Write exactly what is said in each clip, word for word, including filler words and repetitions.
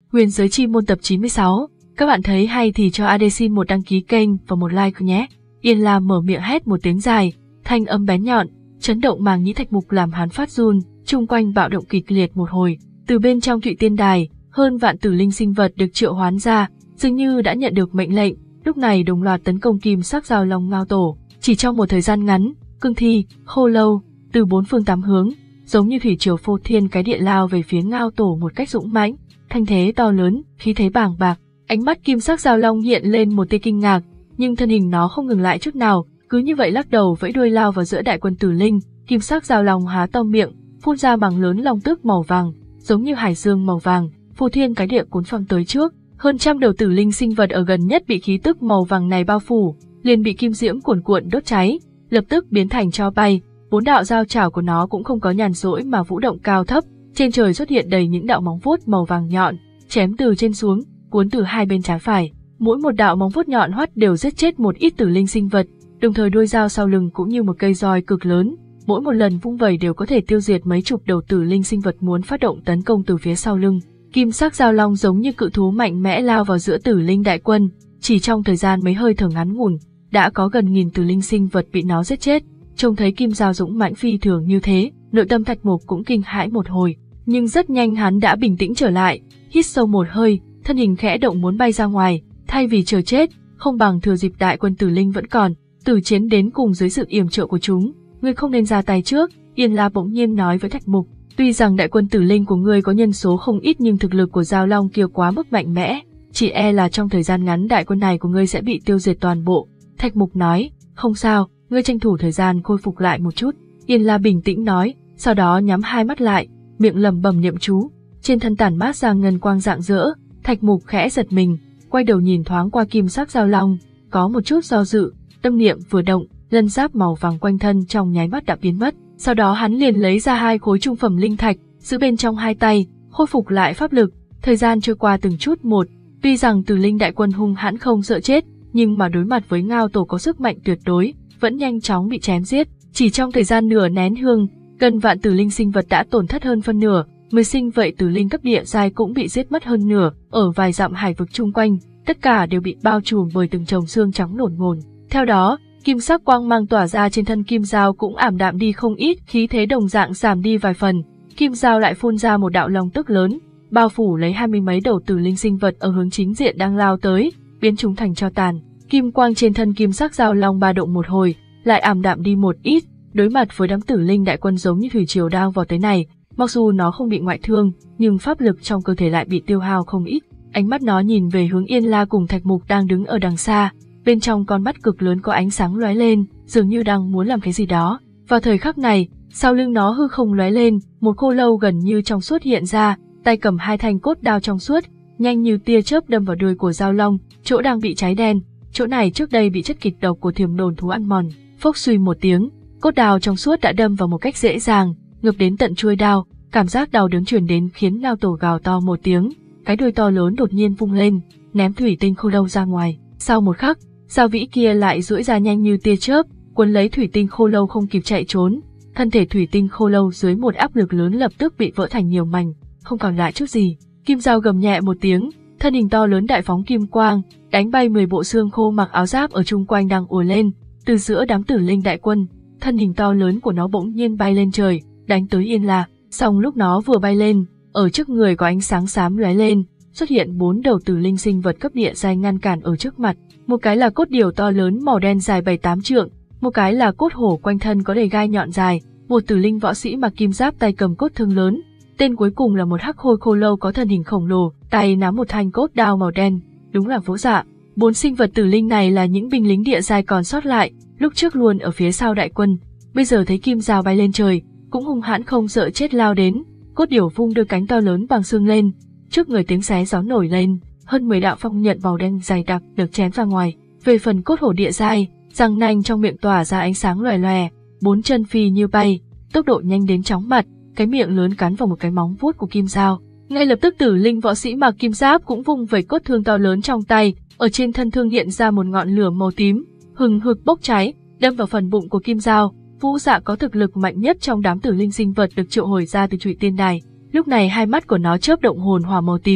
Huyền giới chi môn tập chín mươi sáu. Các bạn thấy hay thì cho a đê xin một đăng ký kênh và một like nhé. Yên Lam mở miệng hét một tiếng dài, thanh âm bén nhọn, chấn động màng nhĩ Thạch Mục làm hắn phát run, chung quanh bạo động kịch liệt một hồi. Từ bên trong Thụy Tiên Đài, hơn vạn tử linh sinh vật được triệu hoán ra, dường như đã nhận được mệnh lệnh, lúc này đồng loạt tấn công kim sắc giao long ngao tổ. Chỉ trong một thời gian ngắn, cương thi, khô lâu, từ bốn phương tám hướng, giống như thủy triều phô thiên cái địa lao về phía ngao tổ một cách dũng mãnh, thanh thế to lớn, khí thế bàng bạc. Ánh mắt kim sắc giao long hiện lên một tia kinh ngạc, nhưng thân hình nó không ngừng lại chút nào, cứ như vậy lắc đầu vẫy đuôi lao vào giữa đại quân tử linh. Kim sắc giao long há to miệng, phun ra mảng lớn long tức màu vàng, giống như hải dương màu vàng, phô thiên cái địa cuốn phăng tới trước. Hơn trăm đầu tử linh sinh vật ở gần nhất bị khí tức màu vàng này bao phủ, liền bị kim diễm cuồn cuộn đốt cháy, lập tức biến thành tro bay. Bốn đạo giao chảo của nó cũng không có nhàn rỗi mà vũ động cao thấp, trên trời xuất hiện đầy những đạo móng vuốt màu vàng nhọn, chém từ trên xuống, cuốn từ hai bên trái phải. Mỗi một đạo móng vuốt nhọn hoắt đều giết chết một ít tử linh sinh vật, đồng thời đuôi dao sau lưng cũng như một cây roi cực lớn, mỗi một lần vung vẩy đều có thể tiêu diệt mấy chục đầu tử linh sinh vật muốn phát động tấn công từ phía sau lưng. Kim sắc giao long giống như cự thú mạnh mẽ lao vào giữa tử linh đại quân, chỉ trong thời gian mấy hơi thở ngắn ngủn, đã có gần nghìn tử linh sinh vật bị nó giết chết. Trông thấy kim giao dũng mãnh phi thường như thế, nội tâm Thạch Mục cũng kinh hãi một hồi, nhưng rất nhanh hắn đã bình tĩnh trở lại, hít sâu một hơi, thân hình khẽ động muốn bay ra ngoài, thay vì chờ chết, không bằng thừa dịp đại quân tử linh vẫn còn, tử chiến đến cùng dưới sự yểm trợ của chúng, ngươi không nên ra tay trước. Yên La bỗng nhiên nói với Thạch Mục, tuy rằng đại quân tử linh của ngươi có nhân số không ít nhưng thực lực của giao long kia quá mức mạnh mẽ, chỉ e là trong thời gian ngắn đại quân này của ngươi sẽ bị tiêu diệt toàn bộ. Thạch Mục nói, không sao, ngươi tranh thủ thời gian khôi phục lại một chút. Yên La bình tĩnh nói, sau đó nhắm hai mắt lại, miệng lẩm bẩm niệm chú, trên thân tản mát ra ngân quang rạng rỡ. Thạch Mục khẽ giật mình, quay đầu nhìn thoáng qua kim sắc giao long, có một chút do dự, tâm niệm vừa động, lân giáp màu vàng quanh thân trong nháy mắt đã biến mất. Sau đó hắn liền lấy ra hai khối trung phẩm linh thạch, giữ bên trong hai tay, khôi phục lại pháp lực. Thời gian trôi qua từng chút một, tuy rằng tử linh đại quân hung hãn không sợ chết, nhưng mà đối mặt với ngao tổ có sức mạnh tuyệt đối, vẫn nhanh chóng bị chém giết. Chỉ trong thời gian nửa nén hương, gần vạn tử linh sinh vật đã tổn thất hơn phân nửa, mười sinh vậy tử linh cấp địa giai cũng bị giết mất hơn nửa. Ở vài dặm hải vực chung quanh, tất cả đều bị bao trùm bởi từng chồng xương trắng nổn ngồn. Theo đó, kim sắc quang mang tỏa ra trên thân kim dao cũng ảm đạm đi không ít, khí thế đồng dạng giảm đi vài phần. Kim dao lại phun ra một đạo long tức lớn, bao phủ lấy hai mươi mấy đầu tử linh sinh vật ở hướng chính diện đang lao tới, biến chúng thành tro tàn. Kim quang trên thân kim sắc giao long ba động một hồi, lại ảm đạm đi một ít. Đối mặt với đám tử linh đại quân giống như thủy triều đang vào tới này, mặc dù nó không bị ngoại thương, nhưng pháp lực trong cơ thể lại bị tiêu hao không ít. Ánh mắt nó nhìn về hướng Yên La cùng Thạch Mục đang đứng ở đằng xa, bên trong con mắt cực lớn có ánh sáng lóe lên, dường như đang muốn làm cái gì đó. Vào thời khắc này, sau lưng nó hư không lóe lên, một khô lâu gần như trong suốt hiện ra, tay cầm hai thanh cốt đao trong suốt, nhanh như tia chớp đâm vào đuôi của giao long, chỗ đang bị cháy đen. Chỗ này trước đây bị chất kịch độc của thiểm đồn thú ăn mòn. Phốc suy một tiếng, cốt đao trong suốt đã đâm vào một cách dễ dàng, ngập đến tận chuôi đao. Cảm giác đau đớn truyền đến khiến ngao tổ gào to một tiếng, cái đuôi to lớn đột nhiên vung lên, ném thủy tinh khô lâu ra ngoài. Sau một khắc, dao vĩ kia lại duỗi ra nhanh như tia chớp, cuốn lấy thủy tinh khô lâu không kịp chạy trốn. Thân thể thủy tinh khô lâu dưới một áp lực lớn lập tức bị vỡ thành nhiều mảnh, không còn lại chút gì. Kim dao gầm nhẹ một tiếng, thân hình to lớn đại phóng kim quang, đánh bay mười bộ xương khô mặc áo giáp ở chung quanh đang ùa lên. Từ giữa đám tử linh đại quân, thân hình to lớn của nó bỗng nhiên bay lên trời, đánh tới Yên La. Song lúc nó vừa bay lên, ở trước người có ánh sáng xám lóe lên, xuất hiện bốn đầu tử linh sinh vật cấp địa giai ngăn cản ở trước mặt. Một cái là cốt điểu to lớn màu đen dài bảy tám trượng, một cái là cốt hổ quanh thân có đầy gai nhọn dài, một tử linh võ sĩ mặc kim giáp tay cầm cốt thương lớn. Tên cuối cùng là một hắc khôi khô lâu có thân hình khổng lồ, tay nắm một thanh cốt đao màu đen, đúng là Vỗ Dạ. Bốn sinh vật tử linh này là những binh lính địa giai còn sót lại, lúc trước luôn ở phía sau đại quân, bây giờ thấy kim dao bay lên trời, cũng hung hãn không sợ chết lao đến. Cốt điểu vung đôi cánh to lớn bằng xương lên, trước người tiếng xé gió nổi lên, hơn mười đạo phong nhận màu đen dày đặc được chém ra ngoài. Về phần cốt hổ địa giai, răng nanh trong miệng tỏa ra ánh sáng lòe lòe, bốn chân phi như bay, tốc độ nhanh đến chóng mặt, cái miệng lớn cắn vào một cái móng vuốt của kim dao. Ngay lập tức tử linh võ sĩ mặc kim giáp cũng vung vẩy cốt thương to lớn trong tay, ở trên thân thương hiện ra một ngọn lửa màu tím, hừng hực bốc cháy, đâm vào phần bụng của kim dao. Vũ Dạ có thực lực mạnh nhất trong đám tử linh sinh vật được triệu hồi ra từ Thụy Tiên Đài. Lúc này hai mắt của nó chớp động hồn hỏa màu tím,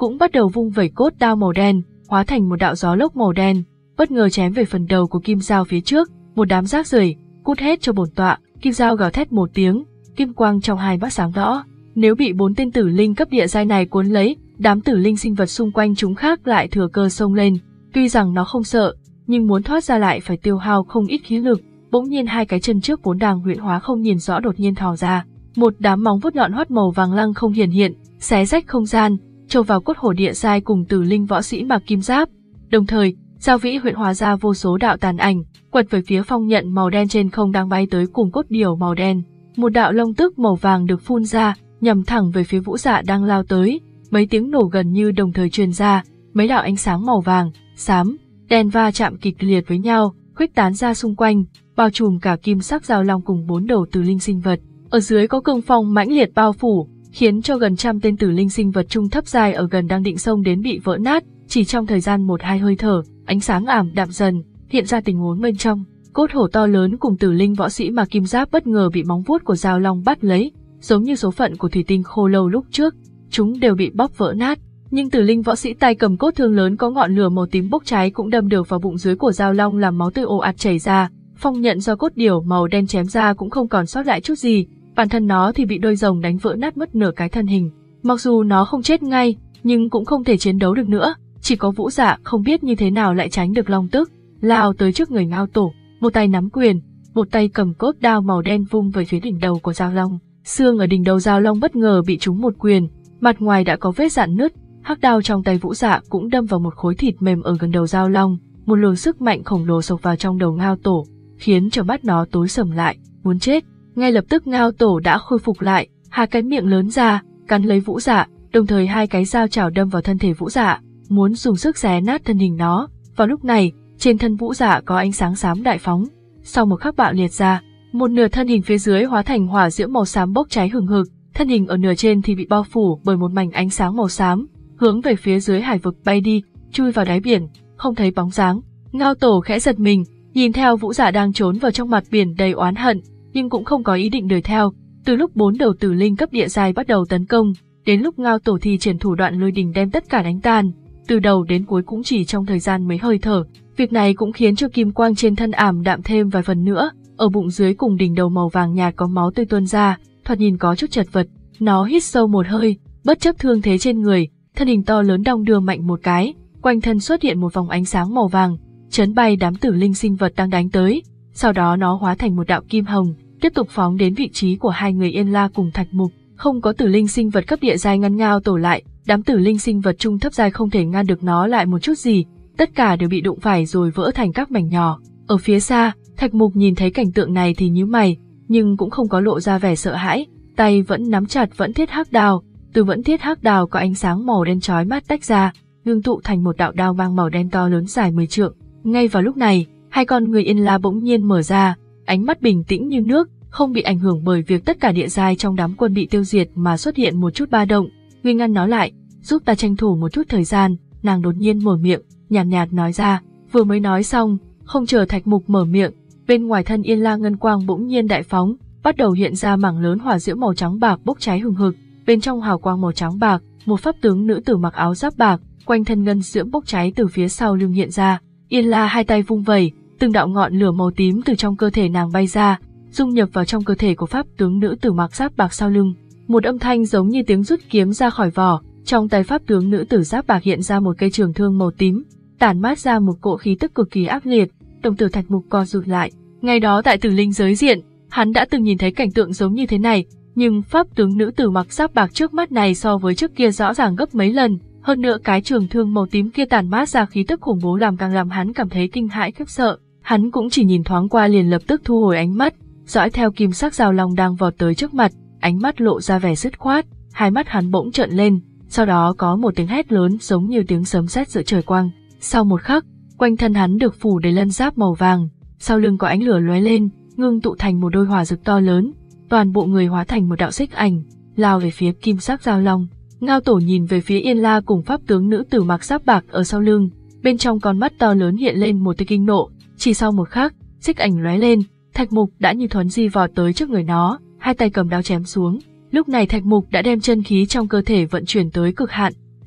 cũng bắt đầu vung vẩy cốt đao màu đen, hóa thành một đạo gió lốc màu đen, bất ngờ chém về phần đầu của Kim Dao phía trước, một đám rác rưởi, cút hết cho bổn tọa. Kim Dao gào thét một tiếng, kim quang trong hai mắt sáng rõ. Nếu bị bốn tên tử linh cấp địa giai này cuốn lấy, đám tử linh sinh vật xung quanh chúng khác lại thừa cơ xông lên. Tuy rằng nó không sợ, nhưng muốn thoát ra lại phải tiêu hao không ít khí lực. Bỗng nhiên hai cái chân trước vốn đang huyễn hóa không nhìn rõ đột nhiên thò ra, một đám móng vuốt nhọn hoắt màu vàng lăng không hiển hiện, xé rách không gian, trâu vào cốt hổ địa giai cùng tử linh võ sĩ mặc kim giáp. Đồng thời, Giao Vĩ huyễn hóa ra vô số đạo tàn ảnh, quật về phía phong nhận màu đen trên không đang bay tới cùng cốt điểu màu đen. Một đạo long tức màu vàng được phun ra, nhằm thẳng về phía Vũ Dạ đang lao tới. Mấy tiếng nổ gần như đồng thời truyền ra, mấy đạo ánh sáng màu vàng, xám, đen va chạm kịch liệt với nhau, khuếch tán ra xung quanh, bao trùm cả kim sắc giao long cùng bốn đầu tử linh sinh vật. Ở dưới có cương phong mãnh liệt bao phủ, khiến cho gần trăm tên tử linh sinh vật trung thấp dài ở gần đang định xông đến bị vỡ nát. Chỉ trong thời gian một hai hơi thở, ánh sáng ảm đạm dần, hiện ra tình huống bên trong. Cốt hổ to lớn cùng tử linh võ sĩ mà kim giáp bất ngờ bị móng vuốt của giao long bắt lấy, giống như số phận của thủy tinh khô lâu lúc trước, chúng đều bị bóp vỡ nát. Nhưng tử linh võ sĩ tay cầm cốt thương lớn có ngọn lửa màu tím bốc cháy cũng đâm được vào bụng dưới của giao long làm máu tươi ồ ạt chảy ra. Phong nhận do cốt điểu màu đen chém ra cũng không còn sót lại chút gì, bản thân nó thì bị đôi rồng đánh vỡ nát mất nửa cái thân hình. Mặc dù nó không chết ngay, nhưng cũng không thể chiến đấu được nữa. Chỉ có Vũ Dạ không biết như thế nào lại tránh được long tức, lao tới trước người Ngao Tổ, một tay nắm quyền, một tay cầm cốt đao màu đen vung về phía đỉnh đầu của giao long. Xương ở đỉnh đầu giao long bất ngờ bị trúng một quyền, mặt ngoài đã có vết rạn nứt. Hắc đao trong tay Vũ Dạ cũng đâm vào một khối thịt mềm ở gần đầu giao long, một luồng sức mạnh khổng lồ xộc vào trong đầu Ngao Tổ, khiến cho mắt nó tối sầm lại, muốn chết. Ngay lập tức Ngao Tổ đã khôi phục lại, hai cái miệng lớn ra, cắn lấy Vũ Dạ, đồng thời hai cái dao chảo đâm vào thân thể Vũ Dạ, muốn dùng sức xé nát thân hình nó. Vào lúc này, trên thân Vũ Dạ có ánh sáng xám đại phóng, sau một khắc bạo liệt ra, một nửa thân hình phía dưới hóa thành hỏa diễm màu xám bốc cháy hừng hực, thân hình ở nửa trên thì bị bao phủ bởi một mảnh ánh sáng màu xám, hướng về phía dưới hải vực bay đi, chui vào đáy biển, không thấy bóng dáng. Ngao Tổ khẽ giật mình, nhìn theo Vũ Dạ đang trốn vào trong mặt biển đầy oán hận, nhưng cũng không có ý định đuổi theo. Từ lúc bốn đầu tử linh cấp địa giai bắt đầu tấn công, đến lúc Ngao Tổ thi triển thủ đoạn lôi đình đem tất cả đánh tan, từ đầu đến cuối cũng chỉ trong thời gian mấy hơi thở. Việc này cũng khiến cho kim quang trên thân ảm đạm thêm vài phần nữa, ở bụng dưới cùng đỉnh đầu màu vàng nhạt có máu tươi tuôn ra, thoạt nhìn có chút chật vật. Nó hít sâu một hơi, bất chấp thương thế trên người, thân hình to lớn đong đưa mạnh một cái, quanh thân xuất hiện một vòng ánh sáng màu vàng, chấn bay đám tử linh sinh vật đang đánh tới. Sau đó nó hóa thành một đạo kim hồng, tiếp tục phóng đến vị trí của hai người Yên La cùng Thạch Mục. Không có tử linh sinh vật cấp địa giai ngăn Ngao Tổ lại, đám tử linh sinh vật trung thấp giai không thể ngăn được nó lại một chút gì, tất cả đều bị đụng phải rồi vỡ thành các mảnh nhỏ. Ở phía xa, Thạch Mục nhìn thấy cảnh tượng này thì nhíu mày, nhưng cũng không có lộ ra vẻ sợ hãi, tay vẫn nắm chặt vẫn thiết hắc đao. Từ vẫn thiết hắc đao có ánh sáng màu đen chói mắt tách ra, ngưng tụ thành một đạo đao mang màu đen to lớn dài mười trượng. Ngay vào lúc này, hai con người Yên La bỗng nhiên mở ra, ánh mắt bình tĩnh như nước, không bị ảnh hưởng bởi việc tất cả địa giai trong đám quân bị tiêu diệt mà xuất hiện một chút ba động. Ngươi ngăn nó lại, giúp ta tranh thủ một chút thời gian. Nàng đột nhiên mở miệng, nhàn nhạt, nhạt nói ra. Vừa mới nói xong, không chờ Thạch Mục mở miệng, bên ngoài thân Yên La ngân quang bỗng nhiên đại phóng, bắt đầu hiện ra mảng lớn hỏa diễm màu trắng bạc bốc cháy hừng hực. Bên trong hào quang màu trắng bạc, một pháp tướng nữ tử mặc áo giáp bạc, quanh thân ngân diễm bốc cháy từ phía sau lưng hiện ra. Yên La hai tay vung vẩy, từng đạo ngọn lửa màu tím từ trong cơ thể nàng bay ra, dung nhập vào trong cơ thể của pháp tướng nữ tử mặc giáp bạc sau lưng. Một âm thanh giống như tiếng rút kiếm ra khỏi vỏ, trong tay pháp tướng nữ tử giáp bạc hiện ra một cây trường thương màu tím, tản mát ra một cỗ khí tức cực kỳ ác liệt. Đồng tử Thạch Mục co rụt lại. Ngày đó tại Tử Linh giới diện, hắn đã từng nhìn thấy cảnh tượng giống như thế này, nhưng pháp tướng nữ tử mặc giáp bạc trước mắt này so với trước kia rõ ràng gấp mấy lần, hơn nữa cái trường thương màu tím kia tản mát ra khí tức khủng bố làm càng làm hắn cảm thấy kinh hãi khiếp sợ. Hắn cũng chỉ nhìn thoáng qua liền lập tức thu hồi ánh mắt, dõi theo kim sắc giao long đang vọt tới trước mặt, ánh mắt lộ ra vẻ dứt khoát, hai mắt hắn bỗng trợn lên, sau đó có một tiếng hét lớn giống như tiếng sấm sét giữa trời quang. Sau một khắc, quanh thân hắn được phủ đầy lân giáp màu vàng, sau lưng có ánh lửa lóe lên, ngưng tụ thành một đôi hỏa dực to lớn, toàn bộ người hóa thành một đạo xích ảnh, lao về phía kim sắc giao long. Ngao Tổ nhìn về phía Yên La cùng pháp tướng nữ tử mặc giáp bạc ở sau lưng, bên trong con mắt to lớn hiện lên một tia kinh nộ. Chỉ sau một khắc, xích ảnh lóe lên, Thạch Mục đã như thuấn di vọt tới trước người nó, hai tay cầm đao chém xuống. Lúc này Thạch Mục đã đem chân khí trong cơ thể vận chuyển tới cực hạn,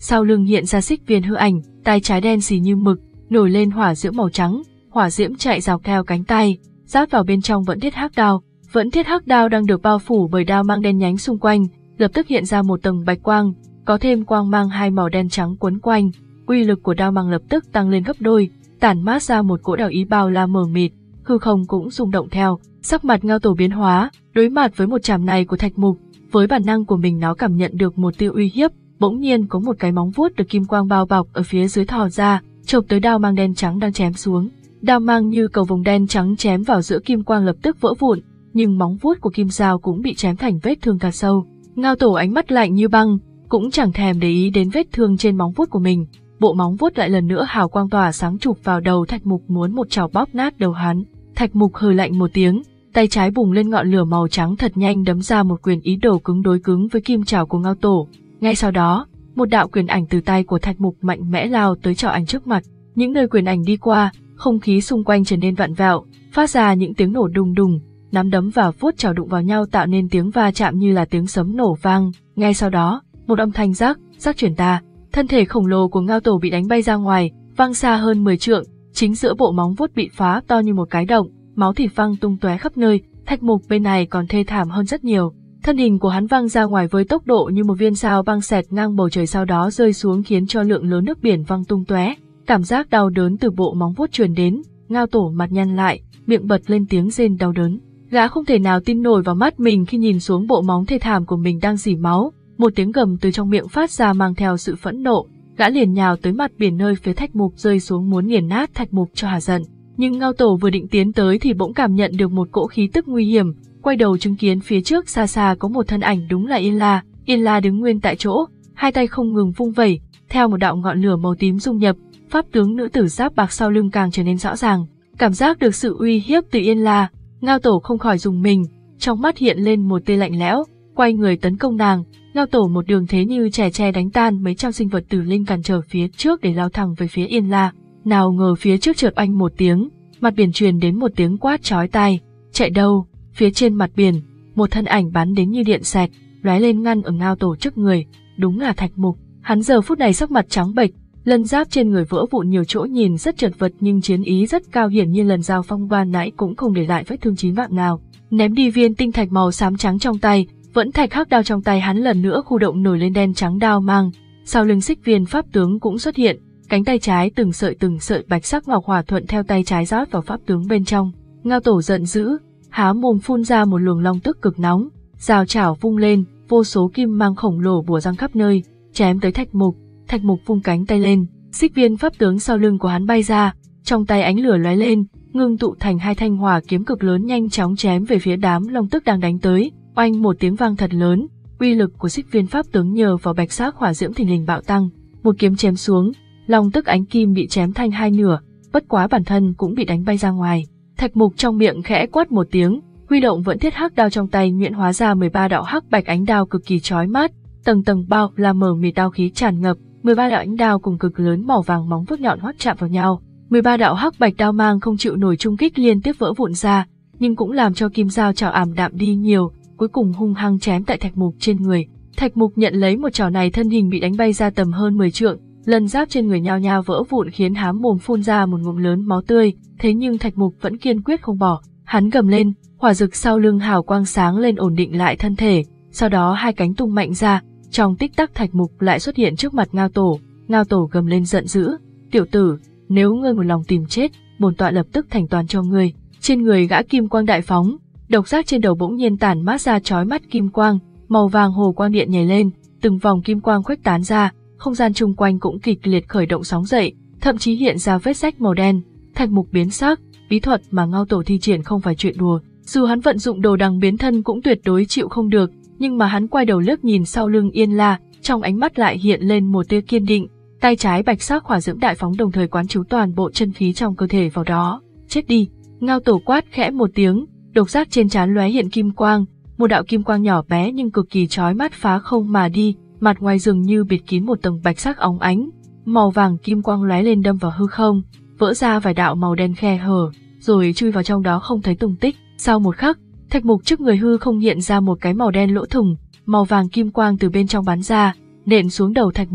sau lưng hiện ra xích viên hư ảnh, tay trái đen xì như mực, nổi lên hỏa diễm màu trắng, hỏa diễm chạy dọc theo cánh tay, giáp vào bên trong vẫn thiết hắc đao. Vẫn thiết hắc đao đang được bao phủ bởi đao mang đen nhánh xung quanh, lập tức hiện ra một tầng bạch quang, có thêm quang mang hai màu đen trắng quấn quanh, uy lực của đao mang lập tức tăng lên gấp đôi, tản mát ra một cỗ đạo ý bao la mờ mịt, hư không cũng rung động theo. Sắc mặt Ngao Tổ biến hóa, đối mặt với một chảm này của Thạch Mục, với bản năng của mình nó cảm nhận được một tia uy hiếp, bỗng nhiên có một cái móng vuốt được kim quang bao bọc ở phía dưới thò ra, chộp tới đao mang đen trắng đang chém xuống. Đao mang như cầu vồng đen trắng chém vào giữa kim quang lập tức vỡ vụn, nhưng móng vuốt của kim dao cũng bị chém thành vết thương thật sâu. Ngao Tổ ánh mắt lạnh như băng, cũng chẳng thèm để ý đến vết thương trên móng vuốt của mình. Bộ móng vuốt lại lần nữa hào quang tỏa sáng chụp vào đầu Thạch Mục, muốn một chảo bóp nát đầu hắn. Thạch Mục hừ lạnh một tiếng, tay trái bùng lên ngọn lửa màu trắng thật nhanh đấm ra một quyền ý đồ cứng đối cứng với kim chảo của Ngao Tổ. Ngay sau đó, một đạo quyền ảnh từ tay của Thạch Mục mạnh mẽ lao tới chảo ảnh trước mặt. Những nơi quyền ảnh đi qua, không khí xung quanh trở nên vặn vẹo, phát ra những tiếng nổ đùng đùng, nắm đấm và vuốt chảo đụng vào nhau tạo nên tiếng va chạm như là tiếng sấm nổ vang. Ngay sau đó, một âm thanh rắc, rắc truyền ta, thân thể khổng lồ của Ngao Tổ bị đánh bay ra ngoài, văng xa hơn mười trượng, chính giữa bộ móng vuốt bị phá to như một cái động, máu thịt văng tung tóe khắp nơi. Thạch Mục bên này còn thê thảm hơn rất nhiều, thân hình của hắn văng ra ngoài với tốc độ như một viên sao băng xẹt ngang bầu trời, sau đó rơi xuống khiến cho lượng lớn nước biển văng tung tóe. Cảm giác đau đớn từ bộ móng vuốt truyền đến, Ngao Tổ mặt nhăn lại, miệng bật lên tiếng rên đau đớn. Gã không thể nào tin nổi vào mắt mình khi nhìn xuống bộ móng thê thảm của mình đang rỉ máu. Một tiếng gầm từ trong miệng phát ra mang theo sự phẫn nộ, gã liền nhào tới mặt biển nơi phía Thạch Mục rơi xuống muốn nghiền nát Thạch Mục cho hả giận. Nhưng Ngao Tổ vừa định tiến tới thì bỗng cảm nhận được một cỗ khí tức nguy hiểm, quay đầu chứng kiến phía trước xa xa có một thân ảnh, đúng là Yên La. Yên La đứng nguyên tại chỗ, hai tay không ngừng vung vẩy, theo một đạo ngọn lửa màu tím dung nhập, pháp tướng nữ tử giáp bạc sau lưng càng trở nên rõ ràng. Cảm giác được sự uy hiếp từ Yên La, Ngao Tổ không khỏi rùng mình, trong mắt hiện lên một tia lạnh lẽo, quay người tấn công nàng. Ngao Tổ một đường thế như chẻ tre đánh tan mấy trăm sinh vật tử linh cản trở phía trước để lao thẳng về phía Yên La. Nào ngờ phía trước chợt oanh một tiếng, mặt biển truyền đến một tiếng quát chói tai. Chạy đâu? Phía trên mặt biển, một thân ảnh bắn đến như điện xẹt, lóe lên ngăn ở Ngao Tổ trước người. Đúng là Thạch Mục. Hắn giờ phút này sắc mặt trắng bệch, lân giáp trên người vỡ vụn nhiều chỗ, nhìn rất chật vật nhưng chiến ý rất cao, hiển nhiên lần giao phong ban nãy cũng không để lại vết thương chí mạng nào. Ném đi viên tinh thạch màu xám trắng trong tay, vẫn thạch hắc đao trong tay hắn lần nữa khu động nổi lên đen trắng đao mang. Sau lưng xích viên pháp tướng cũng xuất hiện, cánh tay trái từng sợi từng sợi bạch sắc ngọc hỏa thuận theo tay trái rót vào pháp tướng bên trong. Ngao Tổ giận dữ, há mồm phun ra một luồng long tức cực nóng, rào chảo vung lên, vô số kim mang khổng lồ bủa răng khắp nơi, chém tới Thạch Mục. Thạch Mục vung cánh tay lên, xích viên pháp tướng sau lưng của hắn bay ra, trong tay ánh lửa lóe lên, ngưng tụ thành hai thanh hỏa kiếm cực lớn nhanh chóng chém về phía đám long tức đang đánh tới. Oanh một tiếng vang thật lớn, uy lực của xích viên pháp tướng nhờ vào bạch sắc hỏa diễm thình lình bạo tăng, một kiếm chém xuống, long tức ánh kim bị chém thành hai nửa, bất quá bản thân cũng bị đánh bay ra ngoài. Thạch Mục trong miệng khẽ quát một tiếng, huy động vẫn thiết hắc đao trong tay nhuyễn hóa ra mười ba đạo hắc bạch ánh đao cực kỳ chói mắt, tầng tầng bao là mở mịt đao khí tràn ngập, mười ba đạo ánh đao cùng cực lớn màu vàng móng vuốt nhọn hoắt chạm vào nhau, mười ba đạo hắc bạch đao mang không chịu nổi trung kích liên tiếp vỡ vụn ra, nhưng cũng làm cho kim dao chảo ảm đạm đi nhiều, cuối cùng hung hăng chém tại Thạch Mục trên người. Thạch Mục nhận lấy một chảo này, thân hình bị đánh bay ra tầm hơn mười trượng, lân giáp trên người nhao nhao vỡ vụn khiến hám mồm phun ra một ngụm lớn máu tươi, thế nhưng Thạch Mục vẫn kiên quyết không bỏ. Hắn gầm lên, hỏa dực sau lưng hào quang sáng lên ổn định lại thân thể, sau đó hai cánh tung mạnh ra, trong tích tắc Thạch Mục lại xuất hiện trước mặt Ngao Tổ. Ngao Tổ gầm lên giận dữ, tiểu tử, nếu ngươi một lòng tìm chết, bổn tọa lập tức thành toàn cho ngươi. Trên người gã kim quang đại phóng, độc giác trên đầu bỗng nhiên tản mát ra chói mắt kim quang, màu vàng hồ quang điện nhảy lên, từng vòng kim quang khuếch tán ra, không gian chung quanh cũng kịch liệt khởi động sóng dậy, thậm chí hiện ra vết rách màu đen. Thạch Mục biến sắc, bí thuật mà Ngao Tổ thi triển không phải chuyện đùa, dù hắn vận dụng đồ đằng biến thân cũng tuyệt đối chịu không được, nhưng mà hắn quay đầu liếc nhìn sau lưng Yên La, trong ánh mắt lại hiện lên một tia kiên định, tay trái bạch sắc hỏa diễm đại phóng đồng thời quán chú toàn bộ chân khí trong cơ thể vào đó. Chết đi! Ngao Tổ quát khẽ một tiếng, độc giác trên trán lóe hiện kim quang, một đạo kim quang nhỏ bé nhưng cực kỳ chói mắt phá không mà đi, mặt ngoài dường như bịt kín một tầng bạch sắc óng ánh, màu vàng kim quang lóe lên đâm vào hư không, vỡ ra vài đạo màu đen khe hở, rồi chui vào trong đó không thấy tung tích. Sau một khắc, Thạch Mục trước người hư không hiện ra một cái màu đen lỗ thủng, màu vàng kim quang từ bên trong bắn ra, nện xuống đầu Thạch Mục.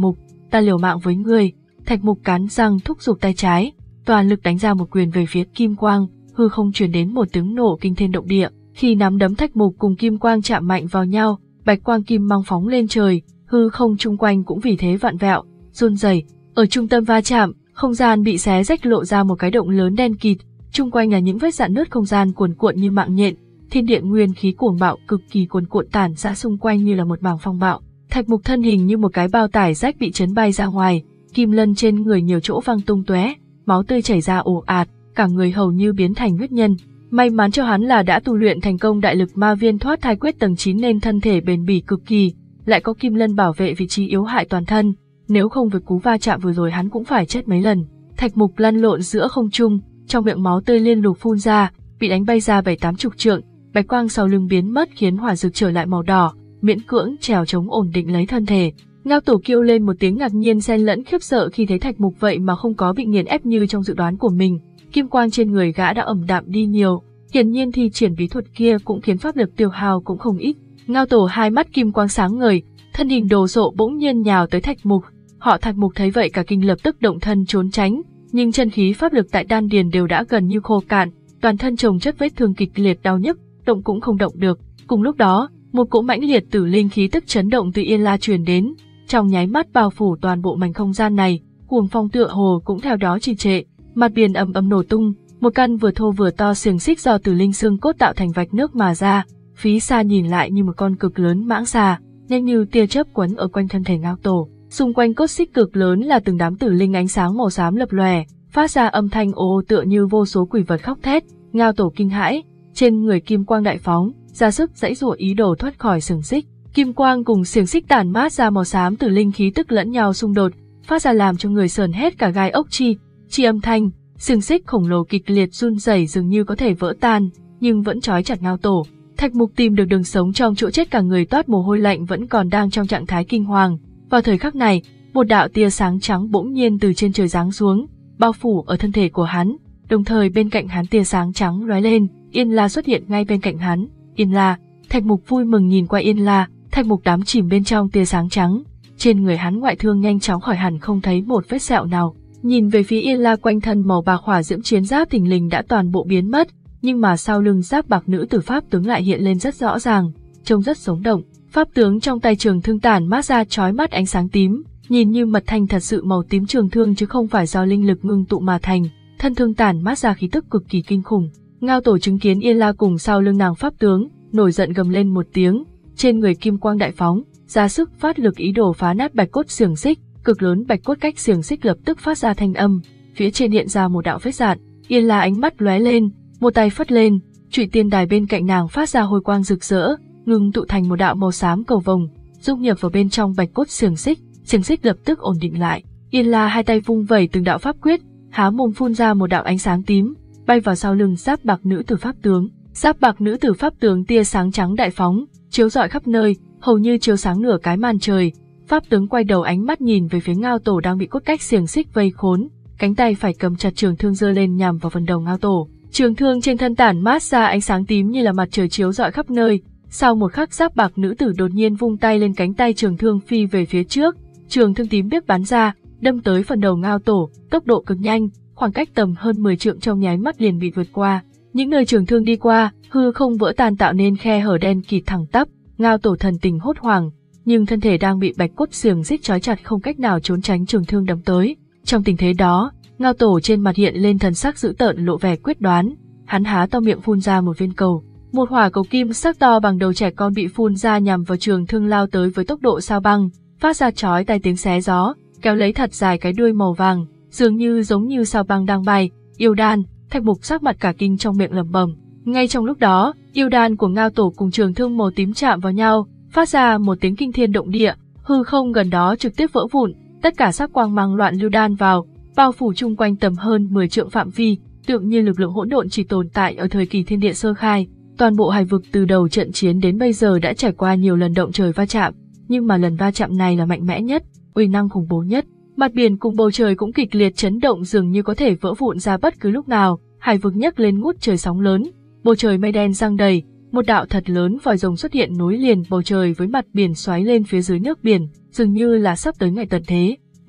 ta liều mạng với ngươi. Thạch Mục cắn răng thúc giục tay trái, toàn lực đánh ra một quyền về phía kim quang, hư không truyền đến một tiếng nổ kinh thiên động địa. Khi nắm đấm Thạch Mục cùng kim quang chạm mạnh vào nhau, bạch quang kim mang phóng lên trời, hư không chung quanh cũng vì thế vặn vẹo, run rẩy. Ở trung tâm va chạm, không gian bị xé rách lộ ra một cái động lớn đen kịt, chung quanh là những vết rạn nứt không gian cuồn cuộn như mạng nhện, thiên địa nguyên khí cuồng bạo cực kỳ cuồn cuộn tản ra xung quanh như là một mảng phong bạo. Thạch Mục thân hình như một cái bao tải rách bị chấn bay ra ngoài, kim lân trên người nhiều chỗ văng tung tóe, máu tươi chảy ra ồ ạt, cả người hầu như biến thành huyết nhân. May mắn cho hắn là đã tu luyện thành công đại lực ma viên thoát thai quyết tầng chín nên thân thể bền bỉ cực kỳ, lại có kim lân bảo vệ vị trí yếu hại toàn thân, nếu không với cú va chạm vừa rồi hắn cũng phải chết mấy lần. Thạch Mục lăn lộn giữa không trung, trong miệng máu tươi liên tục phun ra, bị đánh bay ra bảy tám chục trượng, bạch quang sau lưng biến mất khiến hỏa dược trở lại màu đỏ, miễn cưỡng trèo chống ổn định lấy thân thể. Ngao Tổ kêu lên một tiếng ngạc nhiên xen lẫn khiếp sợ khi thấy Thạch Mục vậy mà không có bị nghiền ép như trong dự đoán của mình, kim quang trên người gã đã ẩm đạm đi nhiều, hiển nhiên thi triển bí thuật kia cũng khiến pháp lực tiêu hao cũng không ít. Ngao Tổ hai mắt kim quang sáng ngời, thân hình đồ sộ bỗng nhiên nhào tới Thạch Mục. Họ Thạch Mục thấy vậy cả kinh lập tức động thân trốn tránh, nhưng chân khí pháp lực tại đan điền đều đã gần như khô cạn, toàn thân chồng chất vết thương kịch liệt đau nhức, động cũng không động được. Cùng lúc đó, một cỗ mãnh liệt tử linh khí tức chấn động từ Yên La truyền đến, trong nháy mắt bao phủ toàn bộ mảnh không gian này, cuồng phong tựa hồ cũng theo đó trì trệ, mặt biển ầm ầm nổ tung, một căn vừa thô vừa to xiềng xích do tử linh xương cốt tạo thành vạch nước mà ra, phía xa nhìn lại như một con cực lớn mãng xà, nhanh như tia chớp quấn ở quanh thân thể Ngao Tổ. Xung quanh cốt xích cực lớn là từng đám tử linh ánh sáng màu xám lập lòe, phát ra âm thanh ồ ồ tựa như vô số quỷ vật khóc thét. Ngao Tổ kinh hãi, trên người kim quang đại phóng, ra sức giãy giụa ý đồ thoát khỏi xiềng xích. Kim quang cùng xiềng xích tản mát ra màu xám tử linh khí tức lẫn nhau xung đột, phát ra làm cho người sờn hết cả gai ốc chi, chi âm thanh, xiềng xích khổng lồ kịch liệt run rẩy dường như có thể vỡ tan, nhưng vẫn trói chặt Ngao Tổ. Thạch Mục tìm được đường sống trong chỗ chết, cả người toát mồ hôi lạnh, vẫn còn đang trong trạng thái kinh hoàng. Vào thời khắc này, một đạo tia sáng trắng bỗng nhiên từ trên trời giáng xuống, bao phủ ở thân thể của hắn, đồng thời bên cạnh hắn tia sáng trắng lóe lên, Yên La xuất hiện ngay bên cạnh hắn. Yên La, Thạch Mục vui mừng nhìn qua Yên La, Thạch Mục đắm chìm bên trong tia sáng trắng, trên người hắn ngoại thương nhanh chóng khỏi hẳn không thấy một vết sẹo nào. Nhìn về phía Yên La, quanh thân màu bạc hỏa diễm chiến giáp thình lình đã toàn bộ biến mất, nhưng mà sau lưng giáp bạc nữ tử pháp tướng lại hiện lên rất rõ ràng, trông rất sống động. Pháp tướng trong tay trường thương tản mát ra chói mắt ánh sáng tím, nhìn như mật thanh thật sự màu tím trường thương chứ không phải do linh lực ngưng tụ mà thành, thân thương tản mát ra khí tức cực kỳ kinh khủng. Ngao Tổ chứng kiến Yên La cùng sau lưng nàng pháp tướng, nổi giận gầm lên một tiếng, trên người kim quang đại phóng, ra sức phát lực ý đồ phá nát bạch cốt xiềng xích, cực lớn bạch cốt cách xiềng xích lập tức phát ra thanh âm, phía trên hiện ra một đạo vết rạn. Yên La ánh mắt lóe lên, một tay phất lên, chủy tiên đài bên cạnh nàng phát ra hồi quang rực rỡ, ngưng tụ thành một đạo màu xám cầu vồng, dung nhập vào bên trong bạch cốt xiềng xích, xiềng xích lập tức ổn định lại. Yên La hai tay vung vẩy từng đạo pháp quyết, há mồm phun ra một đạo ánh sáng tím, bay vào sau lưng giáp bạc nữ tử pháp tướng. Giáp bạc nữ tử pháp tướng tia sáng trắng đại phóng, chiếu rọi khắp nơi, hầu như chiếu sáng nửa cái màn trời. Pháp tướng quay đầu ánh mắt nhìn về phía Ngao Tổ đang bị cốt cách xiềng xích vây khốn, cánh tay phải cầm chặt trường thương giơ lên nhằm vào phần đầu Ngao Tổ. Trường thương trên thân tản mát ra ánh sáng tím như là mặt trời chiếu rọi khắp nơi. Sau một khắc, giáp bạc nữ tử đột nhiên vung tay lên, cánh tay trường thương phi về phía trước, trường thương tím biếc bắn ra, đâm tới phần đầu Ngao Tổ, tốc độ cực nhanh, khoảng cách tầm hơn mười trượng trong nháy mắt liền bị vượt qua. Những nơi trường thương đi qua, hư không vỡ tan tạo nên khe hở đen kịt thẳng tắp. Ngao Tổ thần tình hốt hoảng, nhưng thân thể đang bị bạch cốt xiềng xích trói chặt, không cách nào trốn tránh trường thương đâm tới. Trong tình thế đó, Ngao Tổ trên mặt hiện lên thần sắc dữ tợn, lộ vẻ quyết đoán. Hắn há to miệng phun ra một viên cầu, một hỏa cầu kim sắc to bằng đầu trẻ con bị phun ra nhằm vào trường thương lao tới với tốc độ sao băng, phát ra chói tai tiếng xé gió, kéo lấy thật dài cái đuôi màu vàng, dường như giống như sao băng đang bay. Yêu đan. Thạch Mục sắc mặt cả kinh, trong miệng lẩm bẩm. Ngay trong lúc đó, yêu đan của Ngao Tổ cùng trường thương màu tím chạm vào nhau, phát ra một tiếng kinh thiên động địa, hư không gần đó trực tiếp vỡ vụn, tất cả sắc quang mang loạn lưu đan vào, bao phủ chung quanh tầm hơn mười trượng phạm vi, tượng như lực lượng hỗn độn chỉ tồn tại ở thời kỳ thiên địa sơ khai. Toàn bộ hải vực từ đầu trận chiến đến bây giờ đã trải qua nhiều lần động trời va chạm, nhưng mà lần va chạm này là mạnh mẽ nhất, uy năng khủng bố nhất. Mặt biển cùng bầu trời cũng kịch liệt chấn động, dường như có thể vỡ vụn ra bất cứ lúc nào. Hải vực nhấc lên ngút trời sóng lớn, bầu trời mây đen giăng đầy, một đạo thật lớn vòi rồng xuất hiện nối liền bầu trời với mặt biển xoáy lên phía dưới nước biển, dường như là sắp tới ngày tận thế.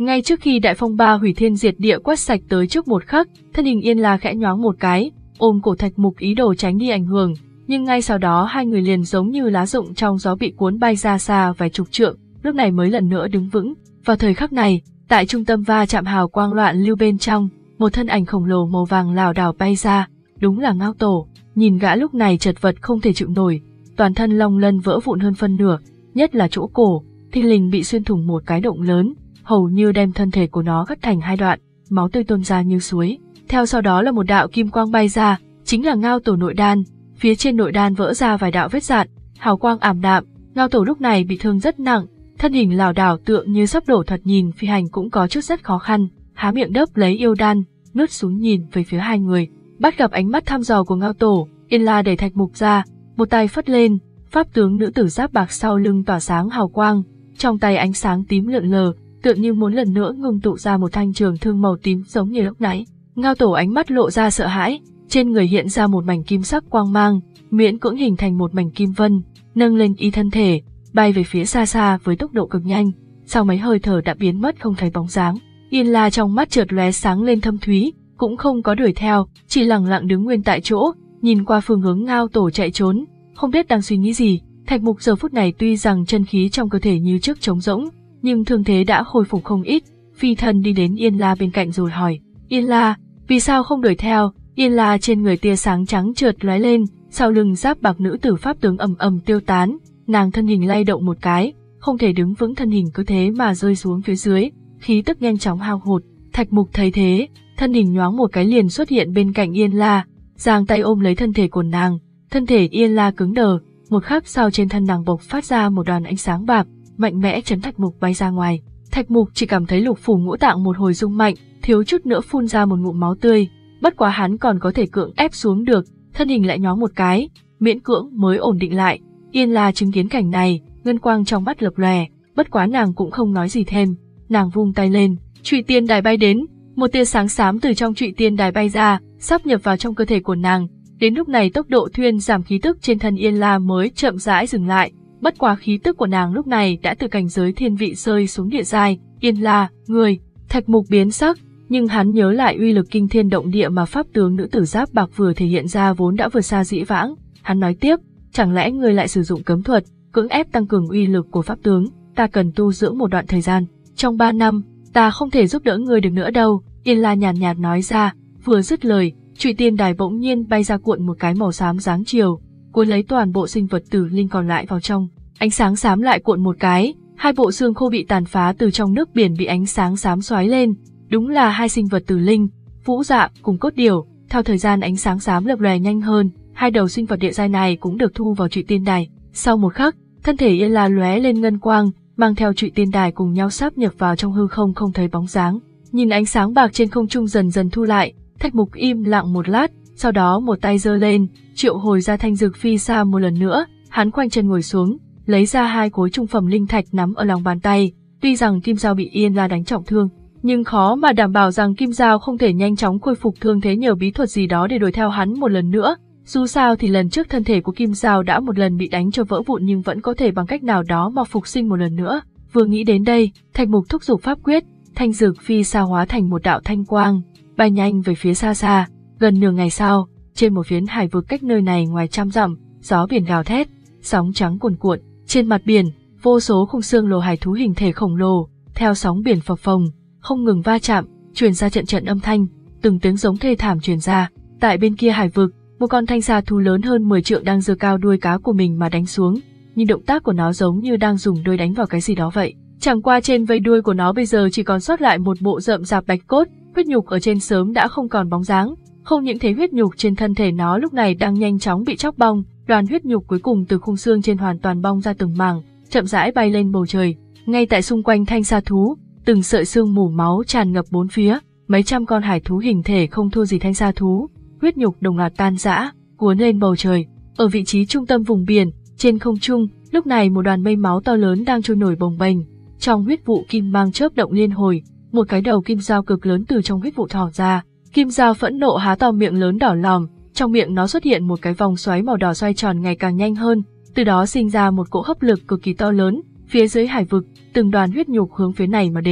Ngay trước khi đại phong ba hủy thiên diệt địa quét sạch tới trước một khắc, thân hình Yên La khẽ nhoáng một cái, ôm cổ Thạch Mục ý đồ tránh đi ảnh hưởng, nhưng ngay sau đó hai người liền giống như lá rụng trong gió bị cuốn bay ra xa vài chục trượng, lúc này mới lần nữa đứng vững. Vào thời khắc này, tại trung tâm va chạm hào quang loạn lưu bên trong, một thân ảnh khổng lồ màu vàng lảo đảo bay ra, đúng là Ngao Tổ. Nhìn gã lúc này chật vật không thể chịu nổi, toàn thân long lân vỡ vụn hơn phân nửa, nhất là chỗ cổ, thình lình bị xuyên thủng một cái động lớn, hầu như đem thân thể của nó cắt thành hai đoạn, máu tươi tuôn ra như suối. Theo sau đó là một đạo kim quang bay ra, chính là Ngao Tổ nội đan, phía trên nội đan vỡ ra vài đạo vết rạn, hào quang ảm đạm. Ngao Tổ lúc này bị thương rất nặng, thân hình lảo đảo tượng như sắp đổ, thật nhìn phi hành cũng có chút rất khó khăn, há miệng đớp lấy yêu đan, nuốt xuống nhìn về phía hai người. Bắt gặp ánh mắt thăm dò của Ngao Tổ, Yên La đẩy Thạch Mục ra, một tay phất lên, pháp tướng nữ tử giáp bạc sau lưng tỏa sáng hào quang, trong tay ánh sáng tím lượn lờ, tựa như muốn lần nữa ngưng tụ ra một thanh trường thương màu tím giống như lúc nãy. Ngao Tổ ánh mắt lộ ra sợ hãi, trên người hiện ra một mảnh kim sắc quang mang, miễn cưỡng hình thành một mảnh kim vân, nâng lên y thân thể, bay về phía xa xa với tốc độ cực nhanh, sau mấy hơi thở đã biến mất không thấy bóng dáng. Yên La trong mắt chợt lóe sáng lên thâm thúy, cũng không có đuổi theo, chỉ lặng lặng đứng nguyên tại chỗ, nhìn qua phương hướng Ngao Tổ chạy trốn, không biết đang suy nghĩ gì. Thạch Mục giờ phút này tuy rằng chân khí trong cơ thể như trước trống rỗng, nhưng thương thế đã khôi phục không ít, phi thân đi đến Yên La bên cạnh rồi hỏi: Yên La, vì sao không đuổi theo? Yên La trên người tia sáng trắng chợt lóe lên, sau lưng giáp bạc nữ tử pháp tướng ầm ầm tiêu tán, nàng thân hình lay động một cái, không thể đứng vững, thân hình cứ thế mà rơi xuống phía dưới, khí tức nhanh chóng hao hụt. Thạch Mục thấy thế, thân hình nhoáng một cái liền xuất hiện bên cạnh Yên La, giang tay ôm lấy thân thể của nàng, thân thể Yên La cứng đờ, một khắc sau trên thân nàng bộc phát ra một đoàn ánh sáng bạc, mạnh mẽ chấn Thạch Mục bay ra ngoài. Thạch Mục chỉ cảm thấy lục phủ ngũ tạng một hồi rung mạnh, thiếu chút nữa phun ra một ngụm máu tươi, bất quá hắn còn có thể cưỡng ép xuống được, thân hình lại nhoáng một cái, miễn cưỡng mới ổn định lại. Yên La chứng kiến cảnh này, ngân quang trong mắt lập lòe, bất quá nàng cũng không nói gì thêm, nàng vung tay lên, Trụy Tiên Đài bay đến, một tia sáng xám từ trong Trụy Tiên Đài bay ra, sắp nhập vào trong cơ thể của nàng. Đến lúc này tốc độ thuyên giảm, khí tức trên thân Yên La mới chậm rãi dừng lại, bất quá khí tức của nàng lúc này đã từ cảnh giới thiên vị rơi xuống địa giai. Yên La, người. Thạch Mục biến sắc, nhưng hắn nhớ lại uy lực kinh thiên động địa mà pháp tướng nữ tử giáp bạc vừa thể hiện ra vốn đã vượt xa dĩ vãng. Hắn nói tiếp, chẳng lẽ ngươi lại sử dụng cấm thuật, cưỡng ép tăng cường uy lực của pháp tướng? Ta cần tu dưỡng một đoạn thời gian, trong ba năm, ta không thể giúp đỡ ngươi được nữa đâu. Yên La nhàn nhạt nói ra, vừa dứt lời, Trụy Tiên Đài bỗng nhiên bay ra cuộn một cái màu xám dáng chiều, cuốn lấy toàn bộ sinh vật tử linh còn lại vào trong. Ánh sáng xám lại cuộn một cái, hai bộ xương khô bị tàn phá từ trong nước biển bị ánh sáng xám xoáy lên, đúng là hai sinh vật tử linh, Vũ Dạ cùng Cốt Điểu. Theo thời gian ánh sáng xám lập lòe nhanh hơn, hai đầu sinh vật địa giai này cũng được thu vào Trụy Tiên Đài. Sau một khắc, thân thể Yên La lóe lên ngân quang, mang theo Trụy Tiên Đài cùng nhau sáp nhập vào trong hư không, không thấy bóng dáng. Nhìn ánh sáng bạc trên không trung dần dần thu lại, Thạch Mục im lặng một lát, sau đó một tay giơ lên, triệu hồi ra thanh dược phi sa một lần nữa. Hắn khoanh chân ngồi xuống, lấy ra hai khối trung phẩm linh thạch nắm ở lòng bàn tay. Tuy rằng Kim Dao bị Yên La đánh trọng thương, nhưng khó mà đảm bảo rằng Kim Dao không thể nhanh chóng khôi phục thương thế nhờ bí thuật gì đó để đuổi theo hắn một lần nữa. Dù sao thì lần trước thân thể của Kim Dao đã một lần bị đánh cho vỡ vụn, nhưng vẫn có thể bằng cách nào đó mà phục sinh một lần nữa. Vừa nghĩ đến đây, Thạch Mục thúc giục pháp quyết, thanh dược phi sa hóa thành một đạo thanh quang, bay nhanh về phía xa xa. Gần nửa ngày sau, trên một phiến hải vực cách nơi này ngoài trăm dặm, gió biển gào thét, sóng trắng cuồn cuộn. Trên mặt biển, vô số khung xương lồ hải thú hình thể khổng lồ, theo sóng biển phập phồng, không ngừng va chạm, truyền ra trận trận âm thanh, từng tiếng giống thê thảm truyền ra. Tại bên kia hải vực, một con thanh sa thú lớn hơn mười trượng đang giơ cao đuôi cá của mình mà đánh xuống, nhưng động tác của nó giống như đang dùng đuôi đánh vào cái gì đó vậy. Chẳng qua trên vây đuôi của nó bây giờ chỉ còn sót lại một bộ rậm rạp bạch cốt, huyết nhục ở trên sớm đã không còn bóng dáng. Không những thế, huyết nhục trên thân thể nó lúc này đang nhanh chóng bị chóc bong, đoàn huyết nhục cuối cùng từ khung xương trên hoàn toàn bong ra từng mảng, chậm rãi bay lên bầu trời. Ngay tại xung quanh thanh sa thú, từng sợi xương mù máu tràn ngập bốn phía, mấy trăm con hải thú hình thể không thua gì thanh sa thú, huyết nhục đồng loạt tan rã, cuốn lên bầu trời. Ở vị trí trung tâm vùng biển, trên không trung, lúc này một đoàn mây máu to lớn đang trôi nổi bồng bềnh. Trong huyết vụ kim mang chớp động liên hồi, một cái đầu kim dao cực lớn từ trong huyết vụ thò ra. Kim dao phẫn nộ há to miệng lớn đỏ lòm, trong miệng nó xuất hiện một cái vòng xoáy màu đỏ xoay tròn ngày càng nhanh hơn, từ đó sinh ra một cỗ hấp lực cực kỳ to lớn. Phía dưới hải vực, từng đoàn huyết nhục hướng phía này mà đến.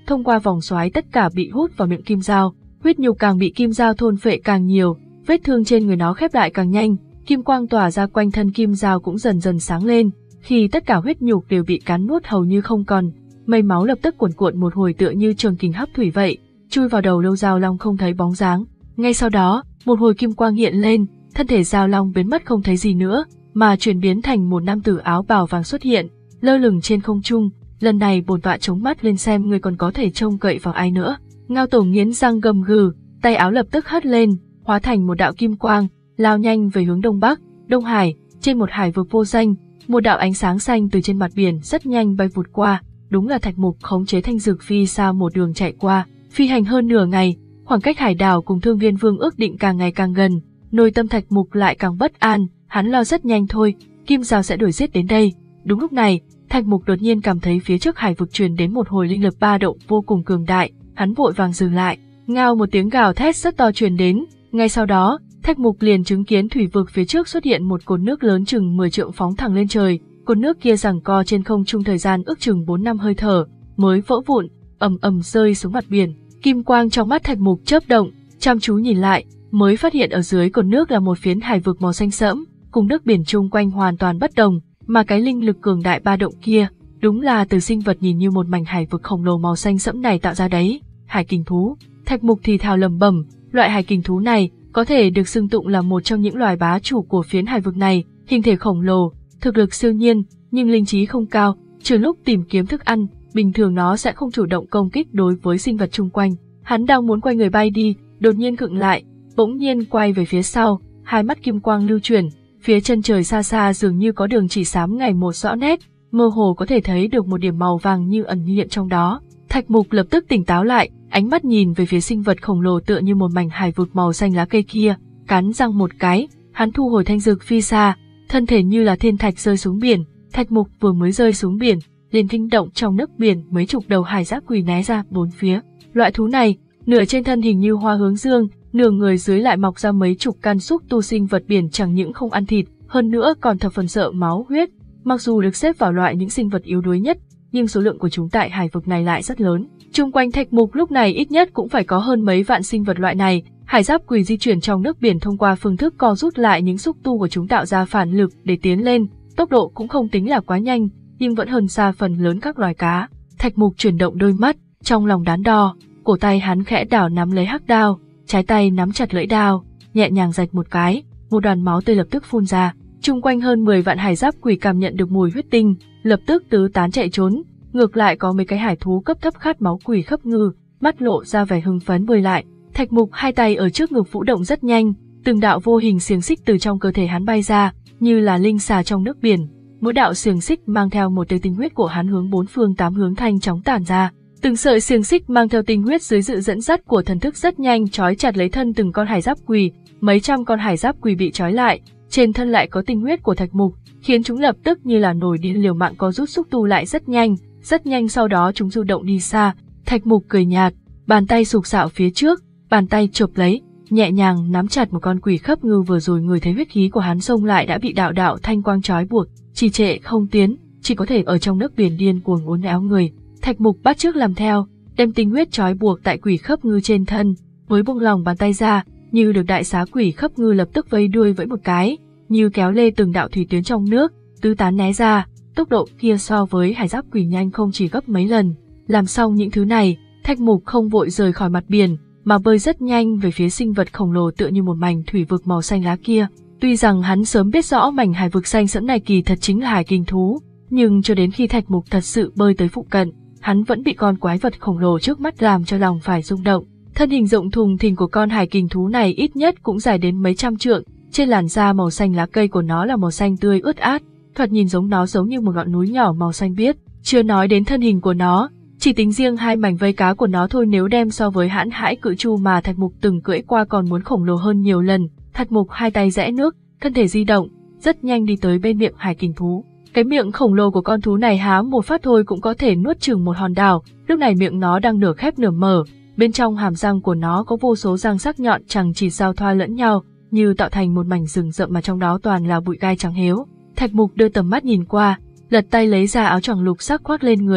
thông qua vòng xoáy tất cả bị hút vào miệng kim dao, huyết nhục càng bị kim dao thôn phệ càng nhiều, vết thương trên người nó khép lại càng nhanh, kim quang tỏa ra quanh thân kim dao cũng dần dần sáng lên, khi tất cả huyết nhục đều bị cắn nuốt hầu như không còn, mây máu lập tức cuồn cuộn một hồi tựa như trường kình hấp thủy vậy, chui vào đầu lâu dao long không thấy bóng dáng. Ngay sau đó, một hồi kim quang hiện lên, thân thể dao long biến mất không thấy gì nữa, mà chuyển biến thành một nam tử áo bào vàng xuất hiện, lơ lửng trên không trung. Lần này bổn tọa chống mắt lên xem ngươi còn có thể trông cậy vào ai nữa. Ngao Tổ nghiến răng gầm gừ, tay áo lập tức hất lên, hóa thành một đạo kim quang, lao nhanh về hướng đông bắc, Đông Hải. Trên một hải vực vô danh, một đạo ánh sáng xanh từ trên mặt biển rất nhanh bay vụt qua, đúng là Thạch Mục khống chế thanh dược phi xa một đường chạy qua, phi hành hơn nửa ngày, khoảng cách hải đảo cùng Thương Viên Vương ước định càng ngày càng gần, nội tâm Thạch Mục lại càng bất an, hắn lo rất nhanh thôi, kim dao sẽ đuổi giết đến đây. Đúng lúc này, Thạch Mục đột nhiên cảm thấy phía trước hải vực truyền đến một hồi linh lực ba động vô cùng cường đại, hắn vội vàng dừng lại, ngao một tiếng gào thét rất to truyền đến, ngay sau đó, Thạch Mục liền chứng kiến thủy vực phía trước xuất hiện một cột nước lớn chừng mười trượng phóng thẳng lên trời, cột nước kia giằng co trên không trung thời gian ước chừng bốn năm hơi thở, mới vỡ vụn, ầm ầm rơi xuống mặt biển. Kim quang trong mắt Thạch Mục chớp động, chăm chú nhìn lại, mới phát hiện ở dưới cột nước là một phiến hải vực màu xanh sẫm, cùng nước biển chung quanh hoàn toàn bất đồng, mà cái linh lực cường đại ba động kia, đúng là từ sinh vật nhìn như một mảnh hải vực khổng lồ màu xanh sẫm này tạo ra đấy. Hải kình thú. Thạch Mục thì thào lẩm bẩm, loại hải kình thú này có thể được xưng tụng là một trong những loài bá chủ của phiến hải vực này, hình thể khổng lồ, thực lực siêu nhiên, nhưng linh trí không cao, trừ lúc tìm kiếm thức ăn, bình thường nó sẽ không chủ động công kích đối với sinh vật chung quanh. Hắn đang muốn quay người bay đi, đột nhiên khựng lại, bỗng nhiên quay về phía sau, hai mắt kim quang lưu chuyển, phía chân trời xa xa dường như có đường chỉ xám ngày một rõ nét, mơ hồ có thể thấy được một điểm màu vàng như ẩn hiện trong đó. Thạch Mục lập tức tỉnh táo lại, ánh mắt nhìn về phía sinh vật khổng lồ tựa như một mảnh hải vực màu xanh lá cây kia, cắn răng một cái, hắn thu hồi thanh dược phi xa, thân thể như là thiên thạch rơi xuống biển. Thạch Mục vừa mới rơi xuống biển, liền kinh động trong nước biển mấy chục đầu hải giáp quỷ né ra bốn phía. Loại thú này, nửa trên thân hình như hoa hướng dương, nửa người dưới lại mọc ra mấy chục căn xúc tu sinh vật biển chẳng những không ăn thịt, hơn nữa còn thập phần sợ máu huyết. Mặc dù được xếp vào loại những sinh vật yếu đuối nhất, nhưng số lượng của chúng tại hải vực này lại rất lớn. Chung quanh Thạch Mục lúc này ít nhất cũng phải có hơn mấy vạn sinh vật loại này. Hải giáp quỷ di chuyển trong nước biển thông qua phương thức co rút lại những xúc tu của chúng tạo ra phản lực để tiến lên, tốc độ cũng không tính là quá nhanh, nhưng vẫn hơn xa phần lớn các loài cá. Thạch Mục chuyển động đôi mắt, trong lòng đắn đo, cổ tay hắn khẽ đảo nắm lấy hắc đao, trái tay nắm chặt lưỡi đao, nhẹ nhàng rạch một cái, một đoàn máu tươi lập tức phun ra. Chung quanh hơn mười vạn hải giáp quỷ cảm nhận được mùi huyết tinh, lập tức tứ tán chạy trốn. Ngược lại có mấy cái hải thú cấp thấp khát máu quỷ khắp ngư, mắt lộ ra vẻ hưng phấn bơi lại. Thạch Mục hai tay ở trước ngực vũ động rất nhanh, từng đạo vô hình xiềng xích từ trong cơ thể hắn bay ra, như là linh xà trong nước biển. Mỗi đạo xiềng xích mang theo một tia tinh huyết của hắn hướng bốn phương tám hướng thanh chóng tản ra. Từng sợi xiềng xích mang theo tinh huyết dưới sự dẫn dắt của thần thức rất nhanh trói chặt lấy thân từng con hải giáp quỷ. Mấy trăm con hải giáp quỷ bị trói lại, trên thân lại có tinh huyết của Thạch Mục, khiến chúng lập tức như là nổi điên liều mạng co rút xúc tu lại rất nhanh. Rất nhanh sau đó chúng du động đi xa. Thạch Mục cười nhạt, bàn tay sục sạo phía trước, bàn tay chộp lấy, nhẹ nhàng nắm chặt một con quỷ khấp ngư vừa rồi người thấy huyết khí của hắn xông lại đã bị đạo đạo thanh quang trói buộc, trì trệ không tiến, chỉ có thể ở trong nước biển điên cuồng uốn éo người. Thạch Mục bắt chước làm theo, đem tinh huyết trói buộc tại quỷ khấp ngư trên thân, với buông lòng bàn tay ra, như được đại xá quỷ khấp ngư lập tức vây đuôi vẫy một cái, như kéo lê từng đạo thủy tuyến trong nước, tứ tán né ra. Tốc độ kia so với hải giáp quỷ nhanh không chỉ gấp mấy lần. Làm xong những thứ này, Thạch Mục không vội rời khỏi mặt biển, mà bơi rất nhanh về phía sinh vật khổng lồ tựa như một mảnh thủy vực màu xanh lá kia. Tuy rằng hắn sớm biết rõ mảnh hải vực xanh sẫm này kỳ thật chính là hải kình thú, nhưng cho đến khi Thạch Mục thật sự bơi tới phụ cận, hắn vẫn bị con quái vật khổng lồ trước mắt làm cho lòng phải rung động. Thân hình rộng thùng thình của con hải kình thú này ít nhất cũng dài đến mấy trăm trượng, trên làn da màu xanh lá cây của nó là màu xanh tươi ướt át. Thoạt nhìn giống nó giống như một ngọn núi nhỏ màu xanh biếc, chưa nói đến thân hình của nó, chỉ tính riêng hai mảnh vây cá của nó thôi nếu đem so với hãn hãi cự chu mà Thạch Mục từng cưỡi qua còn muốn khổng lồ hơn nhiều lần. Thạch Mục hai tay rẽ nước, thân thể di động, rất nhanh đi tới bên miệng hải kình thú. Cái miệng khổng lồ của con thú này há một phát thôi cũng có thể nuốt chửng một hòn đảo, lúc này miệng nó đang nửa khép nửa mở, bên trong hàm răng của nó có vô số răng sắc nhọn chằng chịt giao thoa lẫn nhau, như tạo thành một mảnh rừng rậm mà trong đó toàn là bụi gai trắng héo. Thạch Mục đưa tầm mắt nhìn qua, lật tay lấy ra áo choàng lục sắc khoác lên người,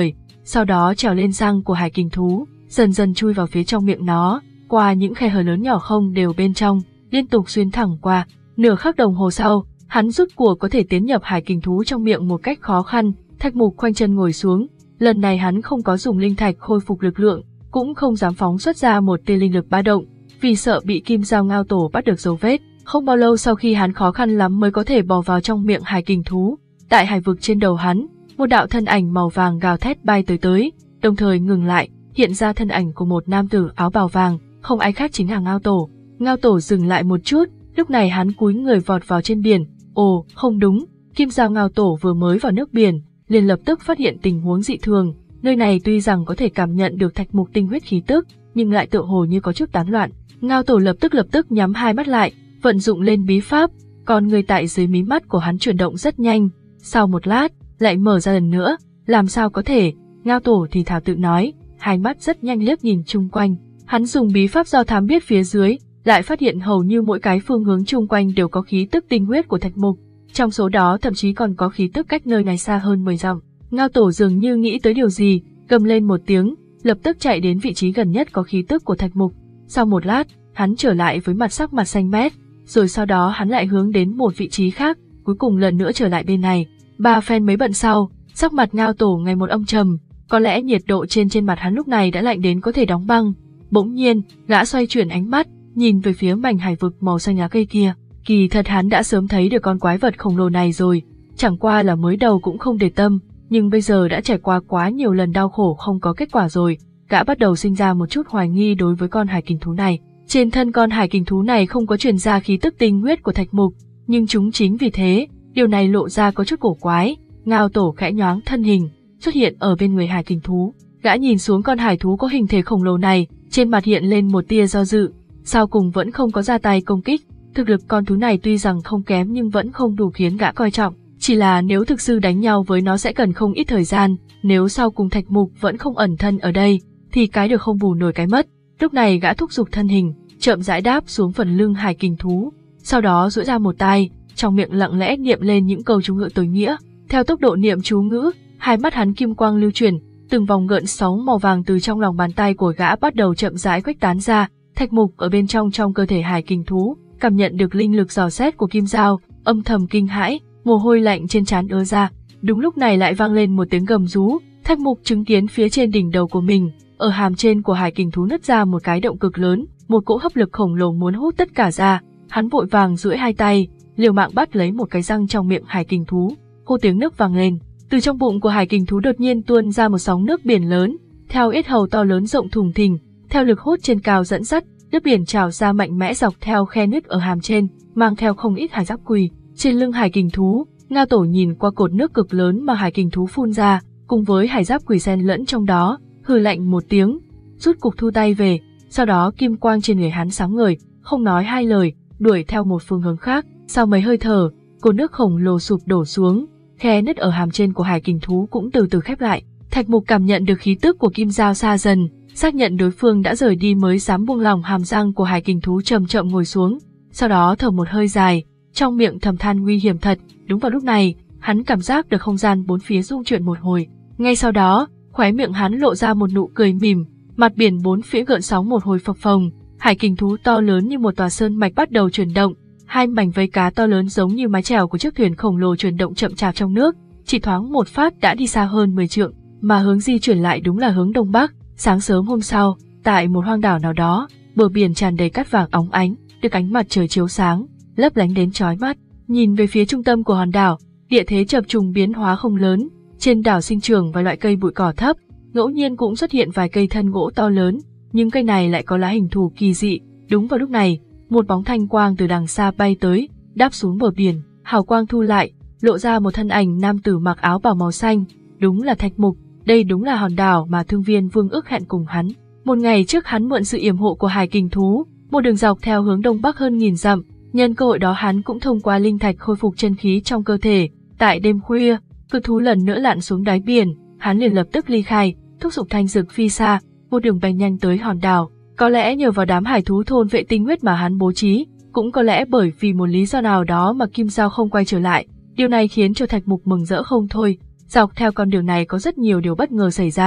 sau đó trèo lên răng của hải kình thú, dần dần chui vào phía trong miệng nó, qua những khe hở lớn nhỏ không đều bên trong, liên tục xuyên thẳng qua. Nửa khắc đồng hồ sau, hắn rút cuộc có thể tiến nhập hải kình thú trong miệng một cách khó khăn. Thạch Mục khoanh chân ngồi xuống, lần này hắn không có dùng linh thạch khôi phục lực lượng, cũng không dám phóng xuất ra một tia linh lực ba động, vì sợ bị Kim Dao Ngao Tổ bắt được dấu vết. Không bao lâu sau khi hắn khó khăn lắm mới có thể bò vào trong miệng hải kình thú, tại hải vực trên đầu hắn, một đạo thân ảnh màu vàng gào thét bay tới tới, đồng thời ngừng lại, hiện ra thân ảnh của một nam tử áo bào vàng, không ai khác chính là Ngao Tổ. Ngao Tổ dừng lại một chút, lúc này hắn cúi người vọt vào trên biển. Ồ, không đúng, Kim Dao Ngao Tổ vừa mới vào nước biển, liền lập tức phát hiện tình huống dị thường. Nơi này tuy rằng có thể cảm nhận được Thạch Mục tinh huyết khí tức, nhưng lại tựa hồ như có chút tán loạn. Ngao Tổ lập tức lập tức nhắm hai mắt lại, vận dụng lên bí pháp, còn người tại dưới mí mắt của hắn chuyển động rất nhanh. Sau một lát, lại mở ra lần nữa, làm sao có thể? Ngao Tổ thì thào tự nói, hai mắt rất nhanh liếc nhìn chung quanh. Hắn dùng bí pháp do thám biết phía dưới, lại phát hiện hầu như mỗi cái phương hướng chung quanh đều có khí tức tinh huyết của Thạch Mục. Trong số đó thậm chí còn có khí tức cách nơi này xa hơn mười dặm. Ngao Tổ dường như nghĩ tới điều gì, gầm lên một tiếng, lập tức chạy đến vị trí gần nhất có khí tức của Thạch Mục. Sau một lát, hắn trở lại với mặt sắc mặt xanh mét, rồi sau đó hắn lại hướng đến một vị trí khác, cuối cùng lần nữa trở lại bên này. Ba phen mấy bận sau, sắc mặt Ngao Tổ ngày một âm trầm, có lẽ nhiệt độ trên trên mặt hắn lúc này đã lạnh đến có thể đóng băng. Bỗng nhiên, gã xoay chuyển ánh mắt, nhìn về phía mảnh hải vực màu xanh lá cây kia. Kỳ thật hắn đã sớm thấy được con quái vật khổng lồ này rồi, chẳng qua là mới đầu cũng không để tâm, nhưng bây giờ đã trải qua quá nhiều lần đau khổ không có kết quả rồi, gã bắt đầu sinh ra một chút hoài nghi đối với con hải kình thú này. Trên thân con hải kình thú này không có truyền ra khí tức tinh huyết của Thạch Mục, nhưng chúng chính vì thế, điều này lộ ra có chút cổ quái. Ngao Tổ khẽ nhoáng thân hình, xuất hiện ở bên người hải kình thú. Gã nhìn xuống con hải thú có hình thể khổng lồ này, trên mặt hiện lên một tia do dự, sau cùng vẫn không có ra tay công kích. Thực lực con thú này tuy rằng không kém nhưng vẫn không đủ khiến gã coi trọng, chỉ là nếu thực sự đánh nhau với nó sẽ cần không ít thời gian, nếu sau cùng Thạch Mục vẫn không ẩn thân ở đây, thì cái được không bù nổi cái mất. Lúc này gã thúc giục thân hình, chậm rãi đáp xuống phần lưng hải kình thú, sau đó duỗi ra một tay, trong miệng lặng lẽ niệm lên những câu chú ngữ tối nghĩa. Theo tốc độ niệm chú ngữ, hai mắt hắn kim quang lưu chuyển, từng vòng gợn sóng màu vàng từ trong lòng bàn tay của gã bắt đầu chậm rãi khuếch tán ra. Thạch Mục ở bên trong trong cơ thể hải kình thú, cảm nhận được linh lực dò xét của Kim Dao, âm thầm kinh hãi, mồ hôi lạnh trên trán ứa ra. Đúng lúc này lại vang lên một tiếng gầm rú, Thạch Mục chứng kiến phía trên đỉnh đầu của mình, ở hàm trên của hải kình thú nứt ra một cái động cực lớn, một cỗ hấp lực khổng lồ muốn hút tất cả ra. Hắn vội vàng duỗi hai tay, liều mạng bắt lấy một cái răng trong miệng hải kình thú. Hô tiếng nước vang lên, từ trong bụng của hải kình thú đột nhiên tuôn ra một sóng nước biển lớn, theo yết hầu to lớn rộng thùng thình, theo lực hút trên cao dẫn dắt, nước biển trào ra mạnh mẽ dọc theo khe nứt ở hàm trên, mang theo không ít hải giáp quỳ. Trên lưng hải kình thú, Ngao Tổ nhìn qua cột nước cực lớn mà hải kình thú phun ra, cùng với hải giáp quỳ xen lẫn trong đó, hừ lạnh một tiếng, rút cục thu tay về. Sau đó kim quang trên người hắn sáng ngời, không nói hai lời, đuổi theo một phương hướng khác. Sau mấy hơi thở, cột nước khổng lồ sụp đổ xuống, khe nứt ở hàm trên của hải kình thú cũng từ từ khép lại. Thạch Mục cảm nhận được khí tức của Kim Dao xa dần, xác nhận đối phương đã rời đi mới dám buông lỏng hàm răng của hải kình thú, chậm chậm ngồi xuống, sau đó thở một hơi dài, trong miệng thầm than nguy hiểm thật. Đúng vào lúc này, hắn cảm giác được không gian bốn phía rung chuyển một hồi, ngay sau đó, khóe miệng hắn lộ ra một nụ cười mỉm, mặt biển bốn phía gợn sóng một hồi phập phồng, hải kình thú to lớn như một tòa sơn mạch bắt đầu chuyển động, hai mảnh vây cá to lớn giống như mái chèo của chiếc thuyền khổng lồ chuyển động chậm chạp trong nước, chỉ thoáng một phát đã đi xa hơn mười trượng, mà hướng di chuyển lại đúng là hướng đông bắc. Sáng sớm hôm sau, tại một hoang đảo nào đó, bờ biển tràn đầy cát vàng óng ánh, được ánh mặt trời chiếu sáng, lấp lánh đến chói mắt. Nhìn về phía trung tâm của hòn đảo, địa thế chập trùng biến hóa không lớn, trên đảo sinh trưởng vài loại cây bụi cỏ thấp, ngẫu nhiên cũng xuất hiện vài cây thân gỗ to lớn, nhưng cây này lại có lá hình thù kỳ dị. Đúng vào lúc này, một bóng thanh quang từ đằng xa bay tới, đáp xuống bờ biển, hào quang thu lại, lộ ra một thân ảnh nam tử mặc áo bào màu xanh, đúng là Thạch Mục. Đây đúng là hòn đảo mà Thương Viên Vương ước hẹn cùng hắn. Một ngày trước hắn mượn sự yểm hộ của hải kình thú, một đường dọc theo hướng đông bắc hơn nghìn dặm, nhân cơ hội đó hắn cũng thông qua linh thạch khôi phục chân khí trong cơ thể. Tại đêm khuya, cự thú lần nữa lặn xuống đáy biển, hắn liền lập tức ly khai, thúc giục thanh dực phi xa, một đường bay nhanh tới hòn đảo. Có lẽ nhờ vào đám hải thú thôn vệ tinh huyết mà hắn bố trí, cũng có lẽ bởi vì một lý do nào đó mà Kim Dao không quay trở lại, điều này khiến cho Thạch Mục mừng rỡ không thôi. Dọc theo con đường này có rất nhiều điều bất ngờ xảy ra,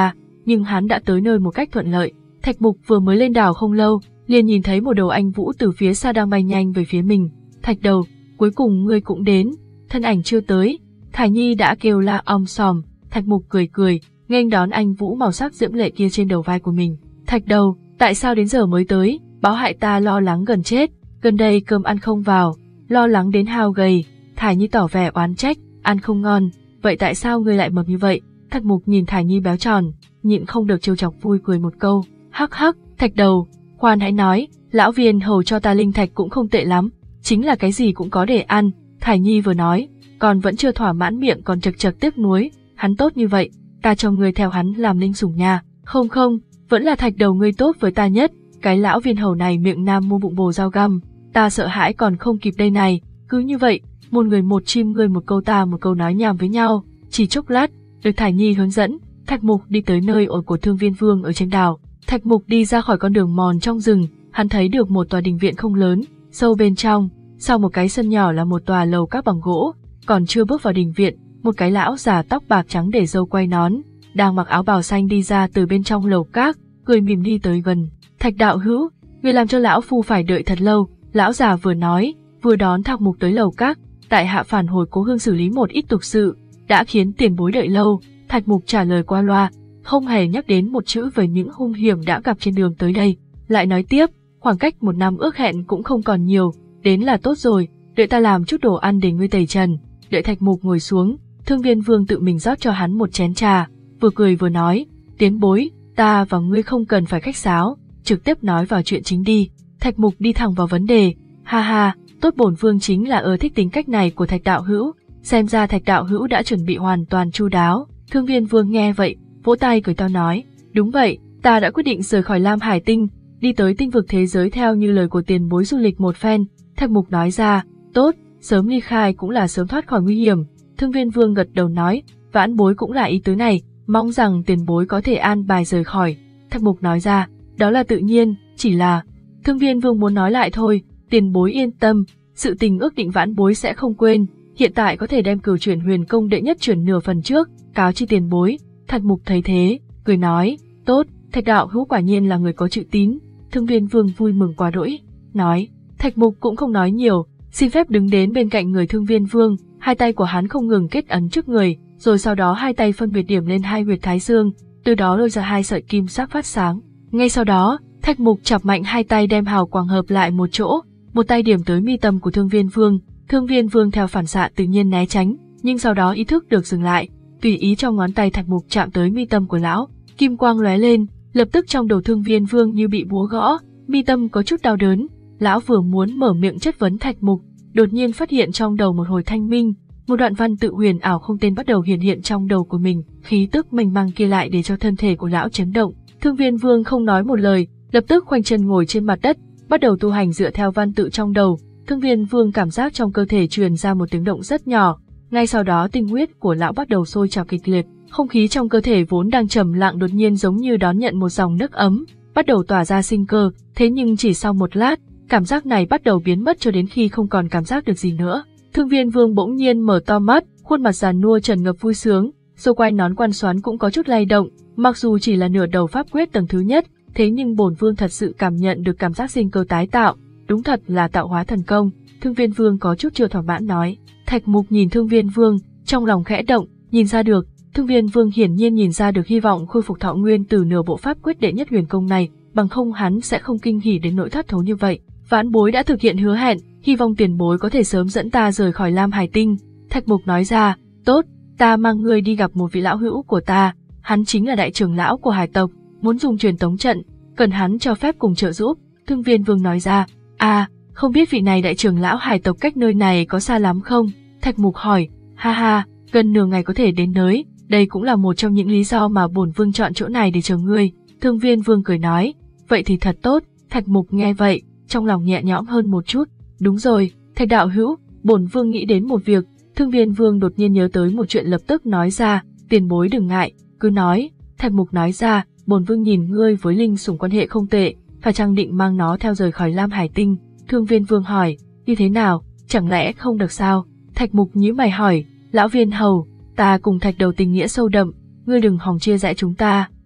nhưng hắn đã tới nơi một cách thuận lợi. Thạch Mục vừa mới lên đảo không lâu, liền nhìn thấy một đầu anh vũ từ phía xa đang bay nhanh về phía mình. Thạch đầu, cuối cùng ngươi cũng đến. Thân ảnh chưa tới, Thải Nhi đã kêu la om sòm. Thạch Mục cười cười, nghênh đón anh vũ màu sắc diễm lệ kia trên đầu vai của mình. Thạch đầu, tại sao đến giờ mới tới? Báo hại ta lo lắng gần chết. Gần đây cơm ăn không vào, lo lắng đến hao gầy. Thải Nhi tỏ vẻ oán trách, ăn không ngon. Vậy tại sao ngươi lại mập như vậy? Thạch Mục nhìn Thải Nhi béo tròn, nhịn không được trêu chọc vui cười một câu. Hắc hắc, Thạch đầu, khoan hãy nói, lão viên hầu cho ta linh thạch cũng không tệ lắm, chính là cái gì cũng có để ăn. Thải Nhi vừa nói, còn vẫn chưa thỏa mãn miệng còn chật chật tiếc nuối, hắn tốt như vậy, ta cho ngươi theo hắn làm linh sủng nha. Không không, vẫn là Thạch đầu ngươi tốt với ta nhất, cái lão viên hầu này miệng nam mua bụng bồ dao găm, ta sợ hãi còn không kịp đây này. Cứ như vậy, một người một chim ngươi một câu ta một câu nói nhảm với nhau, chỉ chốc lát, được Thải Nhi hướng dẫn, Thạch Mục đi tới nơi ở của Thương Viên Vương ở trên đảo. Thạch Mục đi ra khỏi con đường mòn trong rừng, hắn thấy được một tòa đình viện không lớn, sâu bên trong, sau một cái sân nhỏ là một tòa lầu các bằng gỗ, còn chưa bước vào đình viện, một cái lão già tóc bạc trắng để râu quay nón, đang mặc áo bào xanh đi ra từ bên trong lầu các, cười mỉm đi tới gần. Thạch đạo hữu, người làm cho lão phu phải đợi thật lâu. Lão già vừa nói, vừa đón Thạch Mục tới lầu các. Tại hạ phản hồi cố hương xử lý một ít tục sự, đã khiến tiền bối đợi lâu. Thạch Mục trả lời qua loa, không hề nhắc đến một chữ về những hung hiểm đã gặp trên đường tới đây. Lại nói tiếp, khoảng cách một năm ước hẹn cũng không còn nhiều, đến là tốt rồi, đợi ta làm chút đồ ăn để ngươi tẩy trần. Đợi Thạch Mục ngồi xuống, Thương Viên Vương tự mình rót cho hắn một chén trà, vừa cười vừa nói, tiến bối, ta và ngươi không cần phải khách sáo, trực tiếp nói vào chuyện chính đi. Thạch Mục đi thẳng vào vấn đề, ha ha, tốt bổn vương chính là ưa thích tính cách này của Thạch đạo hữu, xem ra Thạch đạo hữu đã chuẩn bị hoàn toàn chu đáo. Thương Viên Vương nghe vậy, vỗ tay cười to nói, đúng vậy, ta đã quyết định rời khỏi Lam Hải Tinh, đi tới tinh vực thế giới theo như lời của tiền bối du lịch một phen. Thạch Mục nói ra, tốt, sớm ly khai cũng là sớm thoát khỏi nguy hiểm. Thương Viên Vương gật đầu nói, vãn bối cũng là ý tứ này, mong rằng tiền bối có thể an bài rời khỏi. Thạch Mục nói ra, đó là tự nhiên, chỉ là... Thương Viên Vương muốn nói lại thôi, tiền bối yên tâm, sự tình ước định vãn bối sẽ không quên, hiện tại có thể đem Cửu Chuyển Huyền Công đệ nhất chuyển nửa phần trước, cáo chi tiền bối. Thạch Mục thấy thế, cười nói, tốt, Thạch đạo hữu quả nhiên là người có chữ tín. Thương Viên Vương vui mừng quá đỗi, nói, Thạch Mục cũng không nói nhiều, xin phép đứng đến bên cạnh người Thương Viên Vương, hai tay của hắn không ngừng kết ấn trước người, rồi sau đó hai tay phân biệt điểm lên hai huyệt thái dương, từ đó lôi ra hai sợi kim sắc phát sáng. Ngay sau đó, Thạch Mục chọc mạnh hai tay đem hào quang hợp lại một chỗ, một tay điểm tới mi tâm của Thương Viên Vương. Thương Viên Vương theo phản xạ tự nhiên né tránh, nhưng sau đó ý thức được dừng lại, tùy ý cho ngón tay Thạch Mục chạm tới mi tâm của lão, kim quang lóe lên, lập tức trong đầu Thương Viên Vương như bị búa gõ, mi tâm có chút đau đớn. Lão vừa muốn mở miệng chất vấn Thạch Mục, đột nhiên phát hiện trong đầu một hồi thanh minh, một đoạn văn tự huyền ảo không tên bắt đầu hiện hiện trong đầu của mình, khí tức mênh mang kia lại để cho thân thể của lão chấn động. Thương Viên Vương không nói một lời, lập tức khoanh chân ngồi trên mặt đất, bắt đầu tu hành dựa theo văn tự trong đầu. Thương Viên Vương cảm giác trong cơ thể truyền ra một tiếng động rất nhỏ, ngay sau đó tinh huyết của lão bắt đầu sôi trào kịch liệt, không khí trong cơ thể vốn đang trầm lặng đột nhiên giống như đón nhận một dòng nước ấm, bắt đầu tỏa ra sinh cơ. Thế nhưng chỉ sau một lát, cảm giác này bắt đầu biến mất cho đến khi không còn cảm giác được gì nữa. Thương Viên Vương bỗng nhiên mở to mắt, khuôn mặt già nua tràn ngập vui sướng, xung quanh nón quan xoắn cũng có chút lay động, mặc dù chỉ là nửa đầu pháp quyết tầng thứ nhất, thế nhưng bổn vương thật sự cảm nhận được cảm giác sinh cơ tái tạo, đúng thật là tạo hóa thần công. Thương Viên Vương có chút chưa thỏa mãn nói. Thạch Mục nhìn Thương Viên Vương, trong lòng khẽ động, nhìn ra được, Thương Viên Vương hiển nhiên nhìn ra được hy vọng khôi phục thọ nguyên từ nửa bộ pháp quyết đệ nhất huyền công này, bằng không hắn sẽ không kinh hỉ đến nỗi thất thố như vậy. Vãn bối đã thực hiện hứa hẹn, hy vọng tiền bối có thể sớm dẫn ta rời khỏi Lam Hải Tinh. Thạch Mục nói ra, tốt, ta mang ngươi đi gặp một vị lão hữu của ta, hắn chính là đại trưởng lão của hải tộc, muốn dùng truyền tống trận, cần hắn cho phép cùng trợ giúp. Thương Viên Vương nói ra, à, không biết vị này đại trưởng lão hải tộc cách nơi này có xa lắm không? Thạch Mục hỏi, ha ha, gần nửa ngày có thể đến nơi, đây cũng là một trong những lý do mà bổn vương chọn chỗ này để chờ ngươi. Thương Viên Vương cười nói, vậy thì thật tốt. Thạch Mục nghe vậy, trong lòng nhẹ nhõm hơn một chút. Đúng rồi, Thạch đạo hữu, bổn vương nghĩ đến một việc. Thương Viên Vương đột nhiên nhớ tới một chuyện lập tức nói ra, tiền bối đừng ngại, cứ nói. Thạch Mục nói ra, bổn vương nhìn ngươi với linh sủng quan hệ không tệ, phải chăng định mang nó theo rời khỏi Lam Hải Tinh? Thương Viên Vương hỏi, như thế nào, chẳng lẽ không được sao? Thạch Mục nhíu mày hỏi, lão viên hầu, ta cùng Thạch đầu tình nghĩa sâu đậm, ngươi đừng hòng chia rẽ chúng ta.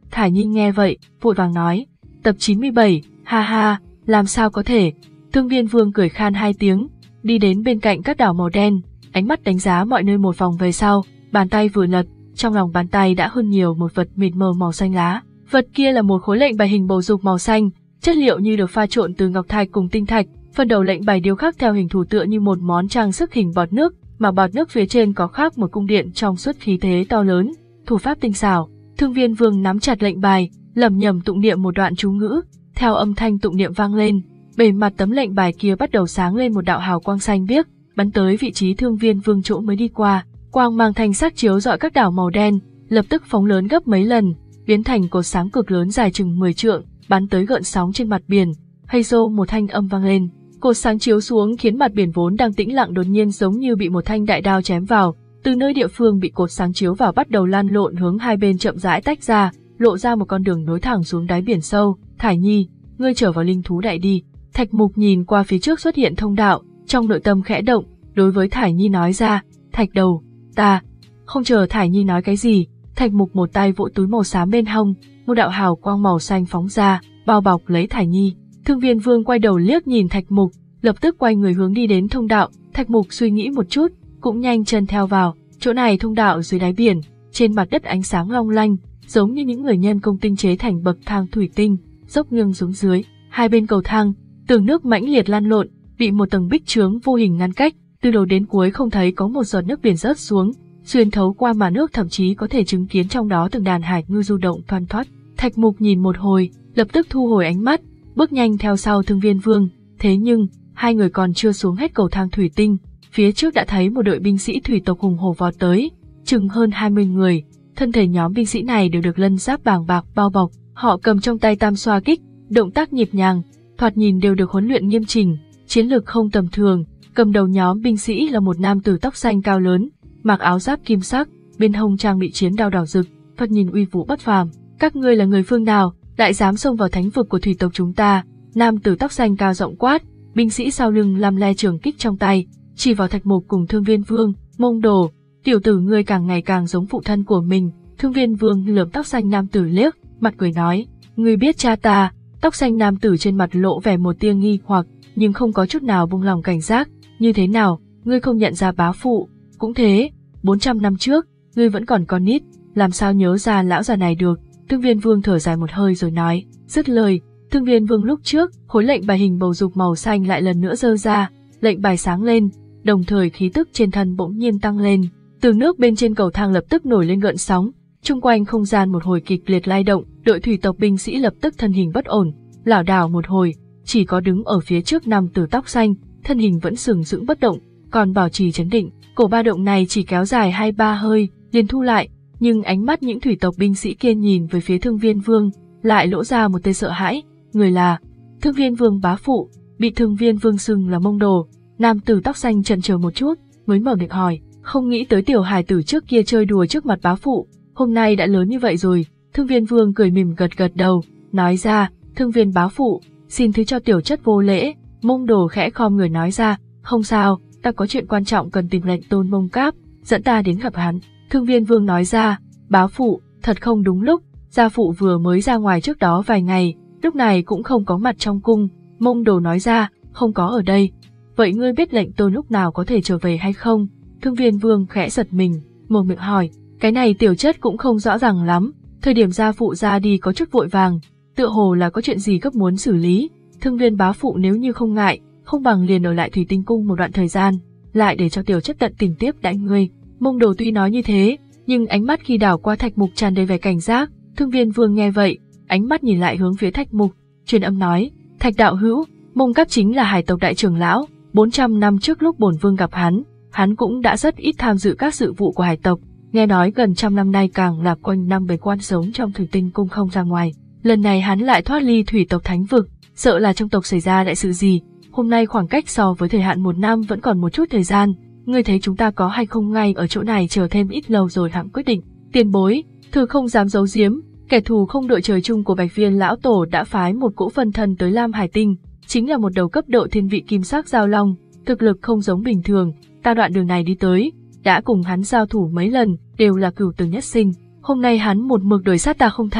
Thải Nhi nghe vậy, vội vàng nói, tập chín mươi bảy, ha ha, làm sao có thể. Thương Viên Vương cười khan hai tiếng, đi đến bên cạnh các đảo màu đen, ánh mắt đánh giá mọi nơi một vòng về sau, bàn tay vừa lật, trong lòng bàn tay đã hơn nhiều một vật mịt mờ màu xanh lá. Vật kia là một khối lệnh bài hình bầu dục màu xanh, chất liệu như được pha trộn từ ngọc thạch cùng tinh thạch, phần đầu lệnh bài điêu khắc theo hình thù tựa như một món trang sức hình bọt nước, mà bọt nước phía trên có khắc một cung điện trong suốt khí thế to lớn, thủ pháp tinh xảo. Thương Viên Vương nắm chặt lệnh bài, lẩm nhẩm tụng niệm một đoạn chú ngữ, theo âm thanh tụng niệm vang lên, bề mặt tấm lệnh bài kia bắt đầu sáng lên một đạo hào quang xanh biếc, bắn tới vị trí Thương Viên Vương chỗ mới đi qua, quang mang thanh sắc chiếu rọi các đảo màu đen, lập tức phóng lớn gấp mấy lần, biến thành cột sáng cực lớn dài chừng mười trượng, bắn tới gợn sóng trên mặt biển. Hay rô một thanh âm vang lên, cột sáng chiếu xuống khiến mặt biển vốn đang tĩnh lặng đột nhiên giống như bị một thanh đại đao chém vào, từ nơi địa phương bị cột sáng chiếu vào bắt đầu lan lộn hướng hai bên chậm rãi tách ra, lộ ra một con đường nối thẳng xuống đáy biển sâu. Thải Nhi, ngươi trở vào linh thú đại đi. Thạch Mục nhìn qua phía trước xuất hiện thông đạo, trong nội tâm khẽ động, đối với Thải Nhi nói ra, Thạch đầu, ta. Không chờ Thải Nhi nói cái gì, Thạch Mục một tay vỗ túi màu xám bên hông, một đạo hào quang màu xanh phóng ra, bao bọc lấy Thải Nhi. Thương Viên Vương quay đầu liếc nhìn Thạch Mục, lập tức quay người hướng đi đến thông đạo. Thạch Mục suy nghĩ một chút, cũng nhanh chân theo vào. Chỗ này thông đạo dưới đáy biển, trên mặt đất ánh sáng long lanh, giống như những người nhân công tinh chế thành bậc thang thủy tinh, dốc nghiêng xuống dưới. Hai bên cầu thang, tường nước mãnh liệt lan lộn, bị một tầng bích chướng vô hình ngăn cách, từ đầu đến cuối không thấy có một giọt nước biển rớt xuống, xuyên thấu qua màn nước thậm chí có thể chứng kiến trong đó từng đàn hải ngư du động thoăn thoắt. Thạch Mục nhìn một hồi, lập tức thu hồi ánh mắt, bước nhanh theo sau Thương Viên Vương. Thế nhưng, hai người còn chưa xuống hết cầu thang thủy tinh, phía trước đã thấy một đội binh sĩ thủy tộc hùng hổ vọt tới, chừng hơn hai mươi người. Thân thể nhóm binh sĩ này đều được lân giáp bàng bạc bao bọc, họ cầm trong tay tam xoa kích, động tác nhịp nhàng, thoạt nhìn đều được huấn luyện nghiêm chỉnh, chiến lược không tầm thường. Cầm đầu nhóm binh sĩ là một nam tử tóc xanh cao lớn, mặc áo giáp kim sắc, bên hông trang bị chiến đao đỏ rực, thoạt nhìn uy vũ bất phàm. Các ngươi là người phương nào, lại dám xông vào thánh vực của thủy tộc chúng ta? Nam tử tóc xanh cao giọng quát. Binh sĩ sau lưng lăm le trường kích trong tay, chỉ vào Thạch Mục cùng Thương Viên Vương. Mông đồ, tiểu tử ngươi càng ngày càng giống phụ thân của mình. Thương Viên Vương lườm tóc xanh nam tử liếc, mặt cười nói, ngươi biết cha ta? Tóc xanh nam tử trên mặt lộ vẻ một tia nghi hoặc, nhưng không có chút nào buông lòng cảnh giác. Như thế nào, ngươi không nhận ra bá phụ? Cũng thế, bốn trăm năm trước, ngươi vẫn còn con nít, làm sao nhớ ra lão già này được? Thương Viên Vương thở dài một hơi rồi nói. Dứt lời, Thương Viên Vương lúc trước, khối lệnh bài hình bầu dục màu xanh lại lần nữa giơ ra, lệnh bài sáng lên, đồng thời khí tức trên thân bỗng nhiên tăng lên. Tường nước bên trên cầu thang lập tức nổi lên gợn sóng, chung quanh không gian một hồi kịch liệt lay động, đội thủy tộc binh sĩ lập tức thân hình bất ổn, lảo đảo một hồi, chỉ có đứng ở phía trước nam tử tóc xanh, thân hình vẫn sừng sững bất động, còn bảo trì chấn định. Cổ ba động này chỉ kéo dài hai ba hơi, liền thu lại, nhưng ánh mắt những thủy tộc binh sĩ kia nhìn về phía Thương Viên Vương, lại lỗ ra một tia sợ hãi. Người là Thương Viên Vương bá phụ, bị Thương Viên Vương xưng là Mông đồ. Nam tử tóc xanh chần chờ một chút, mới mở miệng hỏi, không nghĩ tới tiểu hài tử trước kia chơi đùa trước mặt bá phụ, hôm nay đã lớn như vậy rồi. Thương Viên Vương cười mỉm gật gật đầu, nói ra, Thương Viên bá phụ, xin thứ cho tiểu chất vô lễ. Mông đồ khẽ khom người nói ra, không sao, ta có chuyện quan trọng cần tìm lệnh tôn Mông Cáp, dẫn ta đến gặp hắn. Thương Viên Vương nói ra, bá phụ, thật không đúng lúc, gia phụ vừa mới ra ngoài trước đó vài ngày, lúc này cũng không có mặt trong cung. Mông đồ nói ra, không có ở đây. Vậy ngươi biết lệnh tôn lúc nào có thể trở về hay không? Thương Viên Vương khẽ giật mình, mở miệng hỏi, cái này tiểu chất cũng không rõ ràng lắm, thời điểm gia phụ ra đi có chút vội vàng, tựa hồ là có chuyện gì gấp muốn xử lý. Thương Viên bá phụ nếu như không ngại, không bằng liền ở lại Thủy Tinh Cung một đoạn thời gian, lại để cho tiểu chất tận tình tiếp đãi ngươi. Mông đồ tuy nói như thế, nhưng ánh mắt khi đảo qua Thạch Mục tràn đầy vẻ cảnh giác. Thương Viên Vương nghe vậy, ánh mắt nhìn lại hướng phía Thạch Mục, truyền âm nói, Thạch đạo hữu, Mông Cáp chính là hải tộc đại trưởng lão, bốn trăm năm trước lúc bổn vương gặp hắn, hắn cũng đã rất ít tham dự các sự vụ của hải tộc, nghe nói gần trăm năm nay càng là quanh năm bế quan sống trong Thủy Tinh Cung không ra ngoài. Lần này hắn lại thoát ly thủy tộc thánh vực, sợ là trong tộc xảy ra đại sự gì. Hôm nay khoảng cách so với thời hạn một năm vẫn còn một chút thời gian, ngươi thấy chúng ta có hay không ngay ở chỗ này chờ thêm ít lâu rồi hãng quyết định. Tiền bối, thư không dám giấu giếm, kẻ thù không đội trời chung của Bạch Viên lão tổ đã phái một cỗ phân thân tới Lam Hải Tinh, chính là một đầu cấp độ thiên vị kim sắc giao long, thực lực không giống bình thường. Ta đoạn đường này đi tới, đã cùng hắn giao thủ mấy lần, đều là cửu tử nhất sinh. Hôm nay hắn một mực đuổi sát ta không tha,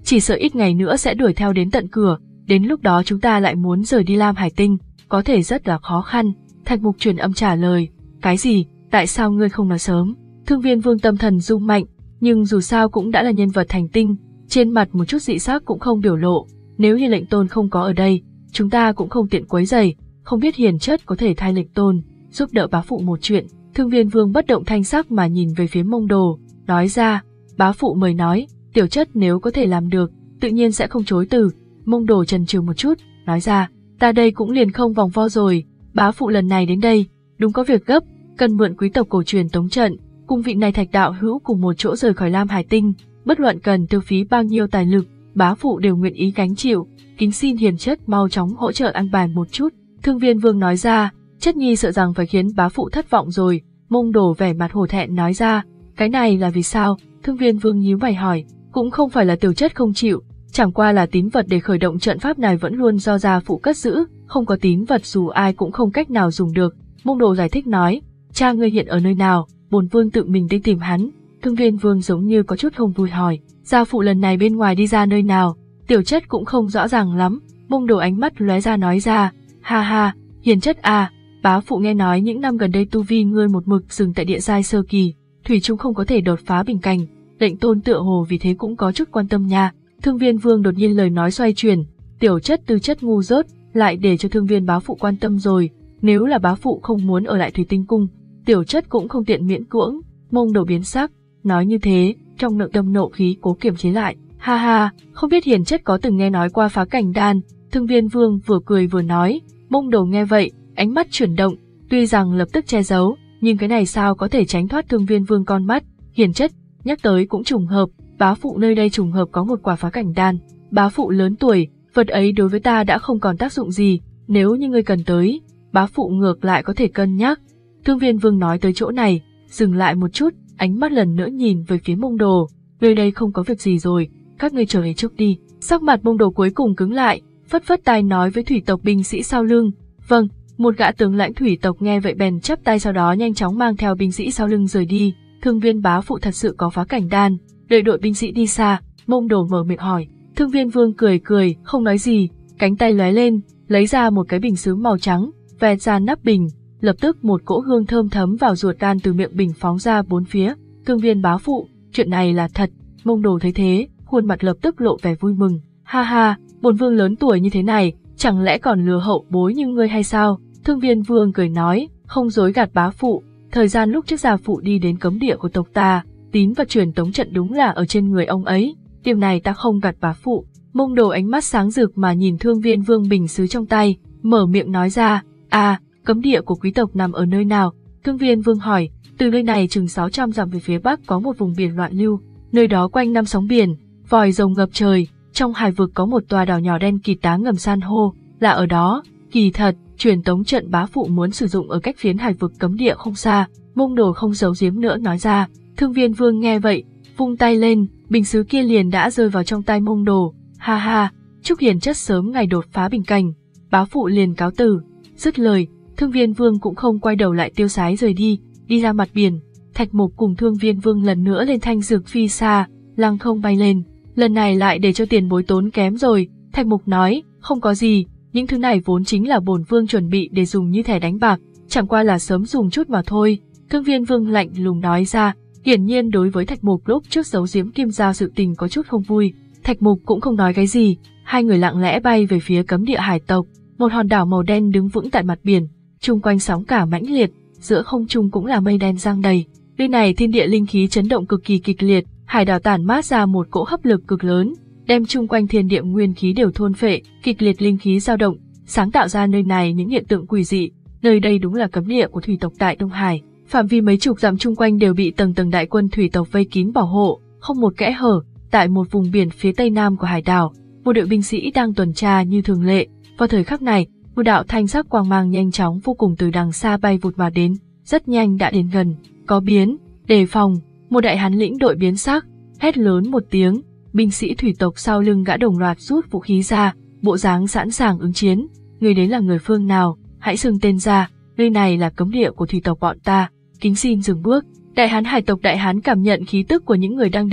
chỉ sợ ít ngày nữa sẽ đuổi theo đến tận cửa, đến lúc đó chúng ta lại muốn rời đi Lam Hải Tinh, có thể rất là khó khăn. Thạch Mục truyền âm trả lời, cái gì, tại sao ngươi không nói sớm? Thương Viên Vương tâm thần rung mạnh, nhưng dù sao cũng đã là nhân vật thành tinh, trên mặt một chút dị sắc cũng không biểu lộ, nếu như lệnh tôn không có ở đây, chúng ta cũng không tiện quấy rầy, không biết hiền chất có thể thay lệnh tôn, giúp đỡ bá phụ một chuyện. Thương Viên Vương bất động thanh sắc mà nhìn về phía Mông Đồ, nói ra, bá phụ mời nói, tiểu chất nếu có thể làm được, tự nhiên sẽ không chối từ. Mông Đồ chần chừ một chút, nói ra, ta đây cũng liền không vòng vo rồi, bá phụ lần này đến đây, đúng có việc gấp, cần mượn quý tộc cổ truyền tống trận, cùng vị này Thạch đạo hữu cùng một chỗ rời khỏi Lam Hải Tinh, bất luận cần tiêu phí bao nhiêu tài lực, bá phụ đều nguyện ý gánh chịu, kính xin hiền chất mau chóng hỗ trợ an bài một chút. Thương Viên Vương nói ra, chất nhi sợ rằng phải khiến bá phụ thất vọng rồi. Mông Đồ vẻ mặt hổ thẹn nói ra, cái này là vì sao? Thương Viên Vương nhíu mày hỏi, cũng không phải là tiểu chất không chịu, chẳng qua là tín vật để khởi động trận pháp này vẫn luôn do gia phụ cất giữ, không có tín vật dù ai cũng không cách nào dùng được. Mông Đồ giải thích nói, cha ngươi hiện ở nơi nào, bổn vương tự mình đi tìm hắn. Thương Viên Vương giống như có chút không vui hỏi, gia phụ lần này bên ngoài đi ra nơi nào, tiểu chất cũng không rõ ràng lắm. Mông Đồ ánh mắt lóe ra nói ra, ha ha, hiền chất à, bá phụ nghe nói những năm gần đây tu vi ngươi một mực dừng tại địa giai sơ kỳ, thủy chung không có thể đột phá bình cảnh, lệnh tôn tựa hồ vì thế cũng có chút quan tâm nha. Thương Viên Vương đột nhiên lời nói xoay chuyển, tiểu chất tư chất ngu dốt, lại để cho Thương Viên bá phụ quan tâm rồi, nếu là bá phụ không muốn ở lại Thủy Tinh Cung, tiểu chất cũng không tiện miễn cưỡng. Mông Đồ biến sắc, nói như thế, trong nội tâm nộ khí cố kiềm chế lại, ha ha, không biết hiền chất có từng nghe nói qua phá cảnh đan. Thương Viên Vương vừa cười vừa nói. Mông Đồ nghe vậy, ánh mắt chuyển động, tuy rằng lập tức che giấu, nhưng cái này sao có thể tránh thoát Thương Viên Vương con mắt. Hiền chất, nhắc tới cũng trùng hợp, bá phụ nơi đây trùng hợp có một quả phá cảnh đan, bá phụ lớn tuổi, vật ấy đối với ta đã không còn tác dụng gì, nếu như ngươi cần tới, bá phụ ngược lại có thể cân nhắc. Thương Viên Vương nói tới chỗ này, dừng lại một chút, ánh mắt lần nữa nhìn về phía Mông Đồ, nơi đây không có việc gì rồi, các ngươi trở về trước đi. Sắc mặt Mông Đồ cuối cùng cứng lại, phất phất tay nói với thủy tộc binh sĩ sau lưng, vâng. Một gã tướng lãnh thủy tộc nghe vậy bèn chắp tay, sau đó nhanh chóng mang theo binh sĩ sau lưng rời đi. Thương Viên bá phụ thật sự có phá cảnh đan. Đợi đội binh sĩ đi xa, Mông Đồ mở miệng hỏi. Thương Viên Vương cười cười, không nói gì, cánh tay lóe lên, lấy ra một cái bình sứ màu trắng, vẹt ra nắp bình, lập tức một cỗ hương thơm thấm vào ruột gan từ miệng bình phóng ra bốn phía. Thương Viên bá phụ, chuyện này là thật. Mông Đồ thấy thế, khuôn mặt lập tức lộ vẻ vui mừng. Ha ha, bổn vương lớn tuổi như thế này, chẳng lẽ còn lừa hậu bối như ngươi hay sao? Thương Viên Vương cười nói, không dối gạt bá phụ, thời gian lúc trước gia phụ đi đến cấm địa của tộc ta, tín vật truyền tống trận đúng là ở trên người ông ấy, điều này ta không gạt bá phụ. Mông Đồ ánh mắt sáng rực mà nhìn Thương Viên Vương bình sứ trong tay, mở miệng nói ra, à, cấm địa của quý tộc nằm ở nơi nào? Thương Viên Vương hỏi, từ nơi này chừng sáu trăm dặm về phía bắc có một vùng biển loạn lưu, nơi đó quanh năm sóng biển, vòi rồng ngập trời, trong hải vực có một tòa đảo nhỏ đen kịt đá ngầm san hô, là ở đó. Kỳ thật, truyền tống trận bá phụ muốn sử dụng ở cách phiến hải vực cấm địa không xa. Mông Đồ không giấu giếm nữa nói ra. Thương Viên Vương nghe vậy, vung tay lên, bình sứ kia liền đã rơi vào trong tay Mông Đồ. Ha ha, chúc hiền chất sớm ngày đột phá bình cảnh. Bá phụ liền cáo từ. Dứt lời, Thương Viên Vương cũng không quay đầu lại tiêu sái rời đi, đi ra mặt biển. Thạch Mục cùng Thương Viên Vương lần nữa lên thanh dược phi xa, lăng không bay lên. Lần này lại để cho tiền bối tốn kém rồi. Thạch Mục nói, không có gì, những thứ này vốn chính là bổn vương chuẩn bị để dùng như thẻ đánh bạc, chẳng qua là sớm dùng chút mà thôi. Thương Viên Vương lạnh lùng nói ra, hiển nhiên đối với Thạch Mục lúc trước giấu giếm Kim Giao sự tình có chút không vui. Thạch Mục cũng không nói cái gì, hai người lặng lẽ bay về phía cấm địa hải tộc. Một hòn đảo màu đen đứng vững tại mặt biển, chung quanh sóng cả mãnh liệt, giữa không trung cũng là mây đen giăng đầy. Nơi này thiên địa linh khí chấn động cực kỳ kịch liệt, hải đảo tản mát ra một cỗ hấp lực cực lớn, đem chung quanh thiên địa nguyên khí đều thôn phệ, kịch liệt linh khí dao động, sáng tạo ra nơi này những hiện tượng quỷ dị. Nơi đây đúng là cấm địa của thủy tộc tại Đông Hải, phạm vi mấy chục dặm chung quanh đều bị tầng tầng đại quân thủy tộc vây kín bảo hộ, không một kẽ hở. Tại một vùng biển phía tây nam của hải đảo, một đội binh sĩ đang tuần tra như thường lệ. Vào thời khắc này, một đạo thanh sắc quang mang nhanh chóng vô cùng từ đằng xa bay vụt mà đến, rất nhanh đã đến gần. Có biến, đề phòng. Một đại hán lĩnh đội biến sắc, hét lớn một tiếng. Binh sĩ thủy tộc sau lưng gã đồng loạt rút vũ khí ra, bộ dáng sẵn sàng ứng chiến. Người đến là người phương nào, hãy xưng tên ra, nơi này là cấm địa của thủy tộc bọn ta, kính xin dừng bước. Đại hán hải tộc đại hán cảm nhận khí tức của những người đang đến,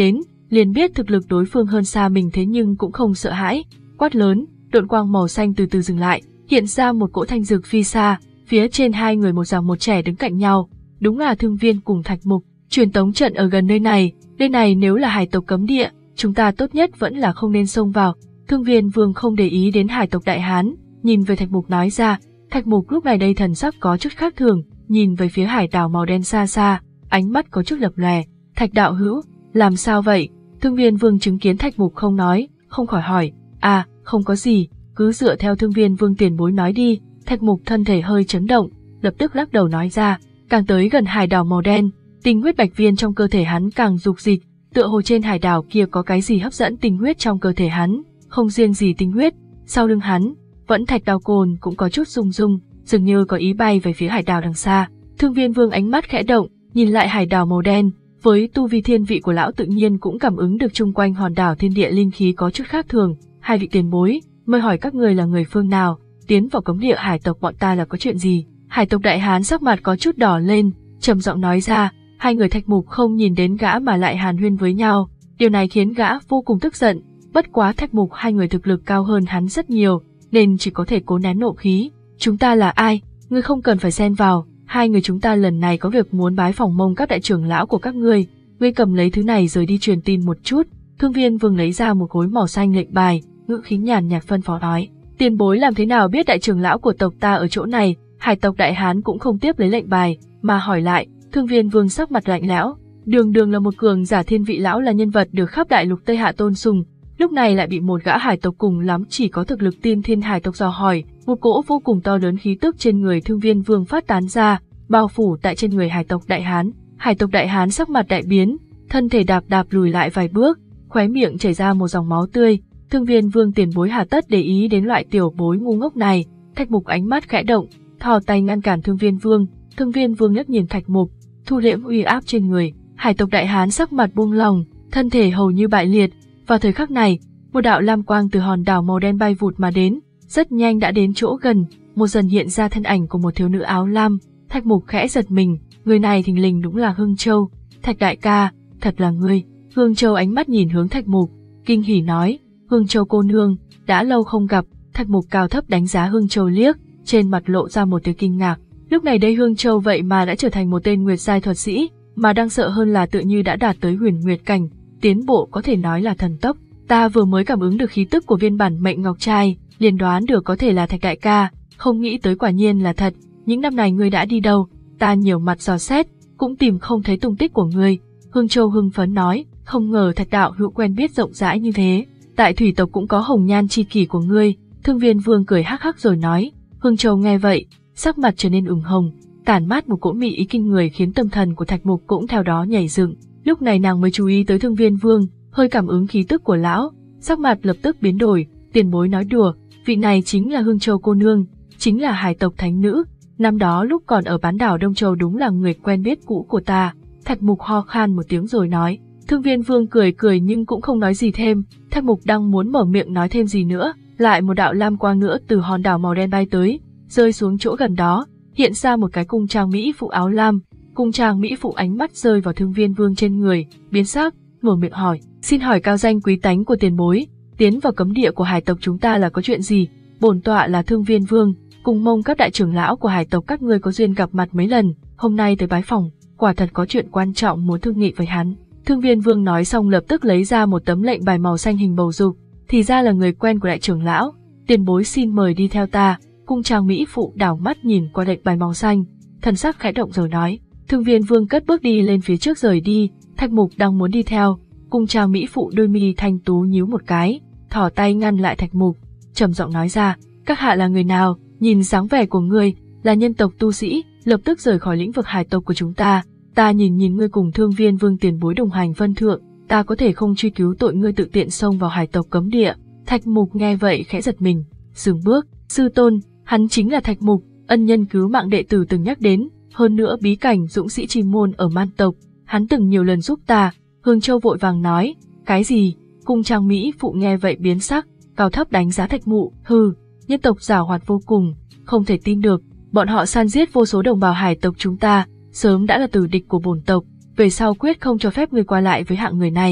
liền biết thực lực đối phương hơn xa mình, thế nhưng cũng không sợ hãi, quát lớn, độn quang màu xanh từ từ dừng lại, hiện ra một cỗ thanh dược phi xa, phía trên hai người một già một trẻ đứng cạnh nhau, đúng là Thương Viên cùng Thạch Mục. Truyền tống trận ở gần nơi này, nơi này nếu là hải tộc cấm địa, chúng ta tốt nhất vẫn là không nên xông vào. Thương Viên Vương không để ý đến hải tộc Đại Hán, nhìn về Thạch Mục nói ra. Thạch Mục lúc này đây thần sắc có chút khác thường, nhìn về phía hải đảo màu đen xa xa, ánh mắt có chút lập lòe. Thạch đạo hữu, làm sao vậy? Thương Viên Vương chứng kiến Thạch Mục không nói, không khỏi hỏi. À, không có gì, cứ dựa theo Thương Viên Vương tiền bối nói đi. Thạch Mục thân thể hơi chấn động, lập tức lắc đầu nói ra. Càng tới gần hải đảo màu đen, tinh huyết bạch viên trong cơ thể hắn càng dục dịch, tựa hồ trên hải đảo kia có cái gì hấp dẫn tinh huyết trong cơ thể hắn. Không riêng gì tinh huyết, sau lưng hắn, vẫn thạch đao cồn cũng có chút rung rung, dường như có ý bay về phía hải đảo đằng xa. Thương Viên Vương ánh mắt khẽ động, nhìn lại hải đảo màu đen, với tu vi thiên vị của lão tự nhiên cũng cảm ứng được chung quanh hòn đảo thiên địa linh khí có chút khác thường. Hai vị tiền bối, mời hỏi các người là người phương nào, tiến vào cấm địa hải tộc bọn ta là có chuyện gì? Hải tộc Đại Hán sắc mặt có chút đỏ lên, trầm giọng nói ra. Hai người Thạch Mục không nhìn đến gã mà lại hàn huyên với nhau, điều này khiến gã vô cùng tức giận. Bất quá Thạch Mục hai người thực lực cao hơn hắn rất nhiều, nên chỉ có thể cố nén nộ khí. Chúng ta là ai? Ngươi không cần phải xen vào. Hai người chúng ta lần này có việc muốn bái phỏng Mông các đại trưởng lão của các ngươi. Ngươi cầm lấy thứ này rồi đi truyền tin một chút. Thương Viên Vương lấy ra một khối màu xanh lệnh bài, ngữ khí nhàn nhạt phân phó nói. Tiền bối làm thế nào biết đại trưởng lão của tộc ta ở chỗ này? Hải tộc Đại Hán cũng không tiếp lấy lệnh bài, mà hỏi lại. Thương Viên Vương sắc mặt lạnh lẽo, đường đường là một cường giả thiên vị lão, là nhân vật được khắp đại lục Tây Hạ tôn sùng, lúc này lại bị một gã hải tộc cùng lắm chỉ có thực lực tiên thiên hải tộc dò hỏi. Một cỗ vô cùng to lớn khí tức trên người Thương Viên Vương phát tán ra, bao phủ tại trên người hải tộc Đại Hán. Hải tộc Đại Hán sắc mặt đại biến, thân thể đạp đạp lùi lại vài bước, khóe miệng chảy ra một dòng máu tươi. Thương Viên Vương tiền bối hà tất để ý đến loại tiểu bối ngu ngốc này? Thạch Mục ánh mắt khẽ động, thò tay ngăn cản Thương Viên Vương. Thương Viên Vương liếc nhìn Thạch Mục, thu liễm uy áp trên người. Hải tộc Đại Hán sắc mặt buông lỏng, thân thể hầu như bại liệt. Vào thời khắc này, một đạo lam quang từ hòn đảo màu đen bay vụt mà đến, rất nhanh đã đến chỗ gần, một dần hiện ra thân ảnh của một thiếu nữ áo lam. Thạch Mục khẽ giật mình, người này thình lình đúng là Hương Châu. Thạch đại ca, thật là ngươi. Hương Châu ánh mắt nhìn hướng Thạch Mục, kinh hỉ nói. Hương Châu cô nương, đã lâu không gặp. Thạch Mục cao thấp đánh giá Hương Châu liếc, trên mặt lộ ra một tia kinh ngạc. Lúc này đây Hương Châu vậy mà đã trở thành một tên nguyệt giai thuật sĩ, mà đang sợ hơn là tự như đã đạt tới huyền nguyệt cảnh, tiến bộ có thể nói là thần tốc. Ta vừa mới cảm ứng được khí tức của viên bản mệnh ngọc trai, liền đoán được có thể là Thạch đại ca, không nghĩ tới quả nhiên là thật. Những năm này ngươi đã đi đâu? Ta nhiều mặt dò xét, cũng tìm không thấy tung tích của ngươi. Hương Châu hưng phấn nói, không ngờ Thạch đạo hữu quen biết rộng rãi như thế. Tại thủy tộc cũng có hồng nhan chi kỷ của ngươi. Thương Viên Vương cười hắc hắc rồi nói. Hương Châu nghe vậy, sắc mặt trở nên ửng hồng, tản mát một cỗ mị ý kinh người khiến tâm thần của Thạch Mục cũng theo đó nhảy dựng. Lúc này nàng mới chú ý tới Thương Viên Vương, hơi cảm ứng khí tức của lão, sắc mặt lập tức biến đổi. Tiền bối nói đùa, vị này chính là Hương Châu cô nương, chính là hải tộc thánh nữ. Năm đó lúc còn ở bán đảo Đông Châu đúng là người quen biết cũ của ta. Thạch Mục ho khan một tiếng rồi nói. Thương Viên Vương cười cười nhưng cũng không nói gì thêm. Thạch Mục đang muốn mở miệng nói thêm gì nữa, lại một đạo lam quang nữa từ hòn đảo màu đen bay tới, rơi xuống chỗ gần đó, hiện ra một cái cung trang mỹ phụ áo lam. Cung trang mỹ phụ ánh mắt rơi vào Thương Viên Vương trên người, biến sắc, mở miệng hỏi, xin hỏi cao danh quý tánh của tiền bối, tiến vào cấm địa của hải tộc chúng ta là có chuyện gì? Bổn tọa là Thương Viên Vương, cùng Mông các đại trưởng lão của hải tộc các ngươi có duyên gặp mặt mấy lần, hôm nay tới bái phỏng, quả thật có chuyện quan trọng muốn thương nghị với hắn. Thương Viên Vương nói xong lập tức lấy ra một tấm lệnh bài màu xanh hình bầu dục, thì ra là người quen của đại trưởng lão, tiền bối xin mời đi theo ta. Cung trang mỹ phụ đảo mắt nhìn qua lệnh bài màu xanh, thần sắc khẽ động rồi nói. Thương Viên Vương cất bước đi lên phía trước rời đi. Thạch Mục đang muốn đi theo, cung trang mỹ phụ đôi mi thanh tú nhíu một cái, thò tay ngăn lại Thạch Mục, trầm giọng nói ra, các hạ là người nào? Nhìn dáng vẻ của ngươi, là nhân tộc tu sĩ, lập tức rời khỏi lĩnh vực hải tộc của chúng ta. Ta nhìn nhìn ngươi cùng Thương Viên Vương tiền bối đồng hành vân thượng, ta có thể không truy cứu tội ngươi tự tiện xông vào hải tộc cấm địa. Thạch Mục nghe vậy khẽ giật mình, dừng bước. Sư tôn, hắn chính là Thạch Mục, ân nhân cứu mạng đệ tử từng nhắc đến, hơn nữa bí cảnh dũng sĩ chi môn ở man tộc, hắn từng nhiều lần giúp ta. Hương Châu vội vàng nói, cái gì? Cung trang mỹ phụ nghe vậy biến sắc, cao thấp đánh giá Thạch Mục, hừ, nhân tộc giảo hoạt vô cùng, không thể tin được, bọn họ san giết vô số đồng bào hải tộc chúng ta, sớm đã là tử địch của bổn tộc, về sau quyết không cho phép người qua lại với hạng người này.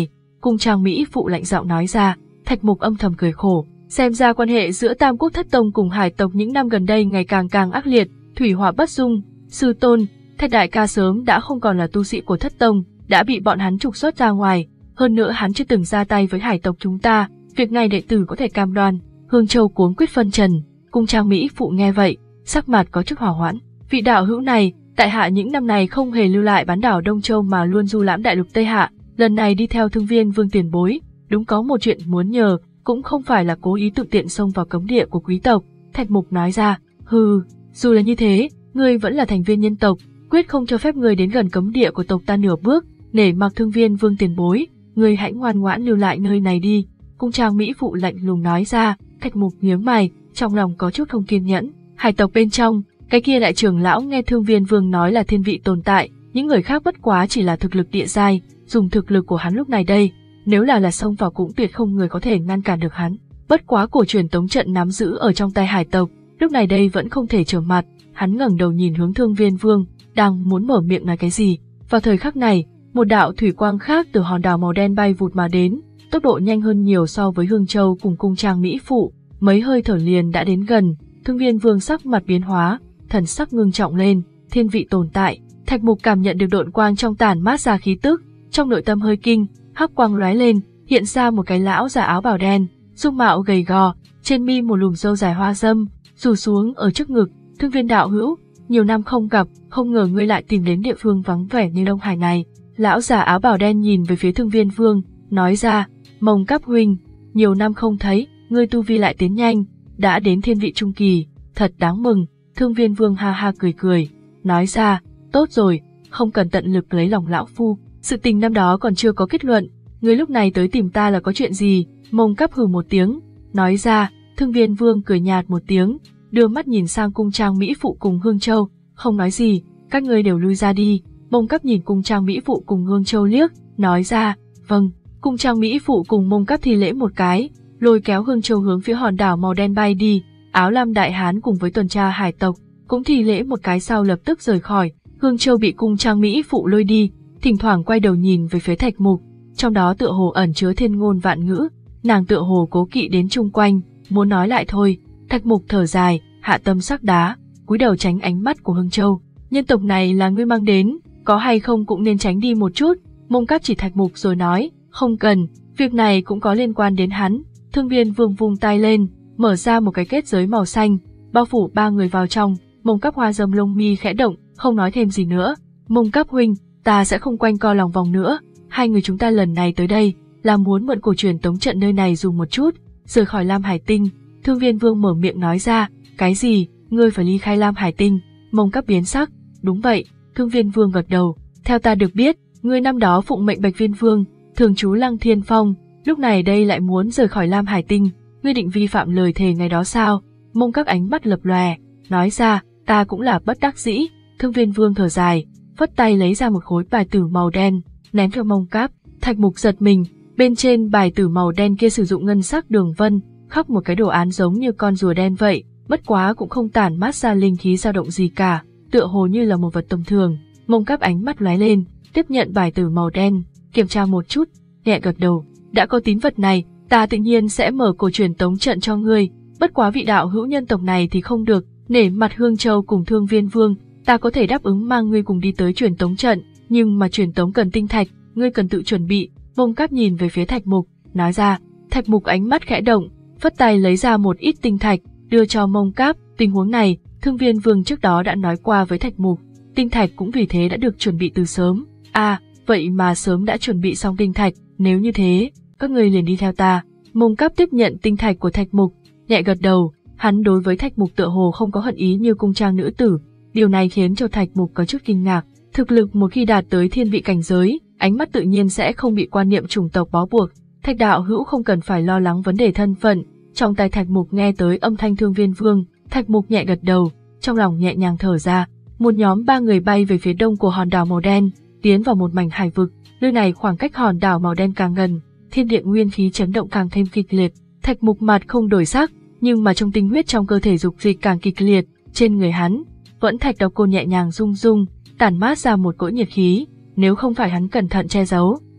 Cung trang Mỹ Phụ lạnh giọng nói ra. Thạch Mục âm thầm cười khổ, xem ra quan hệ giữa Tam Quốc Thất Tông cùng Hải tộc những năm gần đây ngày càng càng ác liệt, thủy hỏa bất dung. Sư tôn, Thạch đại ca sớm đã không còn là tu sĩ của Thất Tông, đã bị bọn hắn trục xuất ra ngoài, hơn nữa hắn chưa từng ra tay với Hải tộc chúng ta, việc này đệ tử có thể cam đoan. Hương Châu cuống quyết phân trần. Cung trang Mỹ Phụ nghe vậy, sắc mặt có chút hỏa hoãn. Vị đạo hữu này, tại hạ những năm này không hề lưu lại bán đảo Đông Châu mà luôn du lãm đại lục Tây Hạ, lần này đi theo Thương Viên Vương tiền bối, đúng có một chuyện muốn nhờ, cũng không phải là cố ý tự tiện xông vào cấm địa của quý tộc. Thạch Mục nói ra. Hừ, dù là như thế, ngươi vẫn là thành viên nhân tộc, quyết không cho phép ngươi đến gần cấm địa của tộc ta nửa bước, nể mặc Thương Viên Vương tiền bối, ngươi hãy ngoan ngoãn lưu lại nơi này đi. Cung trang Mỹ Phụ lạnh lùng nói ra. Thạch Mục nhướng mày, trong lòng có chút không kiên nhẫn. Hải tộc bên trong, cái kia đại trưởng lão nghe Thương Viên Vương nói là thiên vị tồn tại, những người khác bất quá chỉ là thực lực địa giai, dùng thực lực của hắn lúc này đây, nếu là là xông vào cũng tuyệt không người có thể ngăn cản được hắn. Bất quá cổ truyền tống trận nắm giữ ở trong tay hải tộc, lúc này đây vẫn không thể trở mặt. Hắn ngẩng đầu nhìn hướng Thương Viên Vương, đang muốn mở miệng nói cái gì. Vào thời khắc này, một đạo thủy quang khác từ hòn đảo màu đen bay vụt mà đến, tốc độ nhanh hơn nhiều so với Hương Châu cùng cung trang Mỹ Phụ, mấy hơi thở liền đã đến gần. Thương Viên Vương sắc mặt biến hóa, thần sắc ngưng trọng lên. Thiên vị tồn tại. Thạch Mục cảm nhận được độn quang trong tản mát ra khí tức, trong nội tâm hơi kinh, hắc quang lóe lên, hiện ra một cái lão già áo bào đen, dung mạo gầy gò, trên mi một lùm râu dài hoa râm, rủ xuống ở trước ngực. Thương Viên đạo hữu, nhiều năm không gặp, không ngờ ngươi lại tìm đến địa phương vắng vẻ như Đông Hải này. Lão già áo bào đen nhìn về phía Thương Viên Vương, nói ra. Mông Cáp huynh, nhiều năm không thấy, ngươi tu vi lại tiến nhanh, đã đến thiên vị trung kỳ, thật đáng mừng. Thương Viên Vương ha ha cười cười, nói ra. Tốt rồi, không cần tận lực lấy lòng lão phu, sự tình năm đó còn chưa có kết luận, ngươi lúc này tới tìm ta là có chuyện gì? Mông Cáp hừ một tiếng, nói ra. Thương Viên Vương cười nhạt một tiếng, đưa mắt nhìn sang cung trang Mỹ Phụ cùng Hương Châu, không nói gì, các ngươi đều lui ra đi. Mông Cáp nhìn cung trang Mỹ Phụ cùng Hương Châu liếc, nói ra. Vâng. Cung trang Mỹ Phụ cùng Mông Cáp thi lễ một cái, lôi kéo Hương Châu hướng phía hòn đảo màu đen bay đi. Áo lam đại hán cùng với tuần tra hải tộc cũng thi lễ một cái sau lập tức rời khỏi. Hương Châu bị cung trang Mỹ Phụ lôi đi, thỉnh thoảng quay đầu nhìn về phía Thạch Mục, trong đó tựa hồ ẩn chứa thiên ngôn vạn ngữ, nàng tựa hồ cố kỵ đến chung quanh, muốn nói lại thôi. Thạch Mục thở dài, hạ tâm sắc đá, cúi đầu tránh ánh mắt của Hương Châu. Nhân tộc này là ngươi mang đến, có hay không cũng nên tránh đi một chút. Mông Cáp chỉ Thạch Mục rồi nói. Không cần, việc này cũng có liên quan đến hắn. Thương Viên Vương vung tay lên, mở ra một cái kết giới màu xanh, bao phủ ba người vào trong. Mông Cáp hoa râm lông mi khẽ động, không nói thêm gì nữa. Mông Cáp huynh, ta sẽ không quanh co lòng vòng nữa. Hai người chúng ta lần này tới đây là muốn mượn cổ truyền tống trận nơi này dùng một chút, rời khỏi Lam Hải Tinh. Thương Viên Vương mở miệng nói ra. Cái gì? Ngươi phải ly khai Lam Hải Tinh? Mông Cáp biến sắc. Đúng vậy. Thương Viên Vương gật đầu. Theo ta được biết, ngươi năm đó phụng mệnh Bạch Viên Vương thường trú Lăng Thiên Phong, lúc này đây lại muốn rời khỏi Lam Hải Tinh, ngươi định vi phạm lời thề ngày đó sao? Mông Cáp ánh mắt lập lòe, nói ra. Ta cũng là bất đắc dĩ. Thương Viên Vương thở dài, phất tay lấy ra một khối bài tử màu đen, ném cho Mông Cáp. Thạch Mục giật mình, bên trên bài tử màu đen kia sử dụng ngân sắc đường vân, khắc một cái đồ án giống như con rùa đen vậy, bất quá cũng không tản mát ra linh khí dao động gì cả, tựa hồ như là một vật tầm thường. Mông Cáp ánh mắt lóe lên, tiếp nhận bài tử màu đen, kiểm tra một chút, nhẹ gật đầu. Đã có tín vật này, ta tự nhiên sẽ mở cổ truyền tống trận cho ngươi, bất quá vị đạo hữu nhân tộc này thì không được. Nể mặt Hương Châu cùng Thương Viên Vương, ta có thể đáp ứng mang ngươi cùng đi tới truyền tống trận, nhưng mà truyền tống cần tinh thạch, ngươi cần tự chuẩn bị. Mông Cáp nhìn về phía Thạch Mục, nói ra. Thạch Mục ánh mắt khẽ động, phất tay lấy ra một ít tinh thạch, đưa cho Mông Cáp. Tình huống này, Thương Viên Vương trước đó đã nói qua với Thạch Mục, tinh thạch cũng vì thế đã được chuẩn bị từ sớm. À, vậy mà sớm đã chuẩn bị xong tinh thạch, nếu như thế, các ngươi liền đi theo ta. Mông Cáp tiếp nhận tinh thạch của Thạch Mục, nhẹ gật đầu. Hắn đối với Thạch Mục tựa hồ không có hận ý như cung trang nữ tử, điều này khiến cho Thạch Mục có chút kinh ngạc. Thực lực một khi đạt tới thiên vị cảnh giới, ánh mắt tự nhiên sẽ không bị quan niệm chủng tộc bó buộc. Thạch đạo hữu không cần phải lo lắng vấn đề thân phận. Trong tai Thạch Mục nghe tới âm thanh Thương Viên Vương, Thạch Mục nhẹ gật đầu, trong lòng nhẹ nhàng thở ra. Một nhóm ba người bay về phía đông của hòn đảo màu đen, tiến vào một mảnh hải vực. Nơi này khoảng cách hòn đảo màu đen càng gần, thiên địa nguyên khí chấn động càng thêm kịch liệt. Thạch Mục mặt không đổi sắc, nhưng mà trong tinh huyết trong cơ thể dục dịch càng kịch liệt. Trên người hắn, vẫn thạch độc côn nhẹ nhàng rung rung, tản mát ra một cỗ nhiệt khí. Nếu không phải hắn cẩn thận che giấu,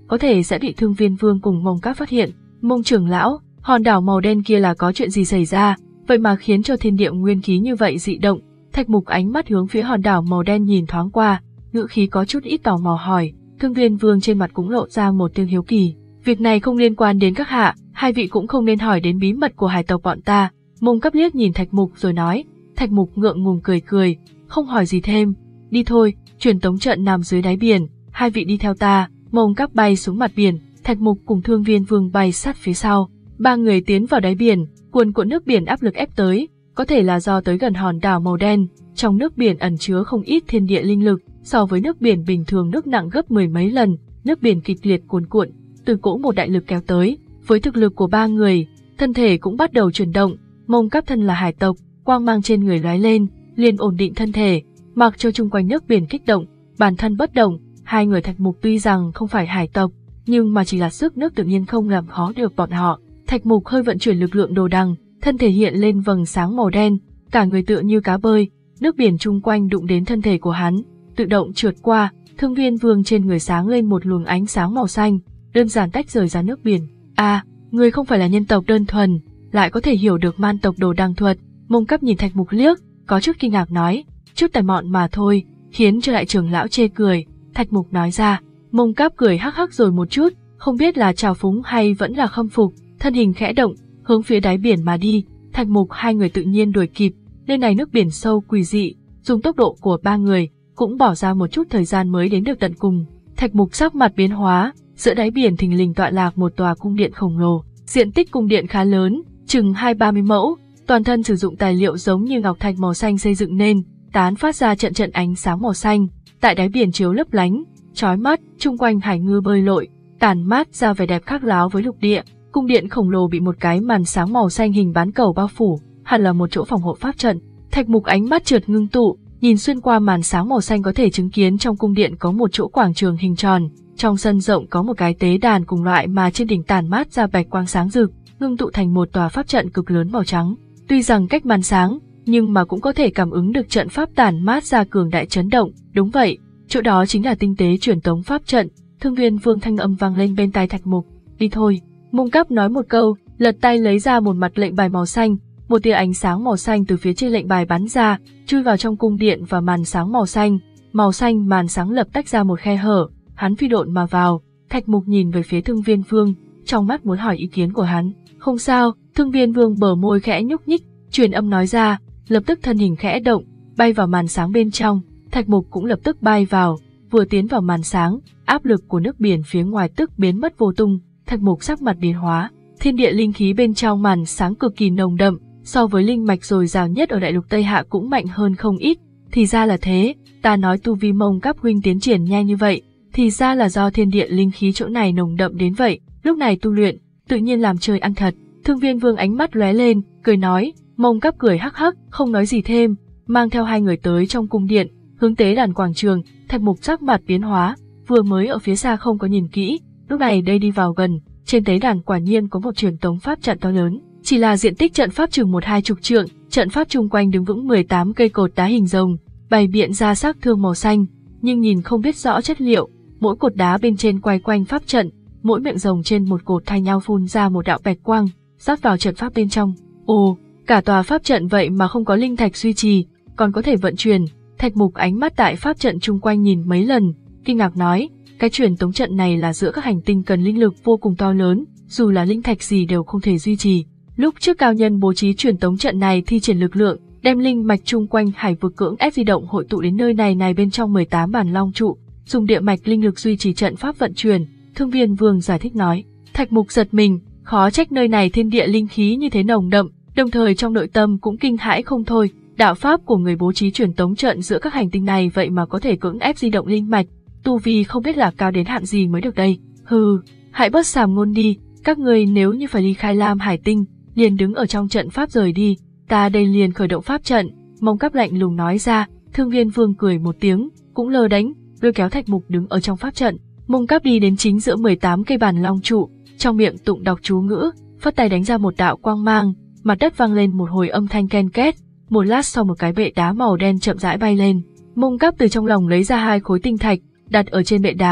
có thể sẽ bị Thương Viên Vương cùng Mông Cáp phát hiện. Mông trưởng lão, hòn đảo màu đen kia là có chuyện gì xảy ra, vậy mà khiến cho thiên địa nguyên khí như vậy dị động. Thạch Mục ánh mắt hướng phía hòn đảo màu đen nhìn thoáng qua, ngữ khí có chút ít tò mò hỏi. Thương Viên Vương trên mặt cũng lộ ra một tia hiếu kỳ. Việc này không liên quan đến các hạ, hai vị cũng không nên hỏi đến bí mật của hải tộc bọn ta. Mông Cáp liếc nhìn Thạch Mục rồi nói. Thạch Mục ngượng ngùng cười cười, không hỏi gì thêm. Đi thôi, truyền tống trận nằm dưới đáy biển, hai vị đi theo ta. Mông Cáp bay xuống mặt biển, Thạch Mục cùng Thương Viên Vương bay sát phía sau. Ba người tiến vào đáy biển, cuồn cuộn nước biển áp lực ép tới, có thể là do tới gần hòn đảo màu đen, trong nước biển ẩn chứa không ít thiên địa linh lực, so với nước biển bình thường nước nặng gấp mười mấy lần, nước biển kịch liệt cuồn cuộn, từ cỗ một đại lực kéo tới. Với thực lực của ba người, thân thể cũng bắt đầu chuyển động. Mông Cáp thân là hải tộc, quang mang trên người lóe lên, liền ổn định thân thể, mặc cho chung quanh nước biển kích động, bản thân bất động. Hai người Thạch Mục tuy rằng không phải hải tộc, nhưng mà chỉ là sức nước tự nhiên không làm khó được bọn họ. Thạch Mục hơi vận chuyển lực lượng đồ đằng, thân thể hiện lên vầng sáng màu đen, cả người tựa như cá bơi, nước biển chung quanh đụng đến thân thể của hắn, tự động trượt qua. Thương Viên Vương trên người sáng lên một luồng ánh sáng màu xanh, đơn giản tách rời ra nước biển. À, người không phải là nhân tộc đơn thuần, lại có thể hiểu được man tộc đồ đằng thuật. Mông Cáp nhìn Thạch Mục liếc, có chút kinh ngạc nói, chút tài mọn mà thôi, khiến cho đại trưởng lão chê cười. Thạch Mục nói ra. Mông Cáp cười hắc hắc rồi một chút, không biết là trào phúng hay vẫn là khâm phục, thân hình khẽ động, hướng phía đáy biển mà đi. Thạch Mục hai người tự nhiên đuổi kịp, nơi này nước biển sâu quỷ dị, dùng tốc độ của ba người cũng bỏ ra một chút thời gian mới đến được tận cùng. Thạch Mục sắc mặt biến hóa, giữa đáy biển thình lình tọa lạc một tòa cung điện khổng lồ, diện tích cung điện khá lớn, chừng hai ba mươi mẫu, toàn thân sử dụng tài liệu giống như ngọc thạch màu xanh xây dựng nên, tán phát ra trận trận ánh sáng màu xanh, tại đáy biển chiếu lấp lánh, chói mắt, chung quanh hải ngư bơi lội, tản mát ra vẻ đẹp khác láo với lục địa. Cung điện khổng lồ bị một cái màn sáng màu xanh hình bán cầu bao phủ, hẳn là một chỗ phòng hộ pháp trận. Thạch Mục ánh mắt chợt ngưng tụ, nhìn xuyên qua màn sáng màu xanh có thể chứng kiến trong cung điện có một chỗ quảng trường hình tròn, trong sân rộng có một cái tế đàn cùng loại mà trên đỉnh tản mát ra bạch quang sáng rực, ngưng tụ thành một tòa pháp trận cực lớn màu trắng. Tuy rằng cách màn sáng, nhưng mà cũng có thể cảm ứng được trận pháp tản mát ra cường đại chấn động. Đúng vậy, chỗ đó chính là tinh tế truyền tống pháp trận. Thương Viên Vương thanh âm vang lên bên tai Thạch Mục. Đi thôi. Mông Cáp nói một câu, lật tay lấy ra một mặt lệnh bài màu xanh, một tia ánh sáng màu xanh từ phía trên lệnh bài bắn ra, chui vào trong cung điện và màn sáng màu xanh. Màu xanh màn sáng lập tách ra một khe hở, hắn phi độn mà vào. Thạch Mục nhìn về phía Thương Viên Vương, trong mắt muốn hỏi ý kiến của hắn. Không sao. Thương Viên Vương bờ môi khẽ nhúc nhích, truyền âm nói ra, lập tức thân hình khẽ động, bay vào màn sáng bên trong. Thạch Mục cũng lập tức bay vào, vừa tiến vào màn sáng, áp lực của nước biển phía ngoài tức biến mất vô tung. Thạch Mục sắc mặt biến hóa, thiên địa linh khí bên trong màn sáng cực kỳ nồng đậm, so với linh mạch dồi dào nhất ở đại lục Tây Hạ cũng mạnh hơn không ít. Thì ra là thế, ta nói tu vi Mông Cáp huynh tiến triển nhanh như vậy, thì ra là do thiên địa linh khí chỗ này nồng đậm đến vậy. Lúc này tu luyện, tự nhiên làm chơi ăn thật. Thương Viên Vương ánh mắt lóe lên, cười nói. Mông Cáp cười hắc hắc, không nói gì thêm, mang theo hai người tới trong cung điện, hướng tế đàn quảng trường. Thạch Mục sắc mặt biến hóa, vừa mới ở phía xa không có nhìn kỹ, lúc này đây đi vào gần, trên tế đàn quả nhiên có một truyền tống pháp trận to lớn, chỉ là diện tích trận pháp chừng một hai chục trượng, trận pháp chung quanh đứng vững mười tám cây cột đá hình rồng, bày biện ra sắc thương màu xanh, nhưng nhìn không biết rõ chất liệu. Mỗi cột đá bên trên quay quanh pháp trận, mỗi miệng rồng trên một cột thay nhau phun ra một đạo bạch quang, rót vào trận pháp bên trong. Ồ, cả tòa pháp trận vậy mà không có linh thạch duy trì, còn có thể vận chuyển. Thạch Mục ánh mắt tại pháp trận chung quanh nhìn mấy lần, kinh ngạc nói, cái truyền tống trận này là giữa các hành tinh cần linh lực vô cùng to lớn, dù là linh thạch gì đều không thể duy trì. Lúc trước cao nhân bố trí truyền tống trận này thi triển lực lượng, đem linh mạch chung quanh hải vực cưỡng ép di động hội tụ đến nơi này này bên trong mười tám bản long trụ, dùng địa mạch linh lực duy trì trận pháp vận chuyển. Thương Viên Vương giải thích nói. Thạch Mục giật mình, khó trách nơi này thiên địa linh khí như thế nồng đậm, đồng thời trong nội tâm cũng kinh hãi không thôi. Đạo pháp của người bố trí truyền tống trận giữa các hành tinh này vậy mà có thể cưỡng ép di động linh mạch, tu vi không biết là cao đến hạn gì mới được đây. Hừ, hãy bớt sàm ngôn đi, các người nếu như phải ly khai Lam Hải Tinh, liền đứng ở trong trận pháp rời đi, ta đây liền khởi động pháp trận. Mông Cáp lạnh lùng nói ra. Thương Viên Vương cười một tiếng, cũng lơ đánh, lôi kéo Thạch Mục đứng ở trong pháp trận. Mông Cáp đi đến chính giữa mười tám cây bàn long trụ, trong miệng tụng đọc chú ngữ, phất tay đánh ra một đạo quang mang, mặt đất vang lên một hồi âm thanh ken két. Một lát sau một cái bệ đá màu đen chậm rãi bay lên. Mông Cáp từ trong lòng lấy ra hai khối tinh thạch, đặt ở trên bệ đá,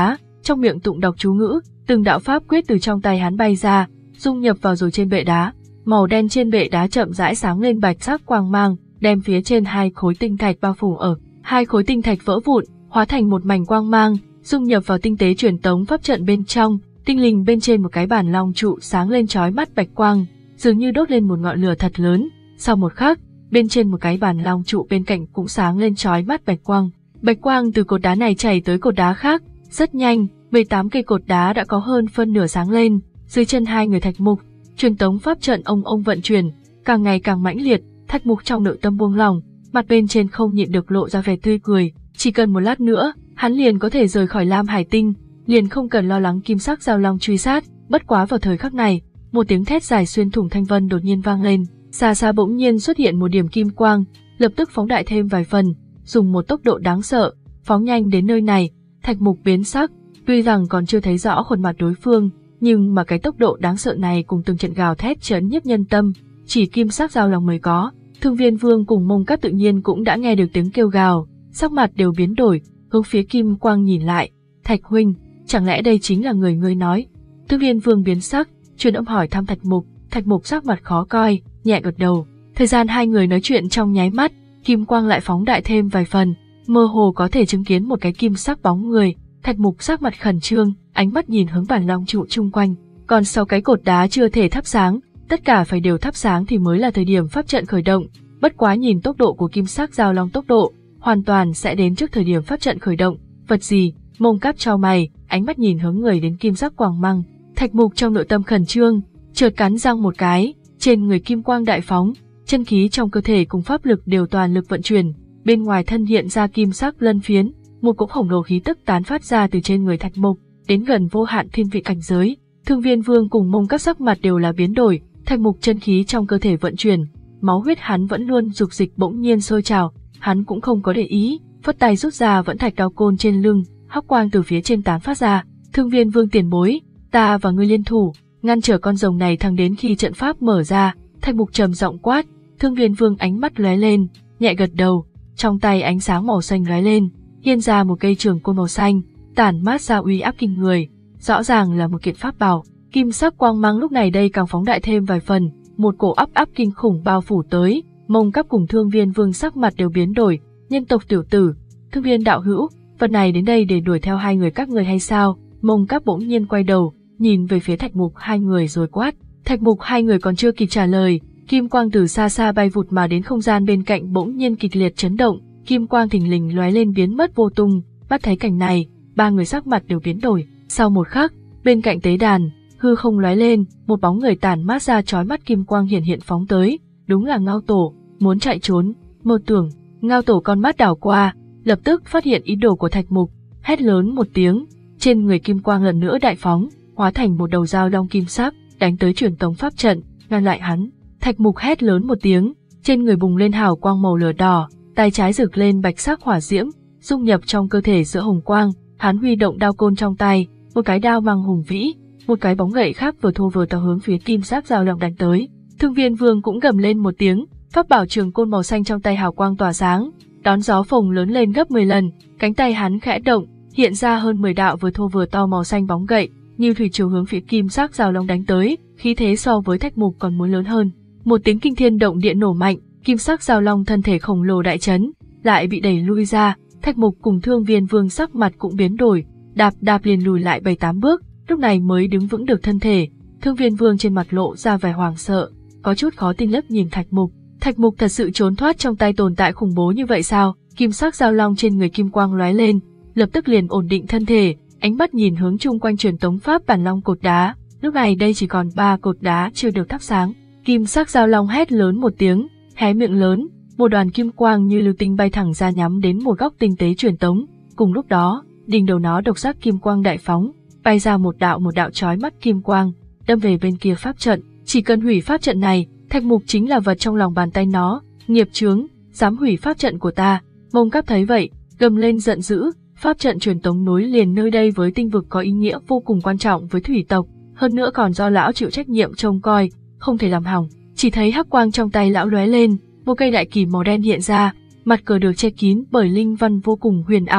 trong miệng tụng đọc chú ngữ, từng đạo pháp quyết từ trong tay hắn bay ra, dung nhập vào rồi trên bệ đá. Màu đen trên bệ đá chậm rãi sáng lên bạch sắc quang mang, đem phía trên hai khối tinh thạch bao phủ ở. Hai khối tinh thạch vỡ vụn, hóa thành một mảnh quang mang, dung nhập vào tinh tế truyền tống pháp trận bên trong. Tinh linh bên trên một cái bản long trụ sáng lên chói mắt bạch quang, dường như đốt lên một ngọn lửa thật lớn. Sau một khắc, bên trên một cái bản long trụ bên cạnh cũng sáng lên chói mắt bạch quang. Bạch quang từ cột đá này chảy tới cột đá khác, rất nhanh, mười tám cây cột đá đã có hơn phân nửa sáng lên. Dưới chân hai người Thạch Mục, truyền tống pháp trận ông ông vận chuyển, càng ngày càng mãnh liệt. Thạch Mục trong nội tâm buông lỏng, mặt bên trên không nhịn được lộ ra vẻ tươi cười. Chỉ cần một lát nữa, hắn liền có thể rời khỏi Lam Hải Tinh, liền không cần lo lắng kim sắc giao long truy sát. Bất quá vào thời khắc này, một tiếng thét dài xuyên thủng thanh vân đột nhiên vang lên, xa xa bỗng nhiên xuất hiện một điểm kim quang, lập tức phóng đại thêm vài phần, dùng một tốc độ đáng sợ, phóng nhanh đến nơi này. Thạch Mục biến sắc, tuy rằng còn chưa thấy rõ khuôn mặt đối phương, nhưng mà cái tốc độ đáng sợ này cùng từng trận gào thét chấn nhiếp nhân tâm, chỉ kim sắc giao long mới có. Thương Viên Vương cùng Mông Cát tự nhiên cũng đã nghe được tiếng kêu gào, sắc mặt đều biến đổi, hướng phía kim quang nhìn lại. Thạch huynh, chẳng lẽ đây chính là người ngươi nói? Thương Viên Vương biến sắc, truyền âm hỏi thăm Thạch Mục. Thạch Mục sắc mặt khó coi, nhẹ gật đầu. Thời gian hai người nói chuyện trong nháy mắt, kim quang lại phóng đại thêm vài phần, mơ hồ có thể chứng kiến một cái kim sắc bóng người. Thạch Mục sắc mặt khẩn trương, ánh mắt nhìn hướng bản long trụ chung quanh. Còn sáu cái cột đá chưa thể thắp sáng, tất cả phải đều thắp sáng thì mới là thời điểm pháp trận khởi động. Bất quá nhìn tốc độ của kim sắc giao long, tốc độ hoàn toàn sẽ đến trước thời điểm pháp trận khởi động. Vật gì? Mông Cát chau mày, ánh mắt nhìn hướng người đến kim sắc quang mang. Thạch Mục trong nội tâm khẩn trương, chợt cắn răng một cái, trên người kim quang đại phóng, chân khí trong cơ thể cùng pháp lực đều toàn lực vận chuyển, bên ngoài thân hiện ra kim sắc lân phiến, một cỗ khổng lồ khí tức tán phát ra từ trên người Thạch Mục, đến gần vô hạn thiên vị cảnh giới. Thương Viên Vương cùng Mông Cát sắc mặt đều là biến đổi. Thạch Mục chân khí trong cơ thể vận chuyển, máu huyết hắn vẫn luôn dục dịch bỗng nhiên sôi trào, hắn cũng không có để ý, phất tay rút ra vẫn thạch đao côn trên lưng, hắc quang từ phía trên tán phát ra. Thương Viên Vương tiền bối, ta và ngươi liên thủ, ngăn trở con rồng này thẳng đến khi trận pháp mở ra. Thạch Mục trầm giọng quát. Thương Viên Vương ánh mắt lóe lên, nhẹ gật đầu, trong tay ánh sáng màu xanh lóe lên, hiện ra một cây trường côn màu xanh, tản mát ra uy áp kinh người, rõ ràng là một kiện pháp bảo. Kim sắc quang mang lúc này đây càng phóng đại thêm vài phần, một cổ áp áp kinh khủng bao phủ tới. Mông Cát cùng Thương Viên Vương sắc mặt đều biến đổi. Nhân tộc tiểu tử, Thương Viên đạo hữu, vật này đến đây để đuổi theo hai người các người hay sao? Mông Cát bỗng nhiên quay đầu, nhìn về phía Thạch Mục hai người rồi quát. Thạch Mục hai người còn chưa kịp trả lời, kim quang từ xa xa bay vụt mà đến, không gian bên cạnh bỗng nhiên kịch liệt chấn động, kim quang thình lình lóe lên biến mất vô tung. Bắt thấy cảnh này, ba người sắc mặt đều biến đổi. Sau một khắc, bên cạnh tế đàn, hư không lóe lên, một bóng người tản mát ra chói mắt kim quang hiển hiện phóng tới, đúng là Ngao Tổ. Muốn chạy trốn, mơ tưởng. Ngao Tổ con mắt đảo qua, lập tức phát hiện ý đồ của Thạch Mục, hét lớn một tiếng, trên người kim quang lần nữa đại phóng, hóa thành một đầu dao long kim sắc, đánh tới truyền tống pháp trận, ngăn lại hắn. Thạch Mục hét lớn một tiếng, trên người bùng lên hào quang màu lửa đỏ, tay trái rực lên bạch sắc hỏa diễm, dung nhập trong cơ thể giữa hồng quang. Hắn huy động đao côn trong tay, một cái đao mang hùng vĩ, một cái bóng gậy khác vừa thô vừa to hướng phía kim sắc dao long đánh tới. Thương Viên Vương cũng gầm lên một tiếng, pháp bảo trường côn màu xanh trong tay hào quang tỏa sáng, đón gió phồng lớn lên gấp mười lần, cánh tay hắn khẽ động, hiện ra hơn mười đạo vừa thô vừa to màu xanh bóng gậy, như thủy triều hướng phía kim sắc dao long đánh tới, khí thế so với Thạch Mục còn muốn lớn hơn. Một tiếng kinh thiên động địa nổ mạnh, kim sắc dao long thân thể khổng lồ đại chấn, lại bị đẩy lui ra. Thạch Mục cùng Thương Viên Vương sắc mặt cũng biến đổi, đạp đạp liền lùi lại bảy tám bước, lúc này mới đứng vững được thân thể. Thương Viên Vương trên mặt lộ ra vẻ hoảng sợ, có chút khó tin lấp nhìn Thạch Mục. Thạch Mục thật sự trốn thoát trong tay tồn tại khủng bố như vậy sao? Kim sắc dao long trên người kim quang lóe lên, lập tức liền ổn định thân thể, ánh mắt nhìn hướng chung quanh truyền tống pháp bản long cột đá. Lúc này đây chỉ còn ba cột đá chưa được thắp sáng. Kim sắc dao long hét lớn một tiếng, hé miệng lớn, một đoàn kim quang như lưu tinh bay thẳng ra nhắm đến một góc tinh tế truyền tống. Cùng lúc đó, đỉnh đầu nó độc sắc kim quang đại phóng, bay ra một đạo một đạo chói mắt kim quang, đâm về bên kia pháp trận. Chỉ cần hủy pháp trận này, Thạch Mục chính là vật trong lòng bàn tay nó. Nghiệp chướng, dám hủy pháp trận của ta. Mông Cát thấy vậy, gầm lên giận dữ. Pháp trận truyền tống nối liền nơi đây với tinh vực có ý nghĩa vô cùng quan trọng với thủy tộc, hơn nữa còn do lão chịu trách nhiệm trông coi, không thể làm hỏng. Chỉ thấy hắc quang trong tay lão lóe lên, một cây đại kỳ màu đen hiện ra, mặt cờ được che kín bởi linh văn vô cùng huyền ảo,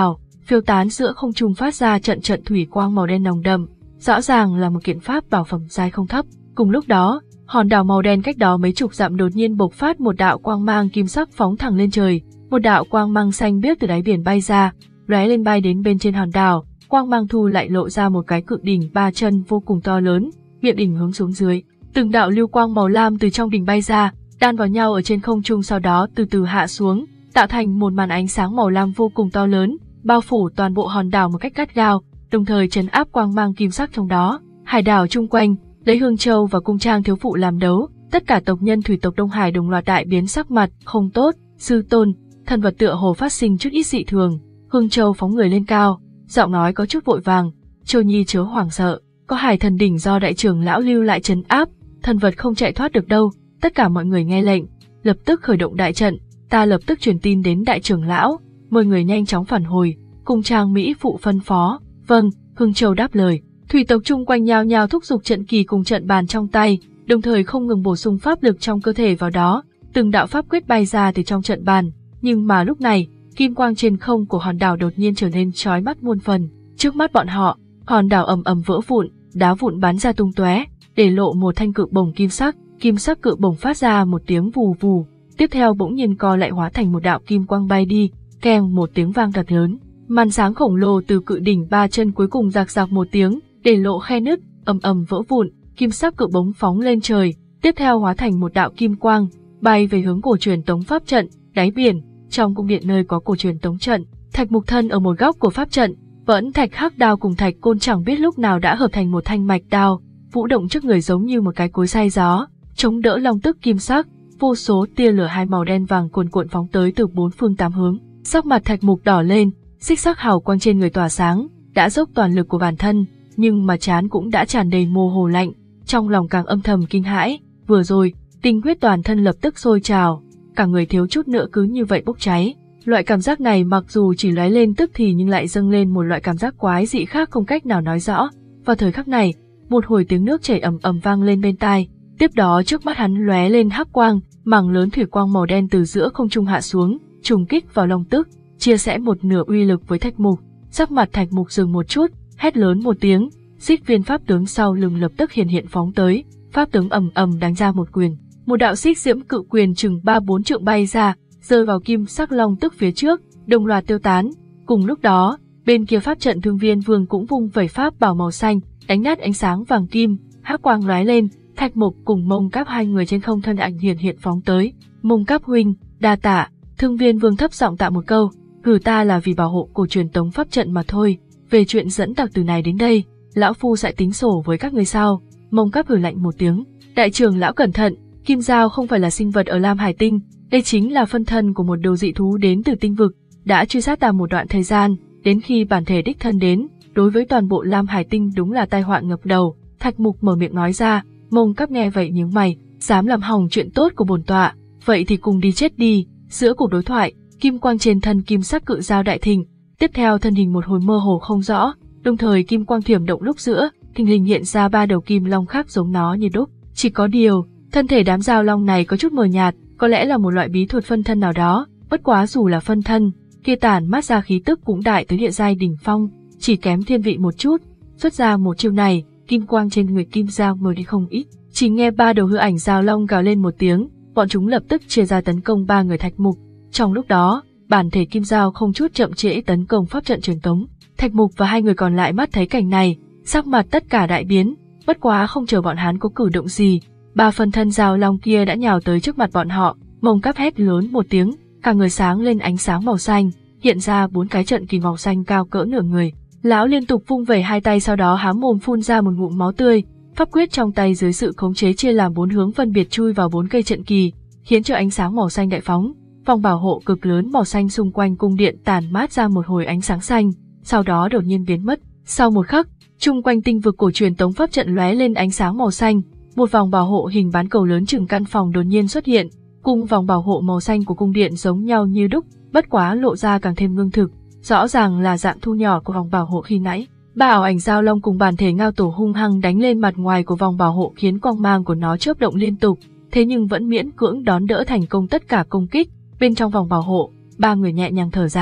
phiêu tán giữa không trung phát ra trận trận thủy quang màu đen nồng đậm, rõ ràng là một kiện pháp bảo phẩm giai không thấp. Cùng lúc đó, hòn đảo màu đen cách đó mấy chục dặm đột nhiên bộc phát một đạo quang mang kim sắc phóng thẳng lên trời, một đạo quang mang xanh biếc từ đáy biển bay ra, lóe lên bay đến bên trên hòn đảo, quang mang thu lại lộ ra một cái cự đỉnh ba chân vô cùng to lớn, miệng đỉnh hướng xuống dưới, từng đạo lưu quang màu lam từ trong đỉnh bay ra, đan vào nhau ở trên không trung sau đó từ từ hạ xuống, tạo thành một màn ánh sáng màu lam vô cùng to lớn, bao phủ toàn bộ hòn đảo một cách gắt gao, đồng thời trấn áp quang mang kim sắc trong đó. Hải đảo chung quanh, lấy Hương Châu và Cung Trang thiếu phụ làm đấu, tất cả tộc nhân thủy tộc Đông Hải đồng loạt đại biến sắc mặt, không tốt, sư tôn, thần vật tựa hồ phát sinh chút ít dị thường. Hương Châu phóng người lên cao, giọng nói có chút vội vàng, Châu Nhi chớ hoảng sợ, có hải thần đỉnh do đại trưởng lão lưu lại trấn áp, thần vật không chạy thoát được đâu. Tất cả mọi người nghe lệnh, lập tức khởi động đại trận, ta lập tức truyền tin đến đại trưởng lão, mời người nhanh chóng phản hồi. Cung Trang Mỹ phụ phân phó, vâng, Hương Châu đáp lời. Thủy tộc chung quanh nhao nhao thúc giục trận kỳ cùng trận bàn trong tay, đồng thời không ngừng bổ sung pháp lực trong cơ thể vào đó, từng đạo pháp quyết bay ra từ trong trận bàn. Nhưng mà lúc này, kim quang trên không của hòn đảo đột nhiên trở nên chói mắt muôn phần. Trước mắt bọn họ, hòn đảo ầm ầm vỡ vụn, đá vụn bắn ra tung tóe, để lộ một thanh cự bổng kim sắc. Kim sắc cự bổng phát ra một tiếng vù vù, tiếp theo bỗng nhiên co lại hóa thành một đạo kim quang bay đi, kèm một tiếng vang thật lớn. Màn sáng khổng lồ từ cự đỉnh ba chân cuối cùng rạc rạc một tiếng, để lộ khe nứt, ầm ầm vỡ vụn, kim sắc cự bổng phóng lên trời, tiếp theo hóa thành một đạo kim quang, bay về hướng cổ truyền tống pháp trận, đáy biển, trong cung điện nơi có cổ truyền tống trận. Thạch Mục thân ở một góc của pháp trận, vẫn thạch hắc đao cùng thạch côn chẳng biết lúc nào đã hợp thành một thanh mạch đao, vũ động trước người giống như một cái cối xay gió, chống đỡ long tức kim sắc, vô số tia lửa hai màu đen vàng cuồn cuộn phóng tới từ bốn phương tám hướng. Sắc mặt Thạch Mục đỏ lên, xích sắc hào quang trên người tỏa sáng, đã dốc toàn lực của bản thân, nhưng mà trán cũng đã tràn đầy mồ hôi lạnh, trong lòng càng âm thầm kinh hãi. Vừa rồi, tinh huyết toàn thân lập tức sôi trào, cả người thiếu chút nữa cứ như vậy bốc cháy. Loại cảm giác này mặc dù chỉ lóe lên tức thì nhưng lại dâng lên một loại cảm giác quái dị khác không cách nào nói rõ. Vào thời khắc này, một hồi tiếng nước chảy ầm ầm vang lên bên tai. Tiếp đó trước mắt hắn lóe lên hắc quang, mảng lớn thủy quang màu đen từ giữa không trung hạ xuống, trùng kích vào long tức, chia sẻ một nửa uy lực với Thạch Mục. Sắc mặt Thạch Mục dừng một chút, hét lớn một tiếng, xích viên pháp tướng sau lưng lập tức hiện hiện phóng tới, pháp tướng ầm ầm đánh ra một quyền, một đạo xích diễm cự quyền chừng ba bốn trượng bay ra, rơi vào kim sắc long tức phía trước, đồng loạt tiêu tán. Cùng lúc đó, bên kia pháp trận Thương Viên Vương cũng vung vẩy pháp bảo màu xanh, đánh nát ánh sáng vàng kim, hắc quang lóe lên. Thạch Mục cùng Mông Cáp hai người trên không thân ảnh hiện hiện phóng tới. Mông Cáp huynh, đa tạ. Thương Viên Vương thấp giọng tạ một câu, cử ta là vì bảo hộ cổ truyền tống pháp trận mà thôi. Về chuyện dẫn tặc từ này đến đây, lão phu sẽ tính sổ với các người sau. Mông Cáp hừ lạnh một tiếng, đại trưởng lão cẩn thận, Kim Giao không phải là sinh vật ở Lam Hải Tinh, đây chính là phân thân của một đồ dị thú đến từ tinh vực, đã truy sát ta một đoạn thời gian, đến khi bản thể đích thân đến, đối với toàn bộ Lam Hải Tinh đúng là tai họa ngập đầu. Thạch Mục mở miệng nói ra. Mông Cáp nghe vậy nhướng mày, dám làm hỏng chuyện tốt của bổn tọa, vậy thì cùng đi chết đi. Giữa cuộc đối thoại, kim quang trên thân kim sắc cự dao đại thịnh, tiếp theo thân hình một hồi mơ hồ không rõ, đồng thời kim quang thiểm động lúc giữa, thình lình hiện ra ba đầu kim long khác giống nó như đúc. Chỉ có điều, thân thể đám dao long này có chút mờ nhạt, có lẽ là một loại bí thuật phân thân nào đó, bất quá dù là phân thân, kia tản mát ra khí tức cũng đại tới địa giai đỉnh phong, chỉ kém thiên vị một chút. Xuất ra một chiêu này, kim quang trên người kim dao mờ đi không ít. Chỉ nghe ba đầu hư ảnh dao long gào lên một tiếng, bọn chúng lập tức chia ra tấn công ba người Thạch Mục. Trong lúc đó, bản thể kim dao không chút chậm trễ tấn công pháp trận truyền tống. Thạch Mục và hai người còn lại mắt thấy cảnh này, sắc mặt tất cả đại biến, bất quá không chờ bọn hắn có cử động gì, ba phân thân dao long kia đã nhào tới trước mặt bọn họ. Mông Cáp hét lớn một tiếng, cả người sáng lên ánh sáng màu xanh, hiện ra bốn cái trận kỳ màu xanh cao cỡ nửa người. Lão liên tục vung vẩy hai tay, sau đó há mồm phun ra một ngụm máu tươi, pháp quyết trong tay dưới sự khống chế chia làm bốn hướng phân biệt chui vào bốn cây trận kỳ, khiến cho ánh sáng màu xanh đại phóng. Vòng bảo hộ cực lớn màu xanh xung quanh cung điện tản mát ra một hồi ánh sáng xanh, sau đó đột nhiên biến mất. Sau một khắc, chung quanh tinh vực cổ truyền tống pháp trận lóe lên ánh sáng màu xanh, một vòng bảo hộ hình bán cầu lớn chừng căn phòng đột nhiên xuất hiện, cùng vòng bảo hộ màu xanh của cung điện giống nhau như đúc, bất quá lộ ra càng thêm ngưng thực, rõ ràng là dạng thu nhỏ của vòng bảo hộ khi nãy. Ba ảo ảnh dao long cùng bản thể ngao tổ hung hăng đánh lên mặt ngoài của vòng bảo hộ khiến quang mang của nó chớp động liên tục, thế nhưng vẫn miễn cưỡng đón đỡ thành công tất cả công kích. Bên trong vòng bảo hộ, ba người nhẹ nhàng thở ra,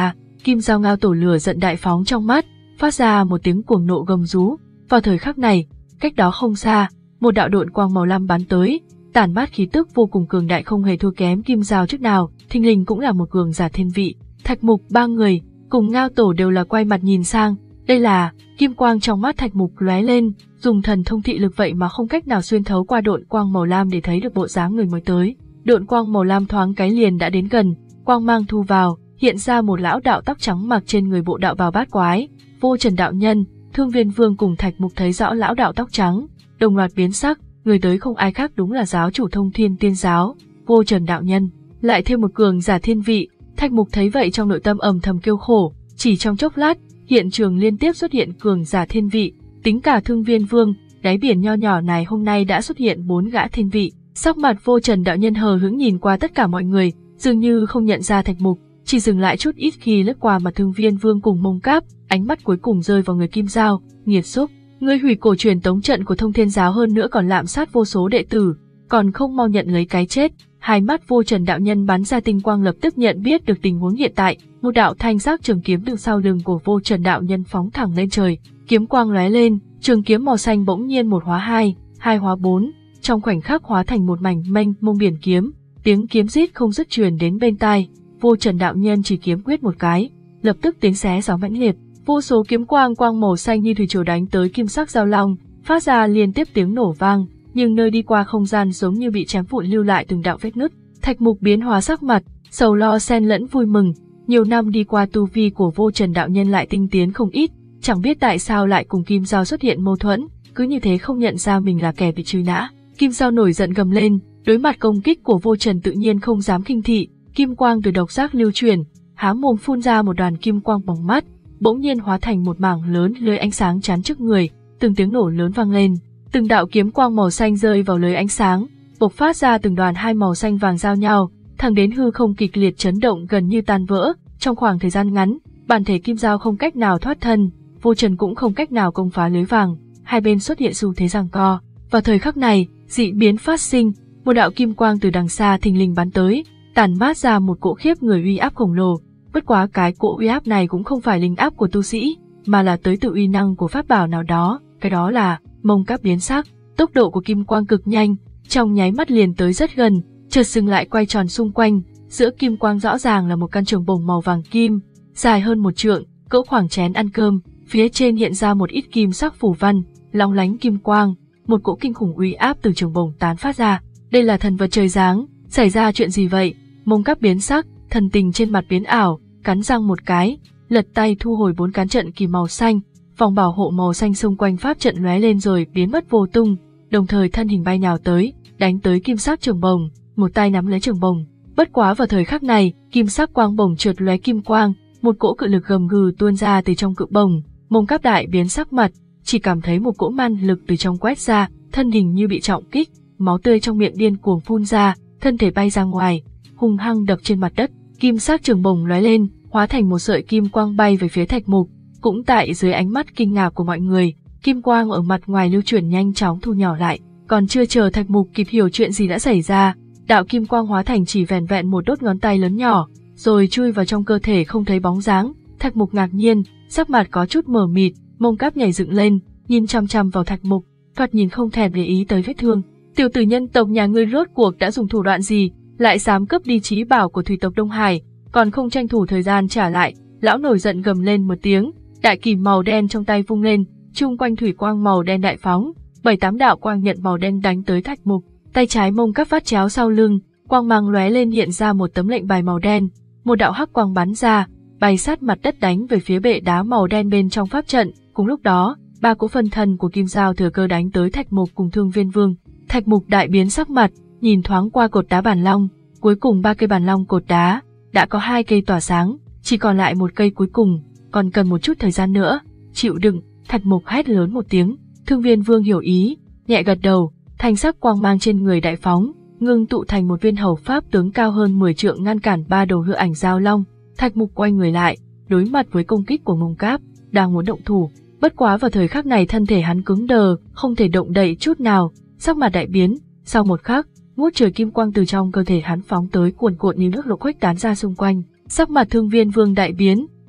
Kim Dao Ngao Tổ lửa giận đại phóng trong mắt, phát ra một tiếng cuồng nộ gầm rú. Vào thời khắc này, cách đó không xa, một đạo độn quang màu lam bắn tới, tản mát khí tức vô cùng cường đại không hề thua kém Kim Dao trước nào, thình lình cũng là một cường giả thiên vị. Thạch Mục ba người cùng Ngao Tổ đều là quay mặt nhìn sang, đây là, kim quang trong mắt Thạch Mục lóe lên, dùng thần thông thị lực vậy mà không cách nào xuyên thấu qua độn quang màu lam để thấy được bộ dáng người mới tới. Độn quang màu lam thoáng cái liền đã đến gần, quang mang thu vào, hiện ra một lão đạo tóc trắng mặc trên người bộ đạo bào bát quái. Vô Trần đạo nhân, Thương Viên Vương cùng Thạch Mục thấy rõ lão đạo tóc trắng, đồng loạt biến sắc, người tới không ai khác đúng là giáo chủ Thông Thiên Tiên giáo, Vô Trần đạo nhân, lại thêm một cường giả thiên vị. Thạch Mục thấy vậy trong nội tâm ầm thầm kêu khổ, chỉ trong chốc lát, hiện trường liên tiếp xuất hiện cường giả thiên vị, tính cả Thương Viên Vương, đáy biển nho nhỏ này hôm nay đã xuất hiện bốn gã thiên vị. Sắc mặt Vô Trần đạo nhân hờ hững nhìn qua tất cả mọi người, dường như không nhận ra Thạch Mục, chỉ dừng lại chút ít khi lướt qua mặt Thương Viên Vương cùng Mông Cáp, ánh mắt cuối cùng rơi vào người Kim Dao, nghiệt xúc, ngươi hủy cổ truyền tống trận của Thông Thiên giáo hơn nữa còn lạm sát vô số đệ tử, còn không mau nhận lấy cái chết. Hai mắt Vô Trần đạo nhân bắn ra tinh quang lập tức nhận biết được tình huống hiện tại, một đạo thanh sắc trường kiếm từ sau lưng của Vô Trần đạo nhân phóng thẳng lên trời, kiếm quang lóe lên, trường kiếm màu xanh bỗng nhiên một hóa hai, hai hóa bốn, trong khoảnh khắc hóa thành một mảnh mênh mông biển kiếm, tiếng kiếm rít không dứt truyền đến bên tai. Vô Trần đạo nhân chỉ kiếm quyết một cái, lập tức tiếng xé gió mãnh liệt, vô số kiếm quang quang màu xanh như thủy triều đánh tới kim sắc giao long, phát ra liên tiếp tiếng nổ vang, nhưng nơi đi qua không gian giống như bị chém vụn lưu lại từng đạo vết nứt. Thạch Mục biến hóa sắc mặt, sầu lo xen lẫn vui mừng, nhiều năm đi qua tu vi của Vô Trần đạo nhân lại tinh tiến không ít, chẳng biết tại sao lại cùng Kim Dao xuất hiện mâu thuẫn, cứ như thế không nhận ra mình là kẻ bị truy nã. Kim Dao nổi giận gầm lên, đối mặt công kích của Vô Trần tự nhiên không dám khinh thị, kim quang từ độc giác lưu truyền, há mồm phun ra một đoàn kim quang bóng mắt, bỗng nhiên hóa thành một mảng lớn lưới ánh sáng chắn trước người, từng tiếng nổ lớn vang lên, từng đạo kiếm quang màu xanh rơi vào lưới ánh sáng, bộc phát ra từng đoàn hai màu xanh vàng giao nhau, thẳng đến hư không kịch liệt chấn động gần như tan vỡ. Trong khoảng thời gian ngắn, bản thể Kim Dao không cách nào thoát thân, Vô Trần cũng không cách nào công phá lưới vàng, hai bên xuất hiện xu thế giằng co. Vào thời khắc này, dị biến phát sinh, một đạo kim quang từ đằng xa thình lình bắn tới, tản mát ra một cỗ khiếp người uy áp khổng lồ. Bất quá cái cỗ uy áp này cũng không phải linh áp của tu sĩ, mà là tới từ uy năng của pháp bảo nào đó, cái đó là Mông Cáp biến sắc. Tốc độ của kim quang cực nhanh, trong nháy mắt liền tới rất gần, chợt dừng lại quay tròn xung quanh, giữa kim quang rõ ràng là một căn trường bổng màu vàng kim, dài hơn một trượng, cỡ khoảng chén ăn cơm, phía trên hiện ra một ít kim sắc phù văn, long lánh kim quang, một cỗ kinh khủng uy áp từ trường bổng tán phát ra. Đây là thần vật trời giáng, xảy ra chuyện gì vậy? Mông Cáp biến sắc, thần tình trên mặt biến ảo, cắn răng một cái, lật tay thu hồi bốn cán trận kỳ màu xanh, vòng bảo hộ màu xanh xung quanh pháp trận lóe lên rồi biến mất vô tung, đồng thời thân hình bay nhào tới, đánh tới kim sắc trường bổng, một tay nắm lấy trường bổng. Bất quá vào thời khắc này, kim sắc quang bổng trượt lóe kim quang, một cỗ cự lực gầm gừ tuôn ra từ trong cự bổng. Mông Cáp đại biến sắc mặt, chỉ cảm thấy một cỗ man lực từ trong quét ra, thân hình như bị trọng kích, máu tươi trong miệng điên cuồng phun ra, thân thể bay ra ngoài, hung hăng đập trên mặt đất. Kim sắc trường bổng lóe lên, hóa thành một sợi kim quang bay về phía Thạch Mục. Cũng tại dưới ánh mắt kinh ngạc của mọi người, kim quang ở mặt ngoài lưu chuyển nhanh chóng thu nhỏ lại, còn chưa chờ Thạch Mục kịp hiểu chuyện gì đã xảy ra, đạo kim quang hóa thành chỉ vẻn vẹn một đốt ngón tay lớn nhỏ, rồi chui vào trong cơ thể không thấy bóng dáng. Thạch Mục ngạc nhiên, sắc mặt có chút mờ mịt, Mông Cáp nhảy dựng lên, nhìn chăm chăm vào Thạch Mục, thoạt nhìn không thèm để ý tới vết thương. Tiểu tử nhân tộc nhà ngươi rốt cuộc đã dùng thủ đoạn gì, lại dám cướp đi trí bảo của thủy tộc Đông Hải, còn không tranh thủ thời gian trả lại. Lão nổi giận gầm lên một tiếng, đại kỳ màu đen trong tay vung lên, chung quanh thủy quang màu đen đại phóng, bảy tám đạo quang nhận màu đen đánh tới Thạch Mục. Tay trái Mông Cáp phát chéo sau lưng, quang mang lóe lên hiện ra một tấm lệnh bài màu đen, một đạo hắc quang bắn ra, bay sát mặt đất đánh về phía bệ đá màu đen bên trong pháp trận. Cùng lúc đó, ba cỗ phân thân của Kim Dao thừa cơ đánh tới Thạch Mục cùng Thương Viên Vương. Thạch Mục đại biến sắc mặt, nhìn thoáng qua cột đá bản long, cuối cùng ba cây bản long cột đá đã có hai cây tỏa sáng, chỉ còn lại một cây cuối cùng, còn cần một chút thời gian nữa. Chịu đựng. Thạch Mục hét lớn một tiếng. Thương Viên Vương hiểu ý, nhẹ gật đầu, thanh sắc quang mang trên người đại phóng, ngưng tụ thành một viên hầu pháp tướng cao hơn mười trượng ngăn cản ba đầu hư ảnh giao long. Thạch Mục quay người lại, đối mặt với công kích của Mông Cáp, đang muốn động thủ, bất quá vào thời khắc này thân thể hắn cứng đờ, không thể động đậy chút nào, sắc mặt đại biến. Sau một khắc, ngút trời kim quang từ trong cơ thể hắn phóng tới cuồn cuộn như nước lũ khuếch tán ra xung quanh. Sắc mặt Thương Viên Vương đại biến,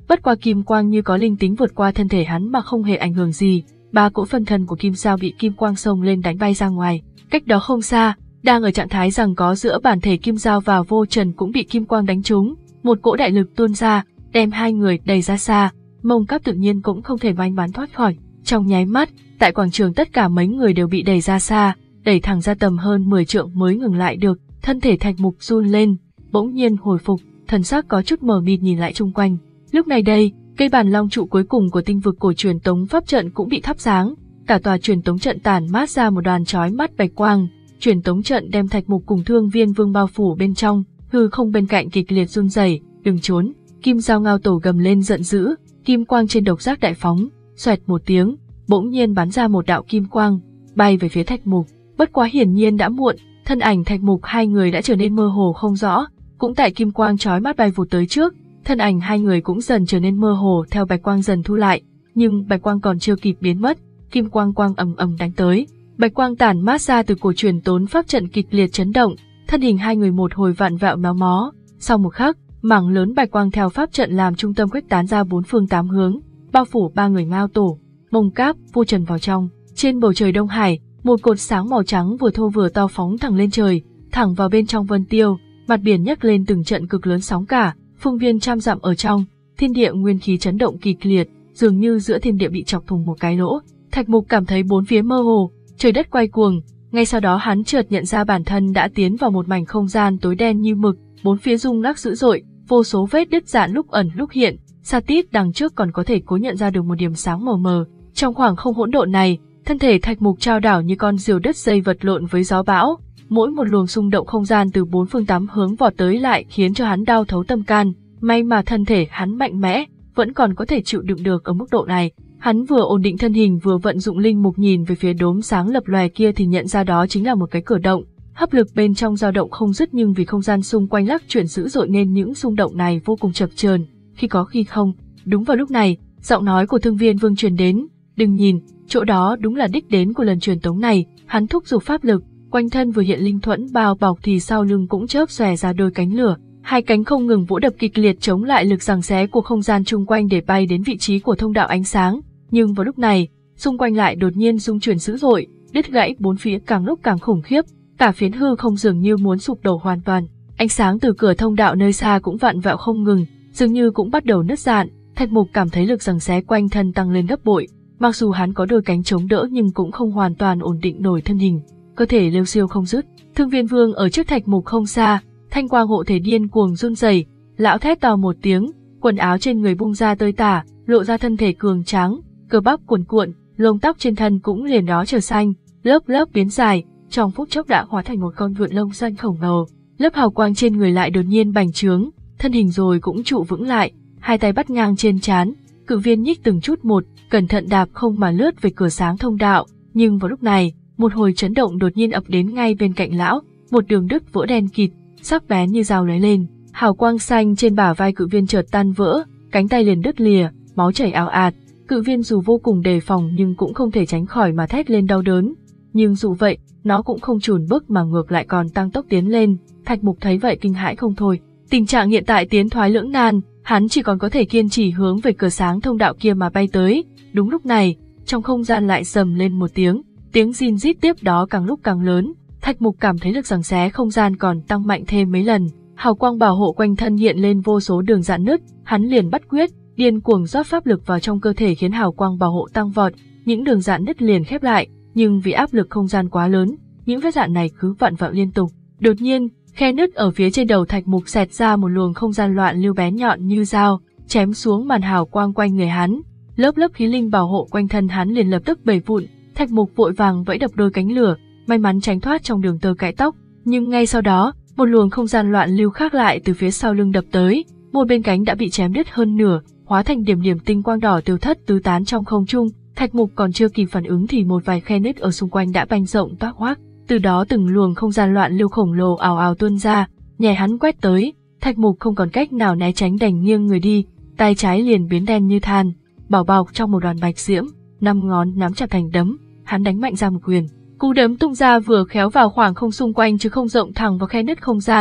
bất qua kim quang như có linh tính vượt qua thân thể hắn mà không hề ảnh hưởng gì. Ba cỗ phân thân của Kim Dao bị kim quang xông lên đánh bay ra ngoài. Cách đó không xa, đang ở trạng thái giằng có giữa bản thể Kim Dao và Vô Trần cũng bị kim quang đánh trúng, một cỗ đại lực tuôn ra, đem hai người đẩy ra xa. Mông Cáp tự nhiên cũng không thể may mắn thoát khỏi. Trong nháy mắt, tại quảng trường tất cả mấy người đều bị đẩy ra xa, đẩy thẳng ra tầm hơn mười trượng mới ngừng lại được. Thân thể Thạch Mục run lên, bỗng nhiên hồi phục, thần sắc có chút mờ mịt nhìn lại chung quanh. Lúc này đây, cây bàn long trụ cuối cùng của tinh vực cổ truyền tống pháp trận cũng bị thắp sáng, cả tòa truyền tống trận tản mát ra một đoàn chói mắt bạch quang. Truyền tống trận đem Thạch Mục cùng Thương Viên Vương bao phủ bên trong, hư không bên cạnh kịch liệt run rẩy. Đừng trốn! Kim Dao ngao tổ gầm lên giận dữ, kim quang trên độc giác đại phóng, xoẹt một tiếng, bỗng nhiên bắn ra một đạo kim quang, bay về phía Thạch Mục. Bất quá hiển nhiên đã muộn, thân ảnh Thạch Mục hai người đã trở nên mơ hồ không rõ. Cũng tại kim quang chói mắt bay vụt tới trước, thân ảnh hai người cũng dần trở nên mơ hồ theo bạch quang dần thu lại, nhưng bạch quang còn chưa kịp biến mất, kim quang quang ầm ầm đánh tới. Bạch quang tản mát ra từ cổ truyền tốn pháp trận kịch liệt chấn động, thân hình hai người một hồi vặn vẹo méo mó. Sau một khắc, mảng lớn bạch quang theo pháp trận làm trung tâm khuếch tán ra bốn phương tám hướng, bao phủ ba người Ngao Tổ, Mông Cáp, Vô Trần vào trong. Trên bầu trời Đông Hải, một cột sáng màu trắng vừa thô vừa to phóng thẳng lên trời, thẳng vào bên trong Vân Tiêu. Mặt biển nhấc lên từng trận cực lớn sóng cả, phương viên trăm dặm ở trong, thiên địa nguyên khí chấn động kịch liệt, dường như giữa thiên địa bị chọc thủng một cái lỗ. Thạch Mục cảm thấy bốn phía mơ hồ, trời đất quay cuồng, ngay sau đó hắn chợt nhận ra bản thân đã tiến vào một mảnh không gian tối đen như mực, bốn phía rung lắc dữ dội, vô số vết đứt rạn lúc ẩn lúc hiện, xa tít đằng trước còn có thể cố nhận ra được một điểm sáng mờ mờ. Trong khoảng không hỗn độn này, thân thể Thạch Mục trao đảo như con diều đứt dây vật lộn với gió bão. Mỗi một luồng xung động không gian từ bốn phương tám hướng vọt tới lại khiến cho hắn đau thấu tâm can. May mà thân thể hắn mạnh mẽ, vẫn còn có thể chịu đựng được ở mức độ này. Hắn vừa ổn định thân hình vừa vận dụng linh mục nhìn về phía đốm sáng lập lòe kia thì nhận ra đó chính là một cái cửa động. Hấp lực bên trong dao động không dứt, nhưng vì không gian xung quanh lắc chuyển dữ dội nên những xung động này vô cùng chập chờn, khi có khi không. Đúng vào lúc này, giọng nói của Thương Viên Vương truyền đến, "Đừng nhìn, chỗ đó đúng là đích đến của lần truyền tống này." Hắn thúc giục pháp lực, quanh thân vừa hiện linh thuẫn bao bọc thì sau lưng cũng chớp xòe ra đôi cánh lửa, hai cánh không ngừng vỗ đập kịch liệt chống lại lực giằng xé của không gian chung quanh để bay đến vị trí của thông đạo ánh sáng. Nhưng vào lúc này, xung quanh lại đột nhiên rung chuyển dữ dội, đứt gãy bốn phía càng lúc càng khủng khiếp, cả phiến hư không dường như muốn sụp đổ hoàn toàn. Ánh sáng từ cửa thông đạo nơi xa cũng vặn vẹo không ngừng, dường như cũng bắt đầu nứt rạn. Thạch Mục cảm thấy lực giằng xé quanh thân tăng lên gấp bội, mặc dù hắn có đôi cánh chống đỡ nhưng cũng không hoàn toàn ổn định nổi thân hình, cơ thể lêu xiêu không dứt. Thương Viên Vương ở trước Thạch Mục không xa, thanh quang hộ thể điên cuồng run rẩy, lão thét to một tiếng, quần áo trên người bung ra tơi tả, lộ ra thân thể cường tráng, cơ bắp cuồn cuộn, lông tóc trên thân cũng liền đó trở xanh, lớp lớp biến dài, trong phút chốc đã hóa thành một con vượn lông xanh khổng lồ. Lớp hào quang trên người lại đột nhiên bành trướng, thân hình rồi cũng trụ vững lại, hai tay bắt ngang trên trán, cự viên nhích từng chút một, cẩn thận đạp không mà lướt về cửa sáng thông đạo. Nhưng vào lúc này, một hồi chấn động đột nhiên ập đến ngay bên cạnh lão, một đường đứt vỡ đen kịt, sắc bén như dao lóe lên, hào quang xanh trên bả vai cự viên chợt tan vỡ, cánh tay liền đứt lìa, máu chảy ào ạt. Cự viên dù vô cùng đề phòng nhưng cũng không thể tránh khỏi mà thét lên đau đớn. Nhưng dù vậy, nó cũng không chùn bước mà ngược lại còn tăng tốc tiến lên. Thạch Mục thấy vậy kinh hãi không thôi. Tình trạng hiện tại tiến thoái lưỡng nan, hắn chỉ còn có thể kiên trì hướng về cửa sáng thông đạo kia mà bay tới. Đúng lúc này, trong không gian lại rầm lên một tiếng, tiếng rin rít tiếp đó càng lúc càng lớn. Thạch Mục cảm thấy lực giằng xé không gian còn tăng mạnh thêm mấy lần, hào quang bảo hộ quanh thân hiện lên vô số đường rạn nứt, hắn liền bắt quyết, điên cuồng rót pháp lực vào trong cơ thể khiến hào quang bảo hộ tăng vọt, những đường rạn nứt liền khép lại, nhưng vì áp lực không gian quá lớn, những vết rạn này cứ vặn vẹo liên tục. Đột nhiên, khe nứt ở phía trên đầu Thạch Mục xẹt ra một luồng không gian loạn lưu bén nhọn như dao, chém xuống màn hào quang quanh người hắn. Lớp lớp khí linh bảo hộ quanh thân hắn liền lập tức bể vụn. Thạch Mục vội vàng vẫy đập đôi cánh lửa, may mắn tránh thoát trong đường tơ cãi tóc, nhưng ngay sau đó, một luồng không gian loạn lưu khác lại từ phía sau lưng đập tới, một bên cánh đã bị chém đứt hơn nửa, hóa thành điểm điểm tinh quang đỏ tiêu thất tứ tán trong không trung. Thạch Mục còn chưa kịp phản ứng thì một vài khe nứt ở xung quanh đã banh rộng toác hoác, từ đó từng luồng không gian loạn lưu khổng lồ ào ào tuôn ra, nhè hắn quét tới. Thạch Mục không còn cách nào né tránh đành nghiêng người đi, tay trái liền biến đen như than, bảo bọc trong một đoàn bạch diễm, năm ngón nắm chặt thành đấm, hắn đánh mạnh ra một quyền. Cú đấm tung ra vừa khéo vào khoảng không xung quanh chứ không rộng thẳng vào khe nứt không gian, bạch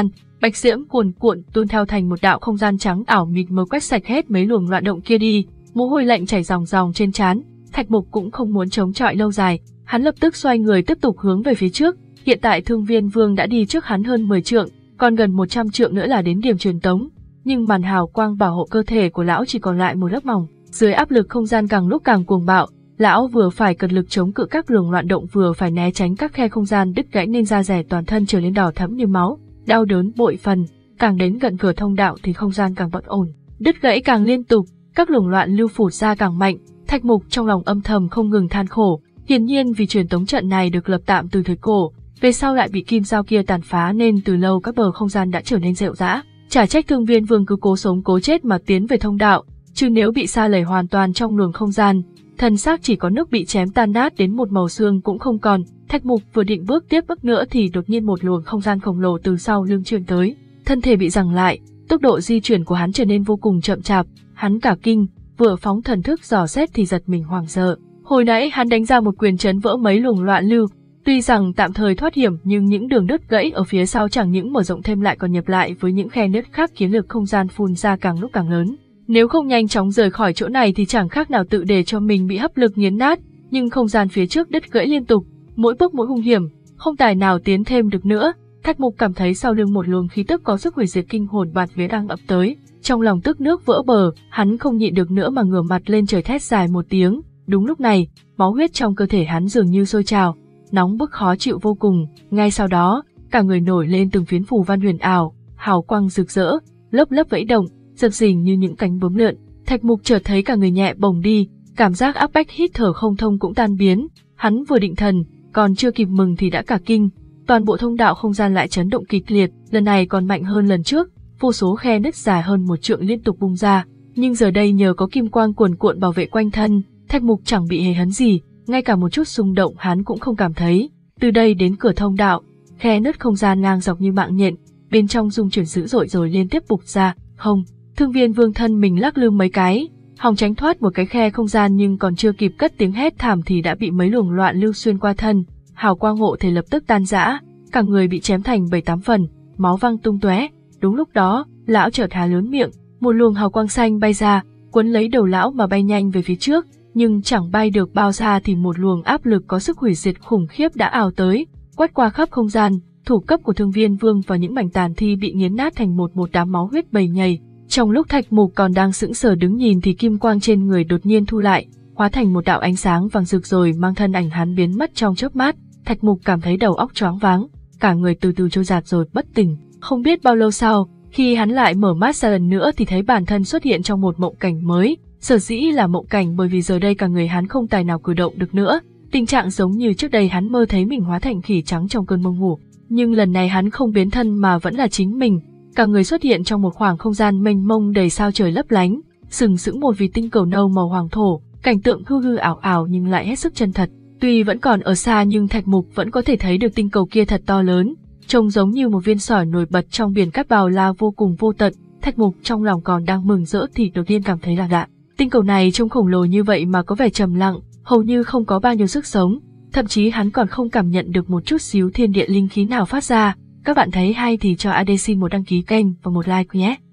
bạch diễm cuồn cuộn tuôn theo thành một đạo không gian trắng ảo mịt mờ quét sạch hết mấy luồng loạn động kia đi, mồ hôi lạnh chảy ròng ròng trên trán. Thạch Mục cũng không muốn chống chọi lâu dài, hắn lập tức xoay người tiếp tục hướng về phía trước. Hiện tại Thương Viên Vương đã đi trước hắn hơn mười trượng, còn gần một trăm trượng nữa là đến điểm truyền tống, nhưng màn hào quang bảo hộ cơ thể của lão chỉ còn lại một lớp mỏng. Dưới áp lực không gian càng lúc càng cuồng bạo, lão vừa phải cật lực chống cự các luồng loạn động, vừa phải né tránh các khe không gian đứt gãy, nên da rẻ toàn thân trở nên đỏ thẫm như máu, đau đớn bội phần. Càng đến gần cửa thông đạo thì không gian càng bất ổn, đứt gãy càng liên tục, các luồng loạn lưu phụt ra càng mạnh. Thạch Mục trong lòng âm thầm không ngừng than khổ, hiển nhiên vì truyền tống trận này được lập tạm từ thời cổ, về sau lại bị kim dao kia tàn phá nên từ lâu các bờ không gian đã trở nên rệu rã. Chả trách Thương Viên Vương cứ cố sống cố chết mà tiến về thông đạo, chứ nếu bị sa lầy hoàn toàn trong luồng không gian, thân xác chỉ có nước bị chém tan nát đến một màu xương cũng không còn. Thạch Mục vừa định bước tiếp bước nữa thì đột nhiên một luồng không gian khổng lồ từ sau lưng truyền tới, thân thể bị giằng lại, tốc độ di chuyển của hắn trở nên vô cùng chậm chạp. Hắn cả kinh, vừa phóng thần thức dò xét thì giật mình hoảng sợ. Hồi nãy hắn đánh ra một quyền chấn vỡ mấy luồng loạn lưu, tuy rằng tạm thời thoát hiểm nhưng những đường đứt gãy ở phía sau chẳng những mở rộng thêm lại còn nhập lại với những khe nứt khác, khiến lực không gian phun ra càng lúc càng lớn. Nếu không nhanh chóng rời khỏi chỗ này thì chẳng khác nào tự để cho mình bị hấp lực nghiến nát, nhưng không gian phía trước đứt gãy liên tục, mỗi bước mỗi hung hiểm, không tài nào tiến thêm được nữa. Thạch Mục cảm thấy sau lưng một luồng khí tức có sức hủy diệt kinh hồn bạt vía đang ập tới, trong lòng tức nước vỡ bờ, hắn không nhịn được nữa mà ngửa mặt lên trời thét dài một tiếng. Đúng lúc này, máu huyết trong cơ thể hắn dường như sôi trào, nóng bức khó chịu vô cùng. Ngay sau đó, cả người nổi lên từng phiến phù văn huyền ảo, hào quang rực rỡ, lớp lớp vẫy động, dập dình như những cánh bướm lượn. Thạch Mục chợt thấy cả người nhẹ bồng đi, cảm giác áp bách hít thở không thông cũng tan biến. Hắn vừa định thần, còn chưa kịp mừng thì đã cả kinh. Toàn bộ thông đạo không gian lại chấn động kịch liệt, lần này còn mạnh hơn lần trước, vô số khe nứt dài hơn một trượng liên tục bung ra. Nhưng giờ đây nhờ có kim quang cuồn cuộn bảo vệ quanh thân, Thạch Mục chẳng bị hề hấn gì, ngay cả một chút xung động hắn cũng không cảm thấy. Từ đây đến cửa thông đạo, khe nứt không gian ngang dọc như mạng nhện, bên trong rung chuyển dữ dội rồi liên tiếp bục ra. Không, Thương Viên Vương thân mình lắc lư mấy cái, hòng tránh thoát một cái khe không gian, nhưng còn chưa kịp cất tiếng hét thảm thì đã bị mấy luồng loạn lưu xuyên qua thân, hào quang hộ thể lập tức tan rã, cả người bị chém thành bảy tám phần, máu văng tung tóe. Đúng lúc đó, lão chợt há lớn miệng, một luồng hào quang xanh bay ra, quấn lấy đầu lão mà bay nhanh về phía trước, nhưng chẳng bay được bao xa thì một luồng áp lực có sức hủy diệt khủng khiếp đã ào tới, quét qua khắp không gian. Thủ cấp của Thương Viên Vương và những mảnh tàn thi bị nghiến nát thành một một đám máu huyết bầy nhầy. Trong lúc Thạch Mục còn đang sững sờ đứng nhìn thì kim quang trên người đột nhiên thu lại, hóa thành một đạo ánh sáng vàng rực rồi mang thân ảnh hắn biến mất trong chớp mắt. Thạch Mục cảm thấy đầu óc choáng váng, cả người từ từ trôi giạt rồi bất tỉnh. Không biết bao lâu sau, khi hắn lại mở mắt ra lần nữa thì thấy bản thân xuất hiện trong một mộng cảnh mới. Sở dĩ là mộng cảnh bởi vì giờ đây cả người hắn không tài nào cử động được nữa, tình trạng giống như trước đây hắn mơ thấy mình hóa thành khỉ trắng trong cơn mơ ngủ. Nhưng lần này hắn không biến thân mà vẫn là chính mình, cả người xuất hiện trong một khoảng không gian mênh mông đầy sao trời lấp lánh, sừng sững một vì tinh cầu nâu màu hoàng thổ, cảnh tượng hư hư ảo ảo nhưng lại hết sức chân thật. Tuy vẫn còn ở xa nhưng Thạch Mục vẫn có thể thấy được tinh cầu kia thật to lớn, trông giống như một viên sỏi nổi bật trong biển cát bao la vô cùng vô tận. Thạch Mục trong lòng còn đang mừng rỡ thì đột nhiên cảm thấy là lạ. Tinh cầu này trông khổng lồ như vậy mà có vẻ trầm lặng, hầu như không có bao nhiêu sức sống, thậm chí hắn còn không cảm nhận được một chút xíu thiên địa linh khí nào phát ra. Các bạn thấy hay thì cho a đê xin một đăng ký kênh và một like nhé.